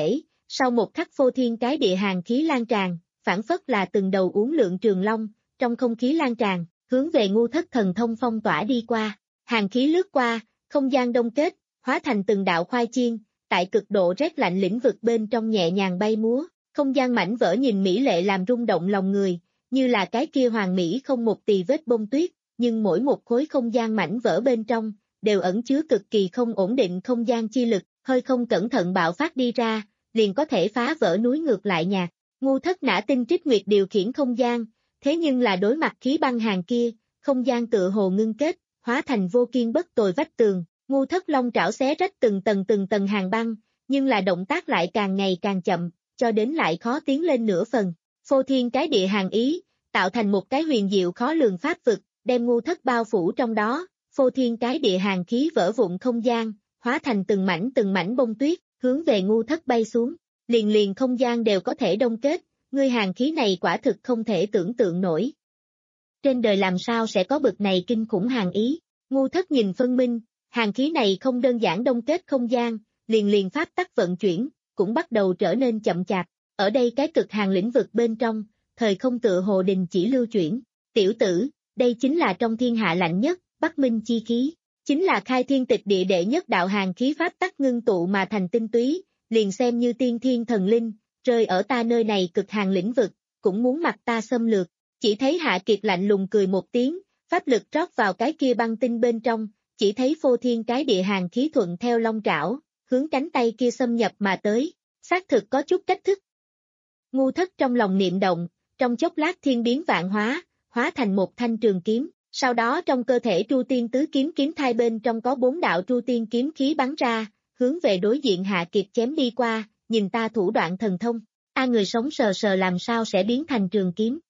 sau một khắc phô thiên cái địa hàn khí lan tràn, phản phất là từng đầu uốn lượn trường long, trong không khí lan tràn, hướng về Ngu Thất thần thông phong tỏa đi qua. Hàn khí lướt qua, không gian đông kết, hóa thành từng đạo khoai chiên, tại cực độ rét lạnh lĩnh vực bên trong nhẹ nhàng bay múa, không gian mảnh vỡ nhìn mỹ lệ làm rung động lòng người, như là cái kia hoàng mỹ không một tì vết bông tuyết, nhưng mỗi một khối không gian mảnh vỡ bên trong, đều ẩn chứa cực kỳ không ổn định không gian chi lực, hơi không cẩn thận bạo phát đi ra, liền có thể phá vỡ núi ngược lại nhạc. Ngu Thất nã tinh trích nguyệt điều khiển không gian, thế nhưng là đối mặt khí băng hàng kia, không gian tựa hồ ngưng kết, hóa thành vô kiên bất tồi vách tường. Ngu Thất long trảo xé rách từng tầng từng tầng hàng băng, nhưng là động tác lại càng ngày càng chậm, cho đến lại khó tiến lên nửa phần. Phô thiên cái địa hàng ý, tạo thành một cái huyền diệu khó lường pháp vực, đem Ngu Thất bao phủ trong đó, phô thiên cái địa hàng khí vỡ vụn không gian, hóa thành từng mảnh từng mảnh bông tuyết, hướng về Ngu Thất bay xuống, liền liền không gian đều có thể đông kết, ngươi hàng khí này quả thực không thể tưởng tượng nổi. Trên đời làm sao sẽ có bực này kinh khủng hàng ý, Ngu Thất nhìn phân minh, hàng khí này không đơn giản đông kết không gian, liền liền pháp tắc vận chuyển, cũng bắt đầu trở nên chậm chạp, ở đây cái cực hàng lĩnh vực bên trong, thời không tựa hồ đình chỉ lưu chuyển, tiểu tử, đây chính là trong thiên hạ lạnh nhất, Bắc Minh chi khí, chính là khai thiên tịch địa đệ nhất đạo hàng khí pháp tắc ngưng tụ mà thành tinh túy, liền xem như tiên thiên thần linh, rơi ở ta nơi này cực hàng lĩnh vực, cũng muốn mặc ta xâm lược. Chỉ thấy Hạ Kiệt lạnh lùng cười một tiếng, pháp lực rót vào cái kia băng tinh bên trong, chỉ thấy phô thiên cái địa hàng khí thuận theo long trảo, hướng cánh tay kia xâm nhập mà tới, xác thực có chút cách thức. Ngu Thất trong lòng niệm động, trong chốc lát thiên biến vạn hóa, hóa thành một thanh trường kiếm, sau đó trong cơ thể Tru Tiên tứ kiếm kiếm thai bên trong có bốn đạo Tru Tiên kiếm khí bắn ra, hướng về đối diện Hạ Kiệt chém đi qua, nhìn ta thủ đoạn thần thông, a người sống sờ sờ làm sao sẽ biến thành trường kiếm.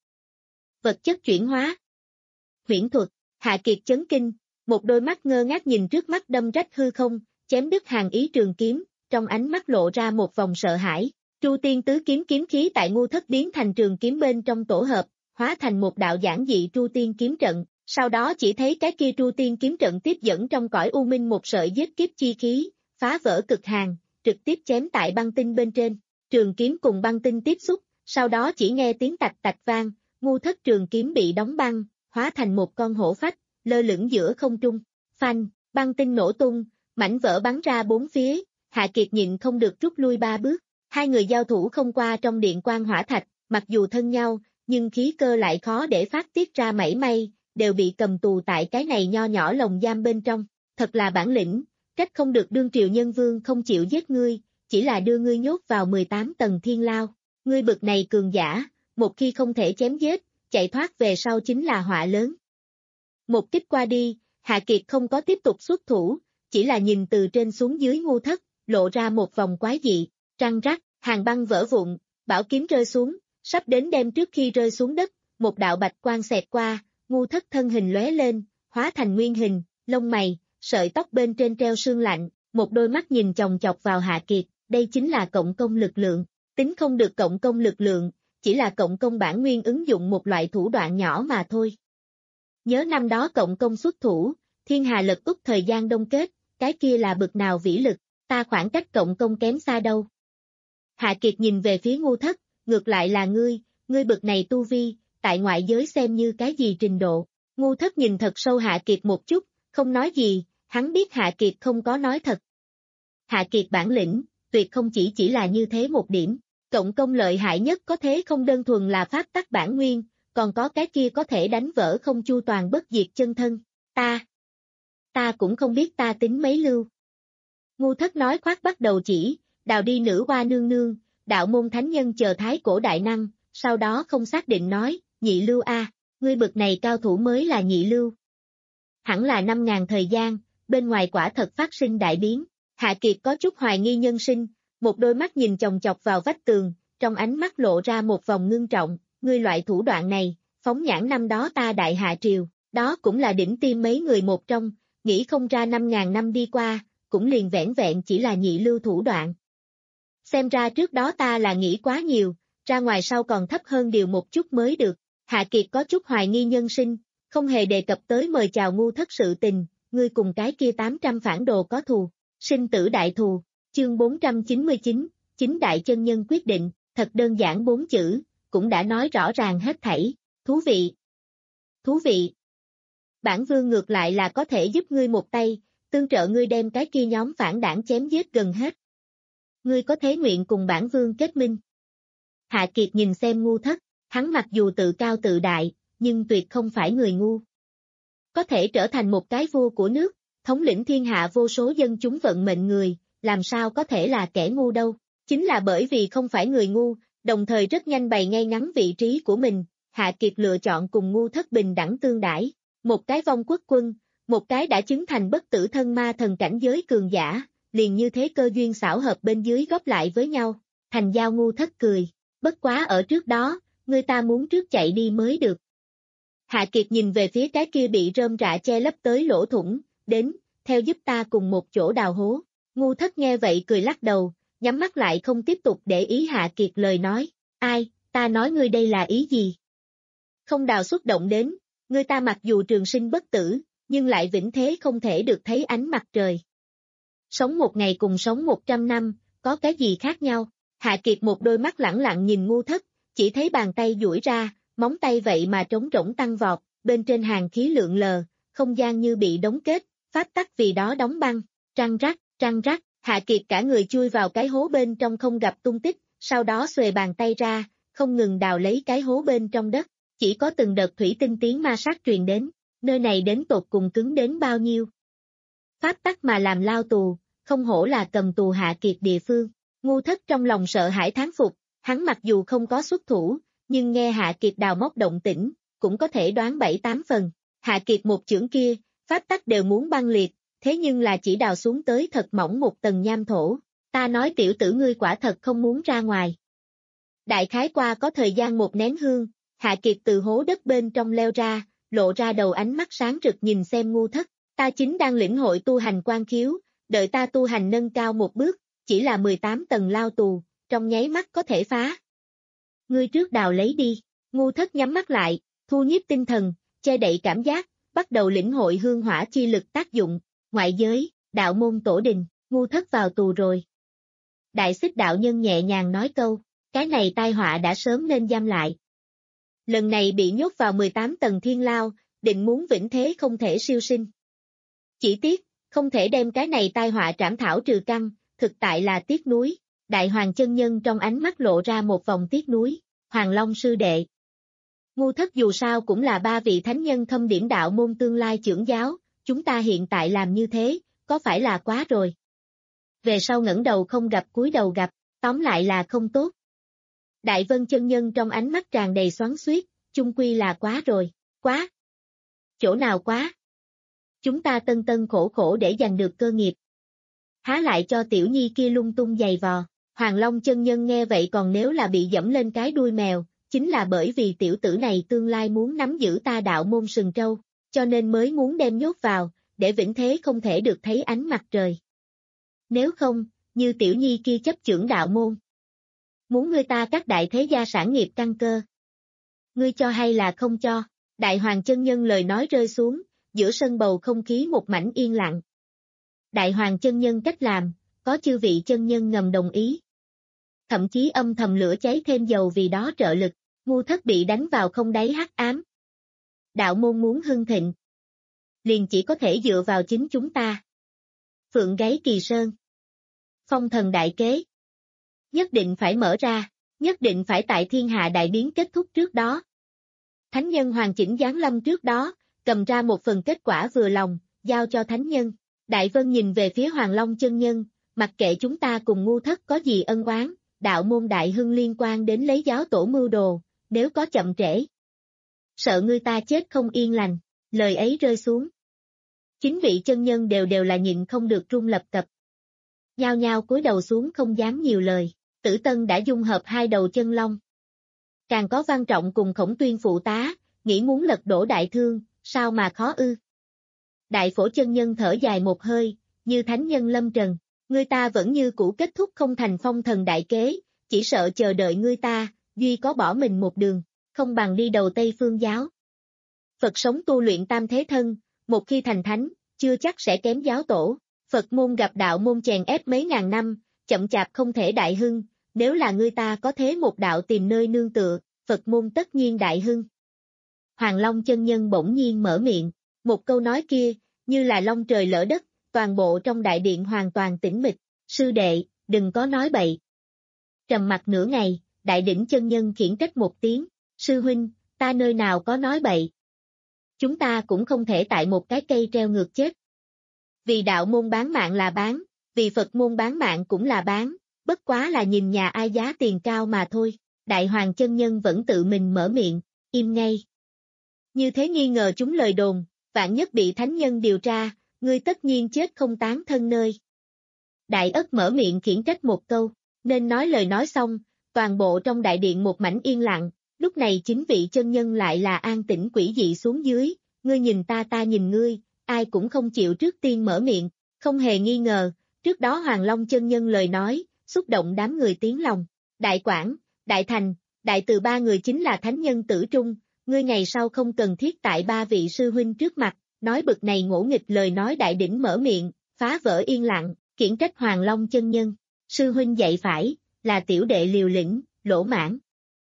Vật chất chuyển hóa. Huyễn thuật, Hạ Kiệt chấn kinh, một đôi mắt ngơ ngác nhìn trước mắt đâm rách hư không, chém đứt hàng ý trường kiếm, trong ánh mắt lộ ra một vòng sợ hãi. Tru Tiên tứ kiếm kiếm khí tại Ngu Thất biến thành trường kiếm bên trong tổ hợp, hóa thành một đạo giản dị Tru Tiên kiếm trận, sau đó chỉ thấy cái kia Tru Tiên kiếm trận tiếp dẫn trong cõi u minh một sợi giết kiếp chi khí, phá vỡ cực hàng, trực tiếp chém tại băng tinh bên trên, trường kiếm cùng băng tinh tiếp xúc, sau đó chỉ nghe tiếng tạch tạch vang, Ngu Thất trường kiếm bị đóng băng, hóa thành một con hổ phách, lơ lửng giữa không trung, phanh, băng tinh nổ tung, mảnh vỡ bắn ra bốn phía, Hạ Kiệt nhịn không được rút lui ba bước, hai người giao thủ không qua trong điện quang hỏa thạch, mặc dù thân nhau, nhưng khí cơ lại khó để phát tiết ra mảy may, đều bị cầm tù tại cái này nho nhỏ lồng giam bên trong, thật là bản lĩnh, trách không được đương triều nhân vương không chịu giết ngươi, chỉ là đưa ngươi nhốt vào mười tám tầng thiên lao, ngươi bực này cường giả, một khi không thể chém giết, chạy thoát về sau chính là họa lớn. Một kích qua đi, Hạ Kiệt không có tiếp tục xuất thủ, chỉ là nhìn từ trên xuống dưới Ngu Thất, lộ ra một vòng quái dị, răng rắc, hàng băng vỡ vụn, bảo kiếm rơi xuống, sắp đến đêm trước khi rơi xuống đất, một đạo bạch quang xẹt qua, Ngu Thất thân hình lóe lên, hóa thành nguyên hình, lông mày, sợi tóc bên trên treo sương lạnh, một đôi mắt nhìn chòng chọc vào Hạ Kiệt, đây chính là cộng công lực lượng, tính không được cộng công lực lượng, chỉ là cộng công bản nguyên ứng dụng một loại thủ đoạn nhỏ mà thôi. Nhớ năm đó cộng công xuất thủ, thiên hà lật úp thời gian đông kết, cái kia là bực nào vĩ lực, ta khoảng cách cộng công kém xa đâu. Hạ Kiệt nhìn về phía Ngu Thất, ngược lại là ngươi, ngươi bực này tu vi, tại ngoại giới xem như cái gì trình độ. Ngu Thất nhìn thật sâu Hạ Kiệt một chút, không nói gì, hắn biết Hạ Kiệt không có nói thật. Hạ Kiệt bản lĩnh, tuyệt không chỉ chỉ là như thế một điểm. Cộng công lợi hại nhất có thế không đơn thuần là pháp tắc bản nguyên, còn có cái kia có thể đánh vỡ không chu toàn bất diệt chân thân. Ta, ta cũng không biết ta tính mấy lưu. Ngu Thất nói khoác bắt đầu chỉ, đào đi nữ hoa nương nương, đạo môn thánh nhân chờ thái cổ đại năng, sau đó không xác định nói, nhị lưu a, ngươi bực này cao thủ mới là nhị lưu. Hẳn là năm ngàn thời gian, bên ngoài quả thật phát sinh đại biến, Hạ Kiệt có chút hoài nghi nhân sinh, một đôi mắt nhìn chòng chọc vào vách tường, trong ánh mắt lộ ra một vòng ngưng trọng, ngươi loại thủ đoạn này, phóng nhãn năm đó ta đại hạ triều, đó cũng là đỉnh tiêm mấy người một trong, nghĩ không ra năm ngàn năm đi qua, cũng liền vẻn vẹn chỉ là nhị lưu thủ đoạn. Xem ra trước đó ta là nghĩ quá nhiều, ra ngoài sau còn thấp hơn điều một chút mới được, Hạ Kiệt có chút hoài nghi nhân sinh, không hề đề cập tới mời chào Ngu Thất sự tình, ngươi cùng cái kia tám trăm phản đồ có thù, sinh tử đại thù. Chương bốn trăm chín mươi chín, chính đại chân nhân quyết định, thật đơn giản bốn chữ, cũng đã nói rõ ràng hết thảy, thú vị. Thú vị. Bản vương ngược lại là có thể giúp ngươi một tay, tương trợ ngươi đem cái kia nhóm phản đảng chém giết gần hết. Ngươi có thế nguyện cùng bản vương kết minh. Hạ Kiệt nhìn xem Ngu Thất, hắn mặc dù tự cao tự đại, nhưng tuyệt không phải người ngu. Có thể trở thành một cái vua của nước, thống lĩnh thiên hạ vô số dân chúng vận mệnh người, làm sao có thể là kẻ ngu đâu. Chính là bởi vì không phải người ngu, đồng thời rất nhanh bày ngay ngắn vị trí của mình, Hạ Kiệt lựa chọn cùng Ngu Thất bình đẳng tương đãi, một cái vong quốc quân, một cái đã chứng thành bất tử thân ma thần cảnh giới cường giả, liền như thế cơ duyên xảo hợp bên dưới góp lại với nhau, thành giao. Ngu Thất cười, bất quá ở trước đó, người ta muốn trước chạy đi mới được. Hạ Kiệt nhìn về phía cái kia bị rơm rạ che lấp tới lỗ thủng, đến, theo giúp ta cùng một chỗ đào hố. Ngu Thất nghe vậy cười lắc đầu, nhắm mắt lại không tiếp tục để ý Hạ Kiệt lời nói, ai, ta nói ngươi đây là ý gì? Không đào xuất động đến, ngươi ta mặc dù trường sinh bất tử, nhưng lại vĩnh thế không thể được thấy ánh mặt trời. Sống một ngày cùng sống một trăm năm, có cái gì khác nhau? Hạ Kiệt một đôi mắt lẳng lặng nhìn Ngu Thất, chỉ thấy bàn tay duỗi ra, móng tay vậy mà trống rỗng tăng vọt, bên trên hàng khí lượn lờ, không gian như bị đóng kết, pháp tắc vì đó đóng băng, trăng rắc, trăng rắc, Hạ Kiệt cả người chui vào cái hố bên trong không gặp tung tích, sau đó xuề bàn tay ra, không ngừng đào lấy cái hố bên trong đất, chỉ có từng đợt thủy tinh tiếng ma sát truyền đến, nơi này đến tột cùng cứng đến bao nhiêu. Pháp tắc mà làm lao tù, không hổ là cầm tù Hạ Kiệt địa phương. Ngu Thất trong lòng sợ hãi thán phục, hắn mặc dù không có xuất thủ, nhưng nghe Hạ Kiệt đào móc động tĩnh, cũng có thể đoán bảy tám phần. Hạ Kiệt một chưởng kia, pháp tắc đều muốn băng liệt, thế nhưng là chỉ đào xuống tới thật mỏng một tầng nham thổ. Ta nói tiểu tử ngươi quả thật không muốn ra ngoài. Đại khái qua có thời gian một nén hương, Hạ Kiệt từ hố đất bên trong leo ra, lộ ra đầu ánh mắt sáng rực nhìn xem Ngu Thất, ta chính đang lĩnh hội tu hành quan khiếu, đợi ta tu hành nâng cao một bước, chỉ là mười tám tầng lao tù, trong nháy mắt có thể phá. Ngươi trước đào lấy đi, Ngu Thất nhắm mắt lại, thu nhiếp tinh thần, che đậy cảm giác, bắt đầu lĩnh hội hương hỏa chi lực tác dụng, ngoại giới, đạo môn tổ đình, Ngu Thất vào tù rồi. Đại Xích đạo nhân nhẹ nhàng nói câu, cái này tai họa đã sớm nên giam lại. Lần này bị nhốt vào mười tám tầng thiên lao, định muốn vĩnh thế không thể siêu sinh. Chỉ tiếc, không thể đem cái này tai họa trảm thảo trừ căn, thực tại là tiếc nuối. Đại Hoàng chân nhân trong ánh mắt lộ ra một vòng tiếc nuối, Hoàng Long sư đệ. Ngu Thất dù sao cũng là ba vị thánh nhân thâm điểm đạo môn tương lai trưởng giáo, chúng ta hiện tại làm như thế, có phải là quá rồi? Về sau ngẩng đầu không gặp cúi đầu gặp, tóm lại là không tốt. Đại Vân chân nhân trong ánh mắt tràn đầy xoắn xuýt, chung quy là quá rồi, quá. Chỗ nào quá? Chúng ta tân tân khổ khổ để giành được cơ nghiệp. Há lại cho tiểu nhi kia lung tung giày vò. Hoàng Long chân nhân nghe vậy còn nếu là bị dẫm lên cái đuôi mèo, chính là bởi vì tiểu tử này tương lai muốn nắm giữ ta đạo môn sừng trâu, cho nên mới muốn đem nhốt vào, để vĩnh thế không thể được thấy ánh mặt trời. Nếu không, như tiểu nhi kia chấp chưởng đạo môn, muốn ngươi ta các đại thế gia sản nghiệp căn cơ. Ngươi cho hay là không cho? Đại Hoàng chân nhân lời nói rơi xuống, giữa sân bầu không khí một mảnh yên lặng. Đại Hoàng chân nhân cách làm, có chư vị chân nhân ngầm đồng ý. Thậm chí âm thầm lửa cháy thêm dầu vì đó trợ lực, Ngu Thất bị đánh vào không đáy hắc ám. Đạo môn muốn hưng thịnh, liền chỉ có thể dựa vào chính chúng ta. Phượng gáy Kỳ Sơn, phong thần đại kế, nhất định phải mở ra, nhất định phải tại thiên hạ đại biến kết thúc trước đó. Thánh nhân hoàn chỉnh giáng lâm trước đó, cầm ra một phần kết quả vừa lòng, giao cho thánh nhân. Đại Vân nhìn về phía Hoàng Long chân nhân, mặc kệ chúng ta cùng Ngu Thất có gì ân oán, đạo môn đại hưng liên quan đến lấy giáo tổ mưu đồ, nếu có chậm trễ, sợ ngươi ta chết không yên lành. Lời ấy rơi xuống, chính vị chân nhân đều đều là nhịn không được run lập cập. Nhao nhao cúi đầu xuống không dám nhiều lời. Tử Tân đã dung hợp hai đầu chân long. Càng có Văn Trọng cùng Khổng Tuyên phụ tá, nghĩ muốn lật đổ đại thương, sao mà khó ư. Đại Phổ chân nhân thở dài một hơi, như thánh nhân lâm trần, ngươi ta vẫn như cũ kết thúc không thành phong thần đại kế, chỉ sợ chờ đợi ngươi ta, duy có bỏ mình một đường, không bằng đi đầu Tây Phương giáo. Phật sống tu luyện tam thế thân, một khi thành thánh, chưa chắc sẽ kém giáo tổ. Phật môn gặp đạo môn chèn ép mấy ngàn năm, chậm chạp không thể đại hưng, nếu là ngươi ta có thế một đạo tìm nơi nương tựa, Phật môn tất nhiên đại hưng. Hoàng Long chân nhân bỗng nhiên mở miệng, một câu nói kia, như là long trời lỡ đất, toàn bộ trong đại điện hoàn toàn tĩnh mịch, sư đệ, đừng có nói bậy. Trầm mặt nửa ngày, đại đỉnh chân nhân khiển trách một tiếng, sư huynh, ta nơi nào có nói bậy. Chúng ta cũng không thể tại một cái cây treo ngược chết. Vì đạo môn bán mạng là bán, vì Phật môn bán mạng cũng là bán, bất quá là nhìn nhà ai giá tiền cao mà thôi. Đại hoàng chân nhân vẫn tự mình mở miệng, im ngay. Như thế nghi ngờ chúng lời đồn, vạn nhất bị thánh nhân điều tra, ngươi tất nhiên chết không tán thân nơi. Đại ất mở miệng khiển trách một câu, nên nói lời nói xong, toàn bộ trong đại điện một mảnh yên lặng, lúc này chính vị chân nhân lại là an tĩnh quỷ dị xuống dưới, ngươi nhìn ta ta nhìn ngươi, ai cũng không chịu trước tiên mở miệng, không hề nghi ngờ, trước đó Hoàng Long chân nhân lời nói, xúc động đám người tiếng lòng, đại quảng, đại thành, đại từ ba người chính là thánh nhân tử trung, ngươi ngày sau không cần thiết tại ba vị sư huynh trước mặt, nói bực này ngỗ nghịch lời nói đại đỉnh mở miệng, phá vỡ yên lặng, khiển trách Hoàng Long chân nhân, sư huynh dạy phải, là tiểu đệ liều lĩnh, lỗ mãn.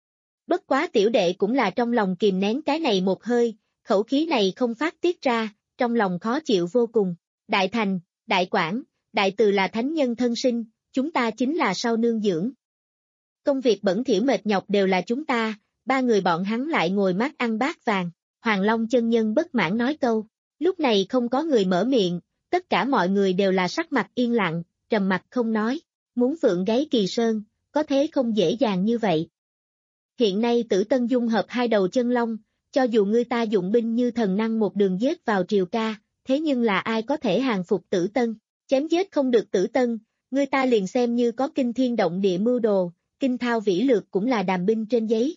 Bất quá tiểu đệ cũng là trong lòng kìm nén cái này một hơi, khẩu khí này không phát tiết ra, trong lòng khó chịu vô cùng, đại thành, đại quảng, đại từ là thánh nhân thân sinh, chúng ta chính là sau nương dưỡng. Công việc bẩn thỉu mệt nhọc đều là chúng ta, ba người bọn hắn lại ngồi mát ăn bát vàng, Hoàng Long chân nhân bất mãn nói câu, lúc này không có người mở miệng, tất cả mọi người đều là sắc mặt yên lặng, trầm mặt không nói, muốn phượng gáy kỳ sơn, có thế không dễ dàng như vậy. Hiện nay Tử Tân dung hợp hai đầu chân long, cho dù ngươi ta dụng binh như thần năng một đường giết vào triều ca, thế nhưng là ai có thể hàng phục Tử Tân, chém giết không được Tử Tân, ngươi ta liền xem như có kinh thiên động địa mưu đồ, kinh thao vĩ lược cũng là đàm binh trên giấy.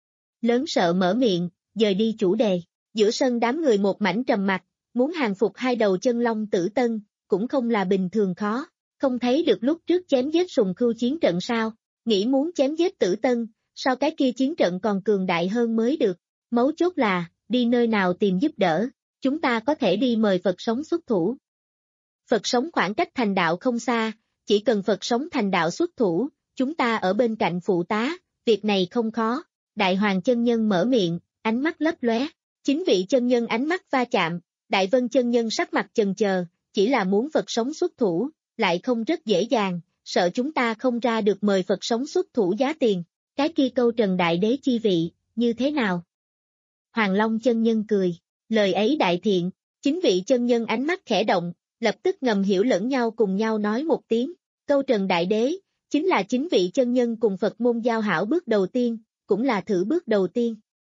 Lớn sợ mở miệng, dời đi chủ đề, giữa sân đám người một mảnh trầm mặc, muốn hàng phục hai đầu chân long Tử Tân, cũng không là bình thường khó, không thấy được lúc trước chém giết sùng khưu chiến trận sao, nghĩ muốn chém giết Tử Tân, sau cái kia chiến trận còn cường đại hơn mới được, mấu chốt là, đi nơi nào tìm giúp đỡ, chúng ta có thể đi mời Phật sống xuất thủ. Phật sống khoảng cách thành đạo không xa, chỉ cần Phật sống thành đạo xuất thủ, chúng ta ở bên cạnh phụ tá, việc này không khó. Đại hoàng chân nhân mở miệng, ánh mắt lấp lóe, chính vị chân nhân ánh mắt va chạm, Đại vân chân nhân sắc mặt chần chờ, chỉ là muốn Phật sống xuất thủ, lại không rất dễ dàng, sợ chúng ta không ra được mời Phật sống xuất thủ giá tiền, cái kia câu Trần Đại Đế chi vị, như thế nào? Hoàng Long chân nhân cười, lời ấy đại thiện, chính vị chân nhân ánh mắt khẽ động, lập tức ngầm hiểu lẫn nhau cùng nhau nói một tiếng, câu Trần Đại Đế, chính là chính vị chân nhân cùng Phật môn giao hảo bước đầu tiên, cũng là thử bước đầu tiên.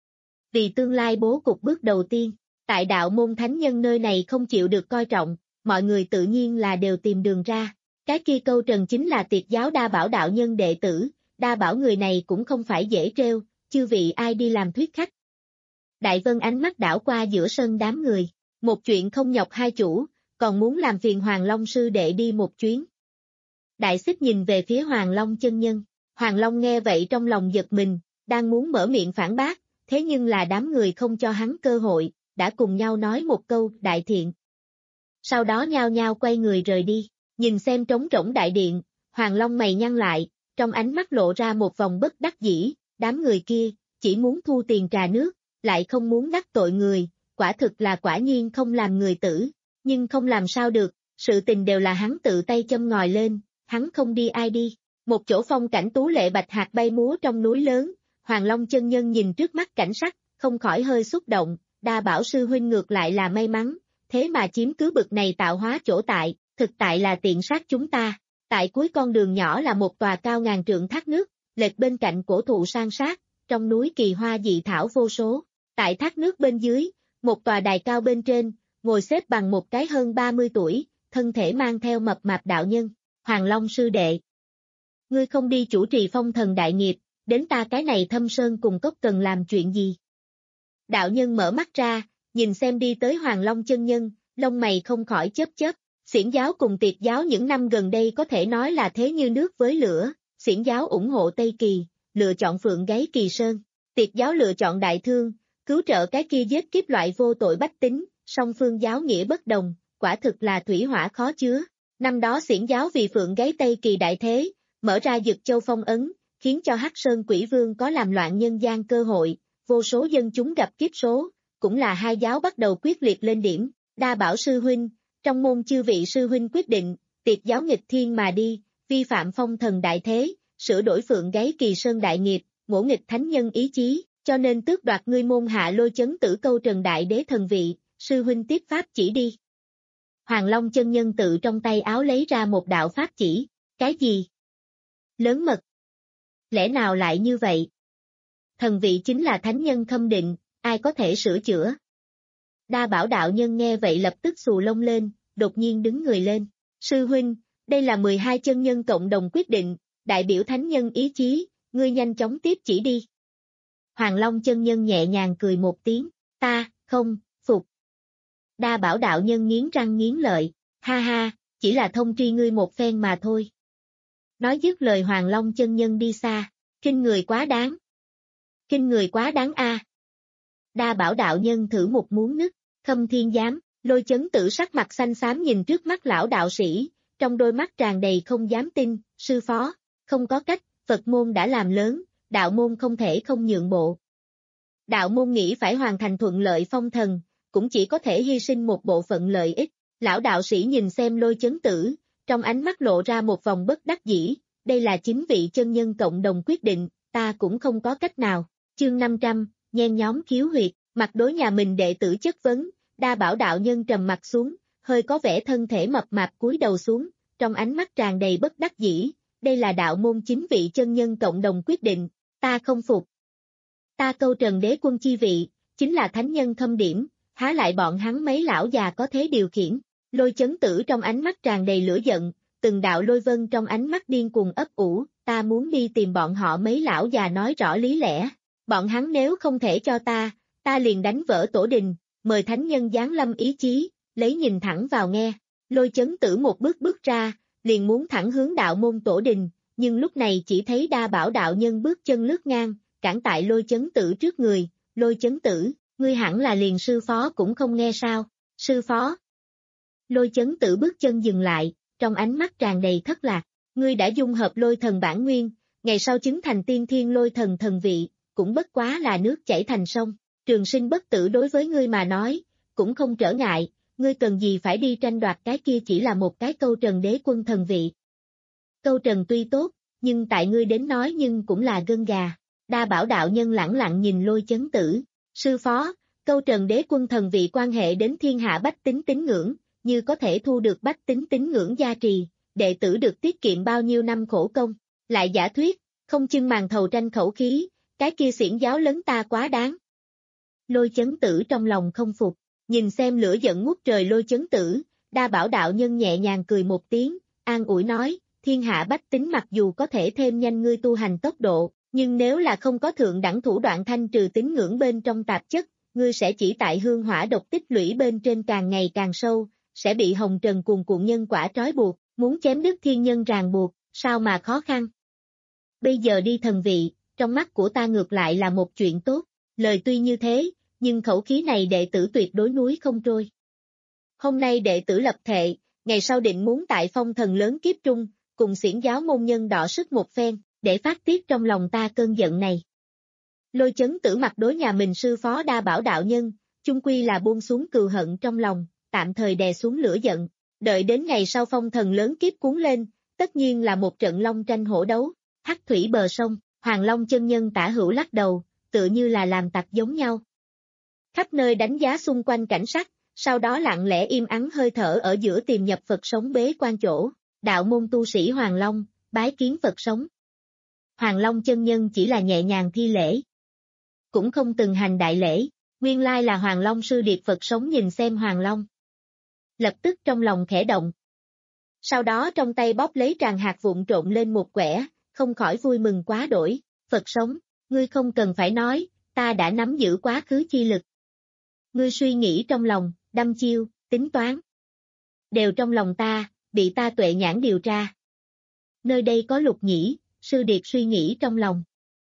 Vì tương lai bố cục bước đầu tiên, tại đạo môn thánh nhân nơi này không chịu được coi trọng, mọi người tự nhiên là đều tìm đường ra, cái kia câu Trần chính là Tiệt giáo Đa Bảo đạo nhân đệ tử, Đa Bảo người này cũng không phải dễ trêu, chư vị ai đi làm thuyết khách. Đại Vân ánh mắt đảo qua giữa sân đám người, một chuyện không nhọc hai chủ, còn muốn làm phiền Hoàng Long sư đệ đi một chuyến. Đại Xích nhìn về phía Hoàng Long chân nhân, Hoàng Long nghe vậy trong lòng giật mình, đang muốn mở miệng phản bác, thế nhưng là đám người không cho hắn cơ hội, đã cùng nhau nói một câu đại thiện. Sau đó nhao nhao quay người rời đi, nhìn xem trống rỗng đại điện, Hoàng Long mày nhăn lại, trong ánh mắt lộ ra một vòng bất đắc dĩ, đám người kia, chỉ muốn thu tiền trà nước, lại không muốn đắc tội người, quả thực là quả nhiên không làm người tử, nhưng không làm sao được, sự tình đều là hắn tự tay châm ngòi lên, hắn không đi ai đi. Một chỗ phong cảnh tú lệ bạch hạt bay múa trong núi lớn, Hoàng Long chân nhân nhìn trước mắt cảnh sắc, không khỏi hơi xúc động, Đa Bảo sư huynh ngược lại là may mắn, thế mà chiếm cứ bực này tạo hóa chỗ tại, thực tại là tiện sát chúng ta. Tại cuối con đường nhỏ là một tòa cao ngàn trượng thác nước, lệch bên cạnh cổ thụ san sát, trong núi kỳ hoa dị thảo vô số. Tại thác nước bên dưới, một tòa đài cao bên trên, ngồi xếp bằng một cái hơn ba mươi tuổi, thân thể mang theo mập mạp đạo nhân, Hoàng Long sư đệ. Ngươi không đi chủ trì phong thần đại nghiệp, đến ta cái này Thâm Sơn cùng cốc cần làm chuyện gì? Đạo nhân mở mắt ra, nhìn xem đi tới Hoàng Long chân nhân, lông mày không khỏi chớp chớp, Xiển giáo cùng Tiệt giáo những năm gần đây có thể nói là thế như nước với lửa, Xiển giáo ủng hộ Tây Kỳ, lựa chọn Phượng Gáy Kỳ Sơn, Tiệt giáo lựa chọn Đại Thương, cứu trợ cái kia giết kiếp loại vô tội bách tính, song phương giáo nghĩa bất đồng, quả thực là thủy hỏa khó chứa. Năm đó xiển giáo vì phượng gáy Tây Kỳ đại thế, mở ra Dực Châu phong ấn, khiến cho Hắc Sơn Quỷ Vương có làm loạn nhân gian cơ hội, vô số dân chúng gặp kiếp số, cũng là hai giáo bắt đầu quyết liệt lên điểm. Đa Bảo sư huynh, trong môn chư vị sư huynh quyết định, tiệt giáo nghịch thiên mà đi, vi phạm phong thần đại thế, sửa đổi phượng gáy Kỳ Sơn đại nghiệp, ngỗ nghịch thánh nhân ý chí, cho nên tước đoạt ngươi môn hạ Lôi Chấn Tử câu trần đại đế thần vị, sư huynh tiếp pháp chỉ đi. Hoàng Long chân nhân tự trong tay áo lấy ra một đạo pháp chỉ, cái gì? Lớn mật. Lẽ nào lại như vậy? Thần vị chính là thánh nhân khâm định, ai có thể sửa chữa? Đa Bảo đạo nhân nghe vậy lập tức xù lông lên, đột nhiên đứng người lên. Sư huynh, đây là mười hai chân nhân cộng đồng quyết định, đại biểu thánh nhân ý chí, ngươi nhanh chóng tiếp chỉ đi. Hoàng Long chân nhân nhẹ nhàng cười một tiếng, ta, không, phục. Đa Bảo đạo nhân nghiến răng nghiến lợi, ha ha, chỉ là thông tri ngươi một phen mà thôi. Nói dứt lời Hoàng Long chân nhân đi xa, kinh người quá đáng. Kinh người quá đáng a. Đa Bảo đạo nhân thử một muỗng nước, Khâm Thiên Giám, Lôi Chấn Tử sắc mặt xanh xám nhìn trước mắt lão đạo sĩ, trong đôi mắt tràn đầy không dám tin, sư phó, không có cách, Phật môn đã làm lớn, đạo môn không thể không nhượng bộ. Đạo môn nghĩ phải hoàn thành thuận lợi phong thần, cũng chỉ có thể hy sinh một bộ phận lợi ích. Lão đạo sĩ nhìn xem Lôi Chấn Tử, trong ánh mắt lộ ra một vòng bất đắc dĩ, đây là chính vị chân nhân cộng đồng quyết định, ta cũng không có cách nào. Chương năm trăm, nhen nhóm khiếu huyệt, mặt đối nhà mình đệ tử chất vấn, Đa Bảo đạo nhân trầm mặt xuống, hơi có vẻ thân thể mập mạp cúi đầu xuống, trong ánh mắt tràn đầy bất đắc dĩ, đây là đạo môn chính vị chân nhân cộng đồng quyết định, ta không phục. Ta câu trần đế quân chi vị, chính là thánh nhân khâm điểm, há lại bọn hắn mấy lão già có thế điều khiển. Lôi Chấn Tử trong ánh mắt tràn đầy lửa giận, từng đạo lôi vân trong ánh mắt điên cuồng ấp ủ, ta muốn đi tìm bọn họ mấy lão già nói rõ lý lẽ. Bọn hắn nếu không thể cho ta, ta liền đánh vỡ tổ đình, mời thánh nhân giáng lâm ý chí, lấy nhìn thẳng vào nghe. Lôi Chấn Tử một bước bước ra, liền muốn thẳng hướng đạo môn tổ đình, nhưng lúc này chỉ thấy Đa Bảo đạo nhân bước chân lướt ngang, cản tại Lôi Chấn Tử trước người. Lôi Chấn Tử, ngươi hẳn là liền sư phó cũng không nghe sao? Sư phó. Lôi Chấn Tử bước chân dừng lại, trong ánh mắt tràn đầy thất lạc, ngươi đã dung hợp lôi thần bản nguyên, ngày sau chứng thành tiên thiên lôi thần thần vị, cũng bất quá là nước chảy thành sông, trường sinh bất tử đối với ngươi mà nói, cũng không trở ngại, ngươi cần gì phải đi tranh đoạt cái kia chỉ là một cái câu trần đế quân thần vị. Câu trần tuy tốt, nhưng tại ngươi đến nói nhưng cũng là gân gà. Đa Bảo đạo nhân lẳng lặng nhìn Lôi Chấn Tử, sư phó, câu trần đế quân thần vị quan hệ đến thiên hạ bách tính tín ngưỡng, như có thể thu được bách tính tín ngưỡng gia trì, đệ tử được tiết kiệm bao nhiêu năm khổ công, lại giả thuyết, không chưng màn thầu tranh khẩu khí, cái kia xiển giáo lớn ta quá đáng. Lôi Chấn Tử trong lòng không phục, nhìn xem lửa giận ngút trời Lôi Chấn Tử, Đa Bảo đạo nhân nhẹ nhàng cười một tiếng, an ủi nói, thiên hạ bách tính mặc dù có thể thêm nhanh ngươi tu hành tốc độ, nhưng nếu là không có thượng đẳng thủ đoạn thanh trừ tín ngưỡng bên trong tạp chất, ngươi sẽ chỉ tại hương hỏa độc tích lũy bên trên càng ngày càng sâu, sẽ bị hồng trần cuồn cuộn nhân quả trói buộc, muốn chém đứt thiên nhân ràng buộc, sao mà khó khăn. Bây giờ đi thần vị, trong mắt của ta ngược lại là một chuyện tốt, lời tuy như thế, nhưng khẩu khí này đệ tử tuyệt đối núi không trôi. Hôm nay đệ tử lập thệ, ngày sau định muốn tại phong thần lớn kiếp trung, cùng xiển giáo môn nhân đọ sức một phen, để phát tiết trong lòng ta cơn giận này. Lôi Chấn Tử mặt đối nhà mình sư phó Đa Bảo đạo nhân, chung quy là buông xuống cừu hận trong lòng, tạm thời đè xuống lửa giận, đợi đến ngày sau phong thần lớn kiếp cuốn lên, tất nhiên là một trận long tranh hổ đấu. Hắc thủy bờ sông, Hoàng Long chân nhân tả hữu lắc đầu, tựa như là làm tặc giống nhau. Khắp nơi đánh giá xung quanh cảnh sắc, sau đó lặng lẽ im ắng hơi thở ở giữa tìm nhập Phật sống bế quan chỗ, đạo môn tu sĩ Hoàng Long, bái kiến Phật sống. Hoàng Long chân nhân chỉ là nhẹ nhàng thi lễ, cũng không từng hành đại lễ, nguyên lai là Hoàng Long sư điệt Phật sống nhìn xem Hoàng Long. Lập tức trong lòng khẽ động. Sau đó trong tay bóp lấy tràng hạt vụn trộn lên một quẻ, không khỏi vui mừng quá đổi, Phật sống, ngươi không cần phải nói, ta đã nắm giữ quá khứ chi lực. Ngươi suy nghĩ trong lòng, đăm chiêu, tính toán. Đều trong lòng ta, bị ta tuệ nhãn điều tra. Nơi đây có Lục Nhĩ, sư điệt suy nghĩ trong lòng.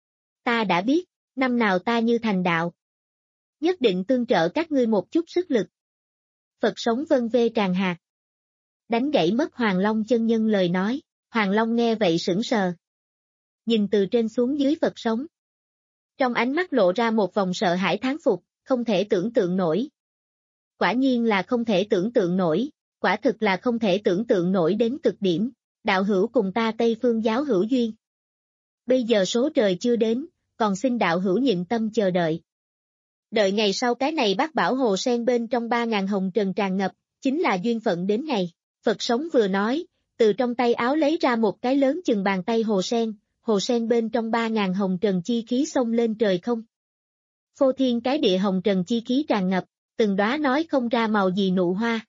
Ta đã biết, năm nào ta như thành đạo. Nhất định tương trợ các ngươi một chút sức lực. Phật sống vân vê tràn hạt. đánh gãy mất Hoàng Long chân nhân lời nói. Hoàng Long nghe vậy sững sờ. Nhìn từ trên xuống dưới Phật sống. Trong ánh mắt lộ ra một vòng sợ hãi thán phục, không thể tưởng tượng nổi. Quả nhiên là không thể tưởng tượng nổi, quả thực là không thể tưởng tượng nổi đến cực điểm. Đạo hữu cùng ta Tây Phương giáo hữu duyên. Bây giờ số trời chưa đến, còn xin đạo hữu nhịn tâm chờ đợi. Đợi ngày sau cái này bác bảo hồ sen bên trong ba ngàn hồng trần tràn ngập, chính là duyên phận đến ngày. Phật sống vừa nói, từ trong tay áo lấy ra một cái lớn chừng bàn tay hồ sen, hồ sen bên trong ba ngàn hồng trần chi khí xông lên trời không. Phô thiên cái địa hồng trần chi khí tràn ngập, từng đóa nói không ra màu gì nụ hoa.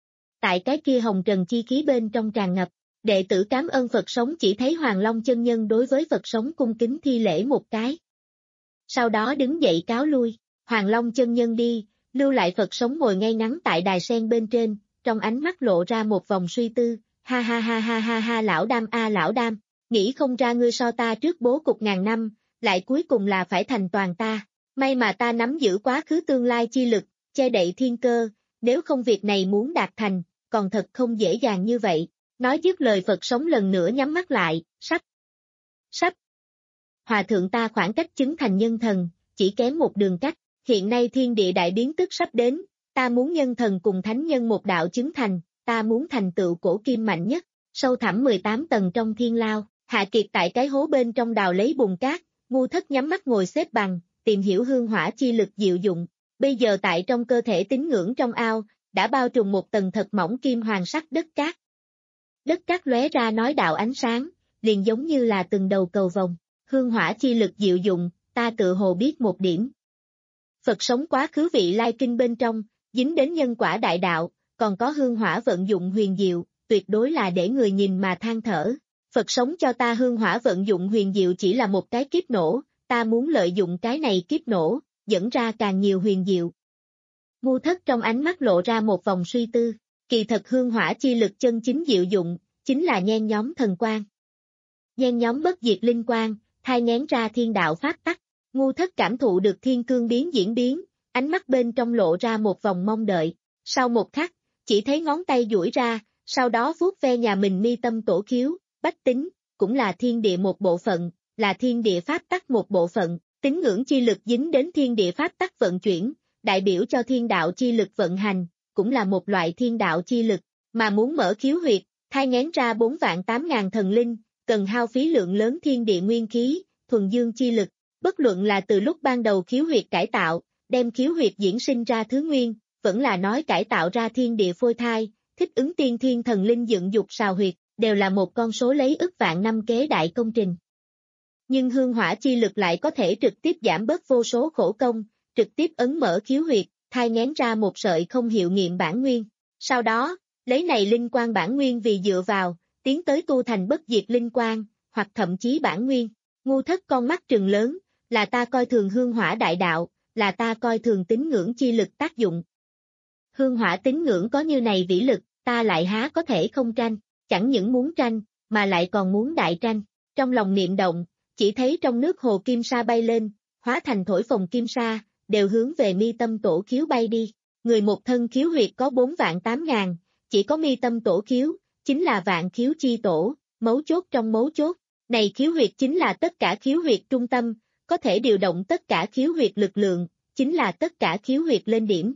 Tại cái kia hồng trần chi khí bên trong tràn ngập, đệ tử cảm ơn Phật sống chỉ thấy Hoàng Long chân nhân đối với Phật sống cung kính thi lễ một cái. Sau đó đứng dậy cáo lui, Hoàng Long chân nhân đi, lưu lại Phật sống ngồi ngay ngắn tại đài sen bên trên, trong ánh mắt lộ ra một vòng suy tư, ha ha ha ha ha ha lão đam a lão đam, nghĩ không ra ngươi so ta trước bố cục ngàn năm, lại cuối cùng là phải thành toàn ta, may mà ta nắm giữ quá khứ tương lai chi lực, che đậy thiên cơ, nếu không việc này muốn đạt thành, còn thật không dễ dàng như vậy. Nói dứt lời Phật sống lần nữa nhắm mắt lại, sắp, sắp. Hòa thượng ta khoảng cách chứng thành nhân thần, chỉ kém một đường cách, hiện nay thiên địa đại biến tức sắp đến, ta muốn nhân thần cùng thánh nhân một đạo chứng thành, ta muốn thành tựu cổ kim mạnh nhất, sâu thẳm mười tám tầng trong thiên lao, Hạ Kiệt tại cái hố bên trong đào lấy bùn cát, ngu thất nhắm mắt ngồi xếp bằng, tìm hiểu hương hỏa chi lực diệu dụng, bây giờ tại trong cơ thể tín ngưỡng trong ao, đã bao trùm một tầng thật mỏng kim hoàng sắc đất cát. Đất cát lóe ra nói đạo ánh sáng, liền giống như là từng đầu cầu vồng, hương hỏa chi lực diệu dụng, ta tự hồ biết một điểm. Phật sống quá khứ vị lai kinh bên trong, dính đến nhân quả đại đạo, còn có hương hỏa vận dụng huyền diệu, tuyệt đối là để người nhìn mà than thở. Phật sống cho ta hương hỏa vận dụng huyền diệu chỉ là một cái kiếp nổ, ta muốn lợi dụng cái này kiếp nổ, dẫn ra càng nhiều huyền diệu. Ngu thất trong ánh mắt lộ ra một vòng suy tư, kỳ thật hương hỏa chi lực chân chính diệu dụng, chính là nhen nhóm thần quang. Nhen nhóm bất diệt linh quang, thai nghén ra thiên đạo pháp tắc, ngu thất cảm thụ được thiên cương biến diễn biến, ánh mắt bên trong lộ ra một vòng mong đợi, sau một khắc, chỉ thấy ngón tay duỗi ra, sau đó vuốt ve nhà mình mi tâm tổ khiếu, bách tính, cũng là thiên địa một bộ phận, là thiên địa pháp tắc một bộ phận, tín ngưỡng chi lực dính đến thiên địa pháp tắc vận chuyển, đại biểu cho thiên đạo chi lực vận hành, cũng là một loại thiên đạo chi lực, mà muốn mở khiếu huyệt, thai nghén ra bốn vạn tám ngàn thần linh, cần hao phí lượng lớn thiên địa nguyên khí, thuần dương chi lực, bất luận là từ lúc ban đầu khiếu huyệt cải tạo, đem khiếu huyệt diễn sinh ra thứ nguyên, vẫn là nói cải tạo ra thiên địa phôi thai, thích ứng tiên thiên thần linh dựng dục sào huyệt, đều là một con số lấy ức vạn năm kế đại công trình. Nhưng hương hỏa chi lực lại có thể trực tiếp giảm bớt vô số khổ công, trực tiếp ấn mở khiếu huyệt, thai nghén ra một sợi không hiệu nghiệm bản nguyên. Sau đó, lấy này linh quang bản nguyên vì dựa vào, tiến tới tu thành bất diệt linh quang, hoặc thậm chí bản nguyên. Ngu thất con mắt trừng lớn, là ta coi thường hương hỏa đại đạo, là ta coi thường tín ngưỡng chi lực tác dụng. Hương hỏa tín ngưỡng có như này vĩ lực, ta lại há có thể không tranh, chẳng những muốn tranh, mà lại còn muốn đại tranh. Trong lòng niệm động, chỉ thấy trong nước hồ kim sa bay lên, hóa thành thổi phồng kim sa, đều hướng về mi tâm tổ khiếu bay đi. Người một thân khiếu huyệt có bốn vạn tám ngàn, chỉ có mi tâm tổ khiếu, chính là vạn khiếu chi tổ, mấu chốt trong mấu chốt. Này khiếu huyệt chính là tất cả khiếu huyệt trung tâm, có thể điều động tất cả khiếu huyệt lực lượng, chính là tất cả khiếu huyệt lên điểm.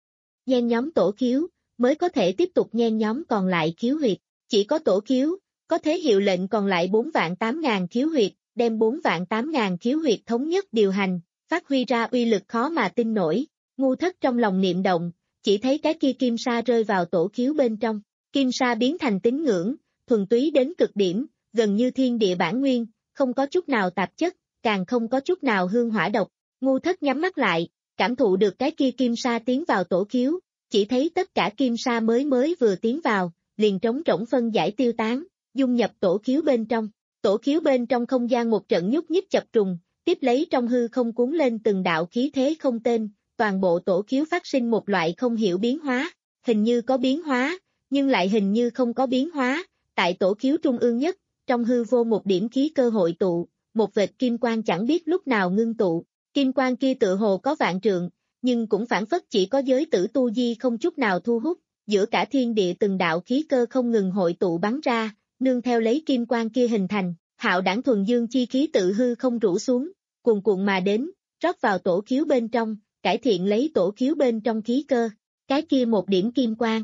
Nhen nhóm tổ khiếu, mới có thể tiếp tục nhen nhóm còn lại khiếu huyệt. Chỉ có tổ khiếu, có thế hiệu lệnh còn lại bốn vạn tám ngàn khiếu huyệt, đem bốn vạn tám ngàn khiếu huyệt thống nhất điều hành, phát huy ra uy lực khó mà tin nổi. Ngu thất trong lòng niệm động, chỉ thấy cái kia kim sa rơi vào tổ khiếu bên trong. Kim sa biến thành tín ngưỡng, thuần túy đến cực điểm, gần như thiên địa bản nguyên, không có chút nào tạp chất, càng không có chút nào hương hỏa độc. Ngu thất nhắm mắt lại, cảm thụ được cái kia kim sa tiến vào tổ khiếu, chỉ thấy tất cả kim sa mới mới vừa tiến vào, liền trống rỗng phân giải tiêu tán, dung nhập tổ khiếu bên trong. Tổ khiếu bên trong không gian một trận nhúc nhích chập trùng, tiếp lấy trong hư không cuốn lên từng đạo khí thế không tên, toàn bộ tổ khiếu phát sinh một loại không hiểu biến hóa, hình như có biến hóa, nhưng lại hình như không có biến hóa, tại tổ khiếu trung ương nhất, trong hư vô một điểm khí cơ hội tụ, một vệt kim quang chẳng biết lúc nào ngưng tụ, kim quang kia tự hồ có vạn trượng, nhưng cũng phản phất chỉ có giới tử tu di không chút nào thu hút, giữa cả thiên địa từng đạo khí cơ không ngừng hội tụ bắn ra, nương theo lấy kim quang kia hình thành, hạo đảng thuần dương chi khí tự hư không rủ xuống, cuồn cuộn mà đến, rót vào tổ khiếu bên trong, cải thiện lấy tổ khiếu bên trong khí cơ, cái kia một điểm kim quang.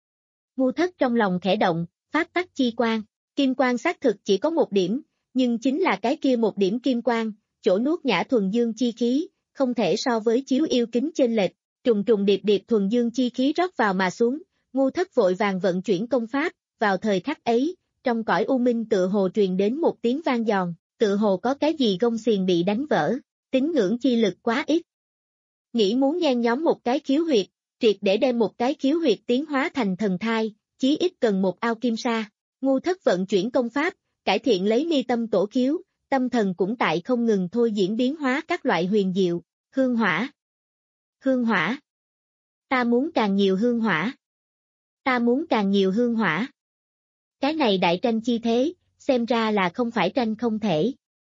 Ngu Thất trong lòng khẽ động, phát tắc chi quang, kim quang xác thực chỉ có một điểm, nhưng chính là cái kia một điểm kim quang, chỗ nuốt nhã thuần dương chi khí, không thể so với chiếu yêu kính chênh lệch, trùng trùng điệp điệp thuần dương chi khí rót vào mà xuống, Ngu Thất vội vàng vận chuyển công pháp, vào thời khắc ấy, trong cõi u minh tự hồ truyền đến một tiếng vang giòn, tự hồ có cái gì gông xiềng bị đánh vỡ, tín ngưỡng chi lực quá ít. Nghĩ muốn nhen nhóm một cái khiếu huyệt, triệt để đem một cái khiếu huyệt tiến hóa thành thần thai, chí ít cần một ao kim sa. Ngu Thất vận chuyển công pháp, cải thiện lấy mi tâm tổ khiếu, tâm thần cũng tại không ngừng thôi diễn biến hóa các loại huyền diệu, hương hỏa. Hương hỏa. Ta muốn càng nhiều hương hỏa. Ta muốn càng nhiều hương hỏa. Cái này đại tranh chi thế, xem ra là không phải tranh không thể.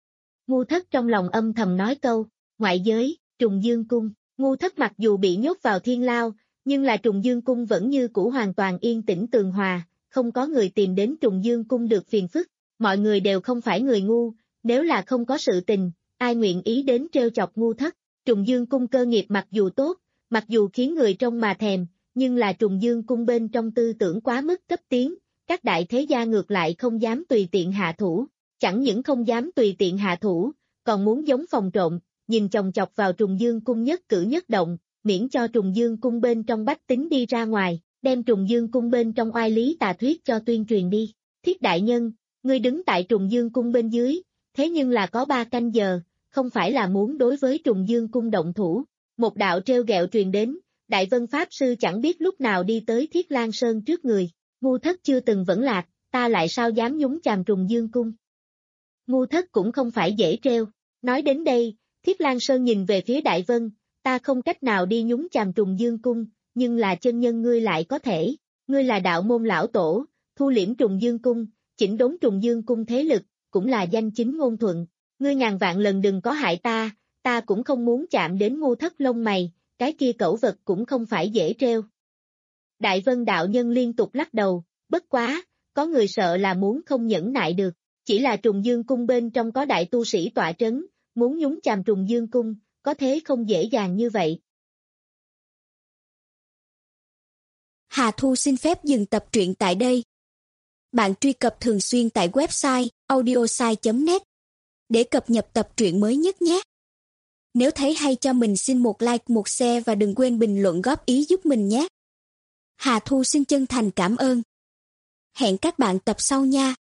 Ngu Thất trong lòng âm thầm nói câu, ngoại giới, Trùng Dương Cung. Ngu Thất mặc dù bị nhốt vào thiên lao, nhưng là Trùng Dương Cung vẫn như cũ hoàn toàn yên tĩnh tường hòa, không có người tìm đến Trùng Dương Cung được phiền phức, mọi người đều không phải người ngu, nếu là không có sự tình, ai nguyện ý đến trêu chọc Ngu Thất. Trùng Dương Cung cơ nghiệp mặc dù tốt, mặc dù khiến người trông mà thèm, nhưng là Trùng Dương Cung bên trong tư tưởng quá mức cấp tiến, các đại thế gia ngược lại không dám tùy tiện hạ thủ, chẳng những không dám tùy tiện hạ thủ, còn muốn giống phòng trộm, nhìn chòng chọc vào Trùng Dương Cung nhất cử nhất động, miễn cho Trùng Dương Cung bên trong bách tính đi ra ngoài, đem Trùng Dương Cung bên trong oai lý tà thuyết cho tuyên truyền đi. Thiết đại nhân, ngươi đứng tại Trùng Dương Cung bên dưới, thế nhưng là có ba canh giờ, không phải là muốn đối với Trùng Dương Cung động thủ. Một đạo treo gẹo truyền đến, Đại Vân Pháp Sư chẳng biết lúc nào đi tới Thiết Lang Sơn trước người. Ngu Thất chưa từng vẫn lạc, ta lại sao dám nhúng chàm Trùng Dương Cung. Ngu Thất cũng không phải dễ treo. Nói đến đây, Thiết Lang Sơn nhìn về phía Đại Vân, ta không cách nào đi nhúng chàm Trùng Dương Cung, nhưng là chân nhân ngươi lại có thể. Ngươi là đạo môn lão tổ, thu liễm Trùng Dương Cung, chỉnh đốn Trùng Dương Cung thế lực, cũng là danh chính ngôn thuận. Ngươi ngàn vạn lần đừng có hại ta, ta cũng không muốn chạm đến Ngu Thất lông mày, cái kia cẩu vật cũng không phải dễ treo. Đại Vân đạo nhân liên tục lắc đầu, bất quá, có người sợ là muốn không nhẫn nại được, chỉ là Trùng Dương Cung bên trong có đại tu sĩ tọa trấn, muốn nhúng chàm Trùng Dương Cung, có thế không dễ dàng như vậy. Hà Thu xin phép dừng tập truyện tại đây. Bạn truy cập thường xuyên tại website audiosai chấm net để cập nhật tập truyện mới nhất nhé. Nếu thấy hay cho mình xin một like, một share và đừng quên bình luận góp ý giúp mình nhé. Hà Thu xin chân thành cảm ơn. Hẹn các bạn tập sau nha.